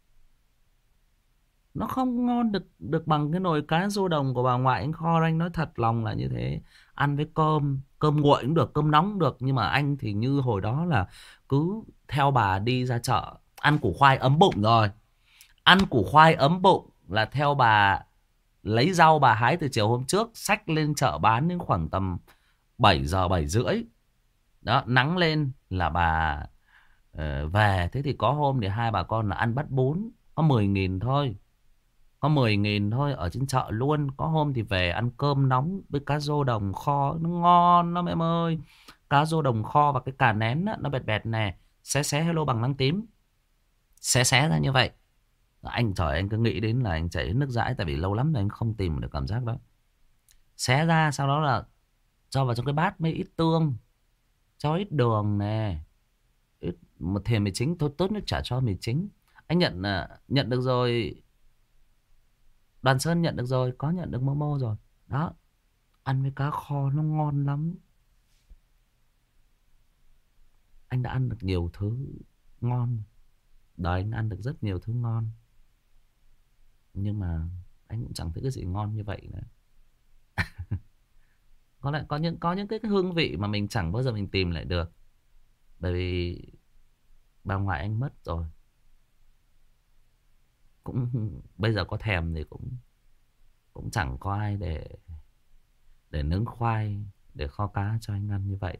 Nó không ngon được bằng cái nồi cá rô đồng của bà ngoại anh kho. Anh nói thật lòng là như thế. Ăn với cơm nguội cũng được, cơm nóng cũng được. Nhưng mà anh thì như hồi đó là cứ theo bà đi ra chợ. Ăn củ khoai ấm bụng rồi. Ăn củ khoai ấm bụng là theo bà lấy rau bà hái từ chiều hôm trước, xách lên chợ bán đến khoảng tầm 7 giờ 7 rưỡi. Đó, nắng lên là bà về. Thế thì có hôm thì hai bà con là ăn bát bún, có 10.000 thôi. Có 10.000 thôi ở trên chợ luôn. Có hôm thì về ăn cơm nóng với cá rô đồng kho. Nó ngon lắm em ơi. Cá rô đồng kho và cái cà nén á, nó bẹt bẹt nè. Xé xé hello bằng lăng tím. Xé xé ra như vậy. Anh trời, anh cứ nghĩ đến là anh chảy nước dãi. Tại vì lâu lắm rồi anh không tìm được cảm giác đó. Xé ra sau đó là cho vào trong cái bát mấy ít tương, cho ít đường nè, ít một thìa mì chính. Thôi tốt nhất chả cho mì chính. Anh nhận được rồi. Đoàn Sơn nhận được rồi. Có nhận được Momo rồi. Đó, ăn với cá kho nó ngon lắm. Anh đã ăn được nhiều thứ ngon. Đời anh ăn được rất nhiều thứ ngon. Nhưng mà anh cũng chẳng thấy cái gì ngon như vậy nữa. Có lẽ có những cái hương vị mà mình chẳng bao giờ mình tìm lại được. Bởi vì bà ngoại anh mất rồi. Cũng bây giờ có thèm thì cũng chẳng có ai để nướng khoai, để kho cá cho anh ăn như vậy.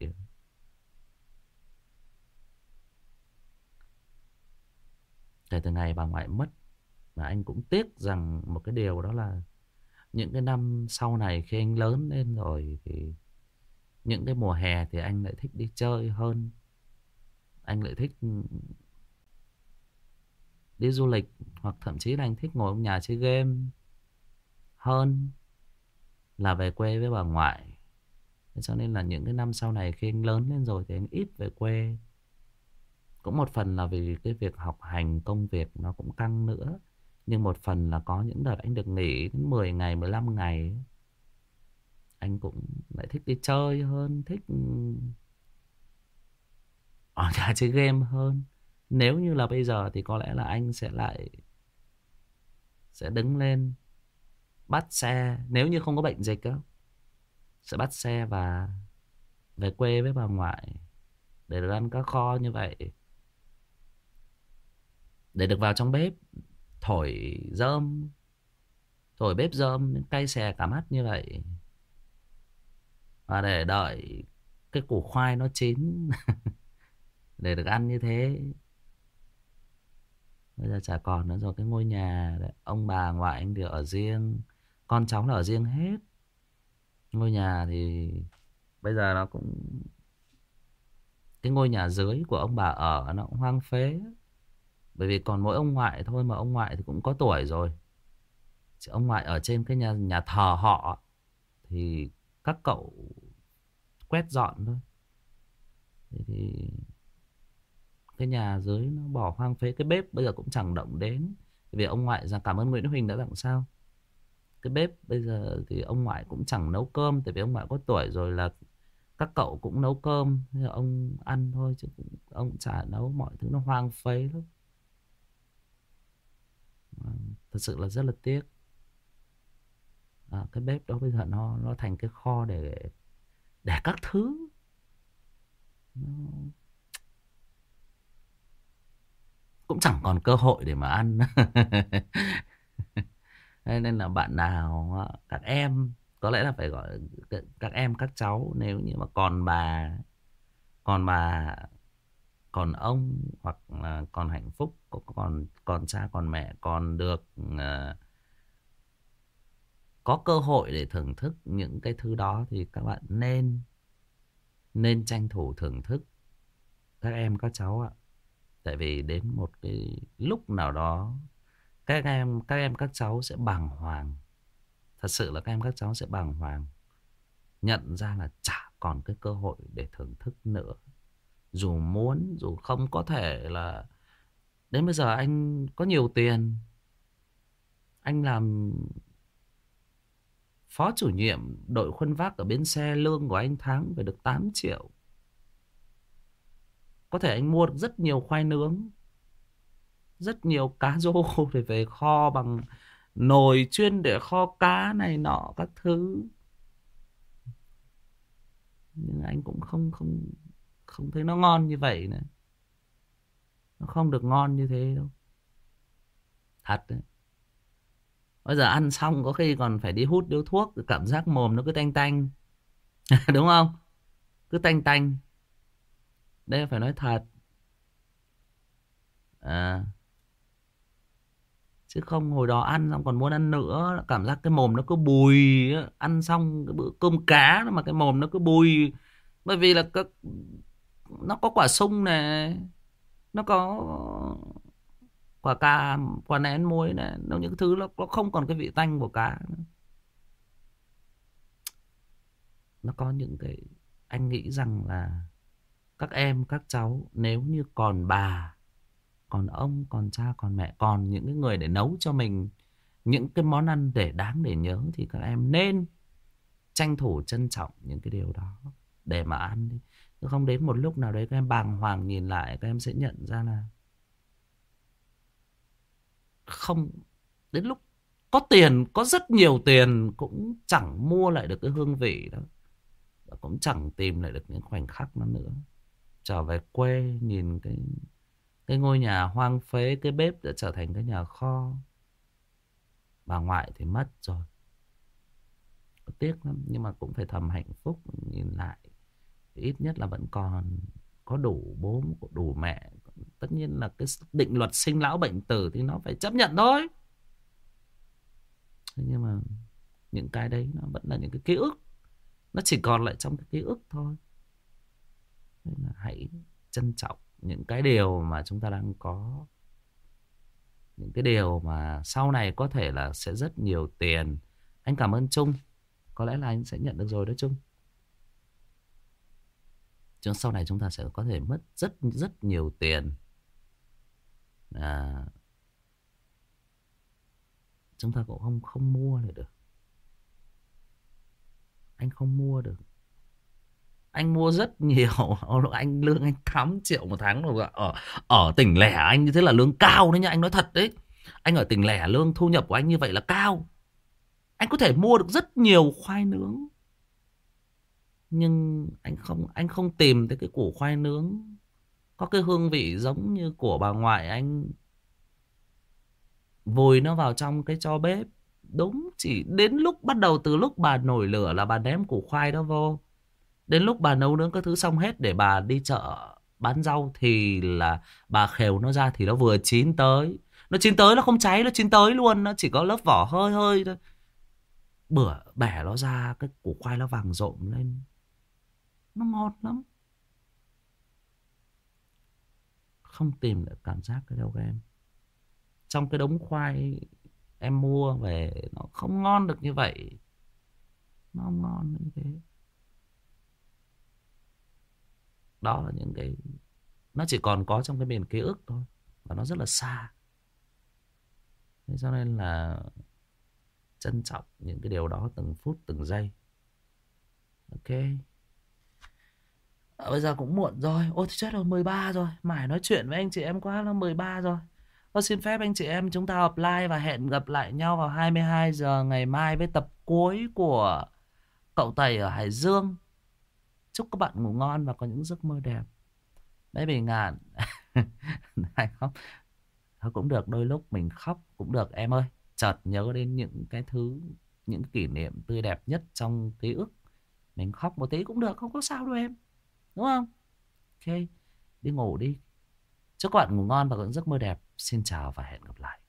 Kể từ ngày bà ngoại mất mà anh cũng tiếc rằng một cái điều đó là những cái năm sau này khi anh lớn lên rồi thì những cái mùa hè thì anh lại thích đi chơi hơn. Anh lại thích đi du lịch, hoặc thậm chí là anh thích ngồi ở nhà chơi game hơn là về quê với bà ngoại. Thế cho nên là những cái năm sau này khi anh lớn lên rồi thì anh ít về quê. Cũng một phần là vì cái việc học hành công việc nó cũng căng nữa. Nhưng một phần là có những đợt anh được nghỉ đến 10 ngày, 15 ngày. Anh cũng lại thích đi chơi hơn, thích ở nhà chơi game hơn. Nếu như là bây giờ thì có lẽ là anh sẽ đứng lên bắt xe. Nếu như không có bệnh dịch á, sẽ bắt xe và về quê với bà ngoại để được ăn cá kho như vậy, để được vào trong bếp thổi rơm, thổi bếp rơm cay xè cả mắt như vậy, và để đợi cái củ khoai nó chín để được ăn như thế. Bây giờ chả còn nữa rồi. Cái ngôi nhà đấy, ông bà ngoại anh đều ở riêng, con cháu là ở riêng hết. Ngôi nhà thì bây giờ nó cũng, cái ngôi nhà dưới của ông bà ở nó cũng hoang phế. Bởi vì còn mỗi ông ngoại thôi, mà ông ngoại thì cũng có tuổi rồi. Chỉ ông ngoại ở trên cái nhà thờ họ thì các cậu quét dọn thôi. Thế thì cái nhà dưới nó bỏ hoang phế. Cái bếp bây giờ cũng chẳng động đến. Vì ông ngoại ra, cảm ơn Nguyễn Huỳnh đã tặng sao. Cái bếp bây giờ thì ông ngoại cũng chẳng nấu cơm. Tại vì ông ngoại có tuổi rồi, là các cậu cũng nấu cơm, nên là ông ăn thôi chứ ông chả nấu. Mọi thứ nó hoang phế lắm. Thật sự là rất là tiếc. Cái bếp đó bây giờ nó thành cái kho để các thứ. Nó cũng chẳng còn cơ hội để mà ăn. Nên là bạn nào, các em, có lẽ là phải gọi các em các cháu, nếu như mà còn bà còn ông, hoặc là còn hạnh phúc, còn cha còn mẹ, còn được có cơ hội để thưởng thức những cái thứ đó, thì các bạn nên tranh thủ thưởng thức các em các cháu ạ. Tại vì đến một cái lúc nào đó các em các cháu sẽ bàng hoàng. Thật sự là các em các cháu sẽ bàng hoàng, nhận ra là chả còn cái cơ hội để thưởng thức nữa. Dù muốn, dù không, có thể là đến bây giờ anh có nhiều tiền, anh làm phó chủ nhiệm đội khuân vác ở bến xe, lương của anh tháng phải được 8 triệu. Có thể anh mua được rất nhiều khoai nướng, rất nhiều cá rô để về kho bằng nồi chuyên để kho cá này nọ các thứ. Nhưng anh cũng không thấy nó ngon như vậy nữa. Nó không được ngon như thế đâu. Thật đấy. Bây giờ ăn xong có khi còn phải đi hút điếu thuốc, cảm giác mồm nó cứ tanh tanh. Đúng không? Cứ tanh tanh. Đây phải nói thật. À, chứ không hồi đó ăn xong còn muốn ăn nữa. Cảm giác cái mồm nó cứ bùi. Ăn xong cái bữa cơm cá mà cái mồm nó cứ bùi. Bởi vì là nó có quả sung này, nó có quả cà, quả nén muối này, nó những thứ nó không còn cái vị tanh của cá nữa. Nó có những cái, anh nghĩ rằng là các em các cháu nếu như còn bà, còn ông, còn cha, còn mẹ, còn những cái người để nấu cho mình những cái món ăn để đáng để nhớ, thì các em nên tranh thủ trân trọng những cái điều đó để mà ăn đi. Chứ không đến một lúc nào đấy các em bàng hoàng nhìn lại, các em sẽ nhận ra là không, đến lúc có tiền, có rất nhiều tiền cũng chẳng mua lại được cái hương vị đó, cũng chẳng tìm lại được những khoảnh khắc đó nữa. Trở về quê nhìn cái ngôi nhà hoang phế, cái bếp đã trở thành cái nhà kho. Bà ngoại thì mất rồi, tiếc lắm, nhưng mà cũng phải thầm hạnh phúc. Nhìn lại ít nhất là vẫn còn có đủ bố, đủ mẹ. Tất nhiên là cái định luật sinh lão bệnh tử thì nó phải chấp nhận thôi. Thế nhưng mà những cái đấy nó vẫn là những cái ký ức, nó chỉ còn lại trong cái ký ức thôi. Nên là hãy trân trọng những cái điều mà chúng ta đang có. Những cái điều mà sau này có thể là sẽ rất nhiều tiền. Anh cảm ơn Trung. Có lẽ là anh sẽ nhận được rồi đó Trung. Chứ sau này chúng ta sẽ có thể mất rất rất nhiều tiền. Chúng ta cũng không mua lại được. Anh không mua được. Anh mua rất nhiều. Anh lương anh 8 triệu một tháng rồi. Ở tỉnh lẻ anh như thế là lương cao đấy nha. Anh nói thật đấy. Anh ở tỉnh lẻ lương thu nhập của anh như vậy là cao. Anh có thể mua được rất nhiều khoai nướng. Nhưng anh không tìm thấy cái củ khoai nướng có cái hương vị giống như của bà ngoại anh vùi nó vào trong cái tro bếp. Đúng, chỉ đến lúc bắt đầu từ lúc bà nổi lửa là bà ném củ khoai đó vô. Đến lúc bà nấu nướng các thứ xong hết để bà đi chợ bán rau thì là bà khều nó ra thì nó vừa chín tới. Nó chín tới, nó không cháy, nó chín tới luôn. Nó chỉ có lớp vỏ hơi hơi thôi. Bữa bẻ nó ra, cái củ khoai nó vàng rộm lên. Nó ngon lắm. Không tìm được cảm giác cái đâu các em. Trong cái đống khoai em mua về nó không ngon được như vậy. Nó không ngon như thế. Đó là những cái nó chỉ còn có trong cái miền ký ức thôi. Và nó rất là xa. Thế cho nên là trân trọng những cái điều đó từng phút từng giây. Ok. Bây giờ cũng muộn rồi. Ôi thì chết rồi, 13 rồi. Mãi nói chuyện với anh chị em quá, nó 13 rồi. Xin phép anh chị em chúng ta offline và hẹn gặp lại nhau vào 22 giờ ngày mai với tập cuối của Cậu Tẩy ở Hải Dương. Chúc các bạn ngủ ngon và có những giấc mơ đẹp. Baby Ngạn. Hay khóc. Thôi cũng được, đôi lúc mình khóc cũng được em ơi. Chợt nhớ đến những cái thứ, những kỷ niệm tươi đẹp nhất trong ký ức. Mình khóc một tí cũng được, không có sao đâu em. Đúng không? Ok, đi ngủ đi. Chúc các bạn ngủ ngon và có những giấc mơ đẹp. Xin chào và hẹn gặp lại.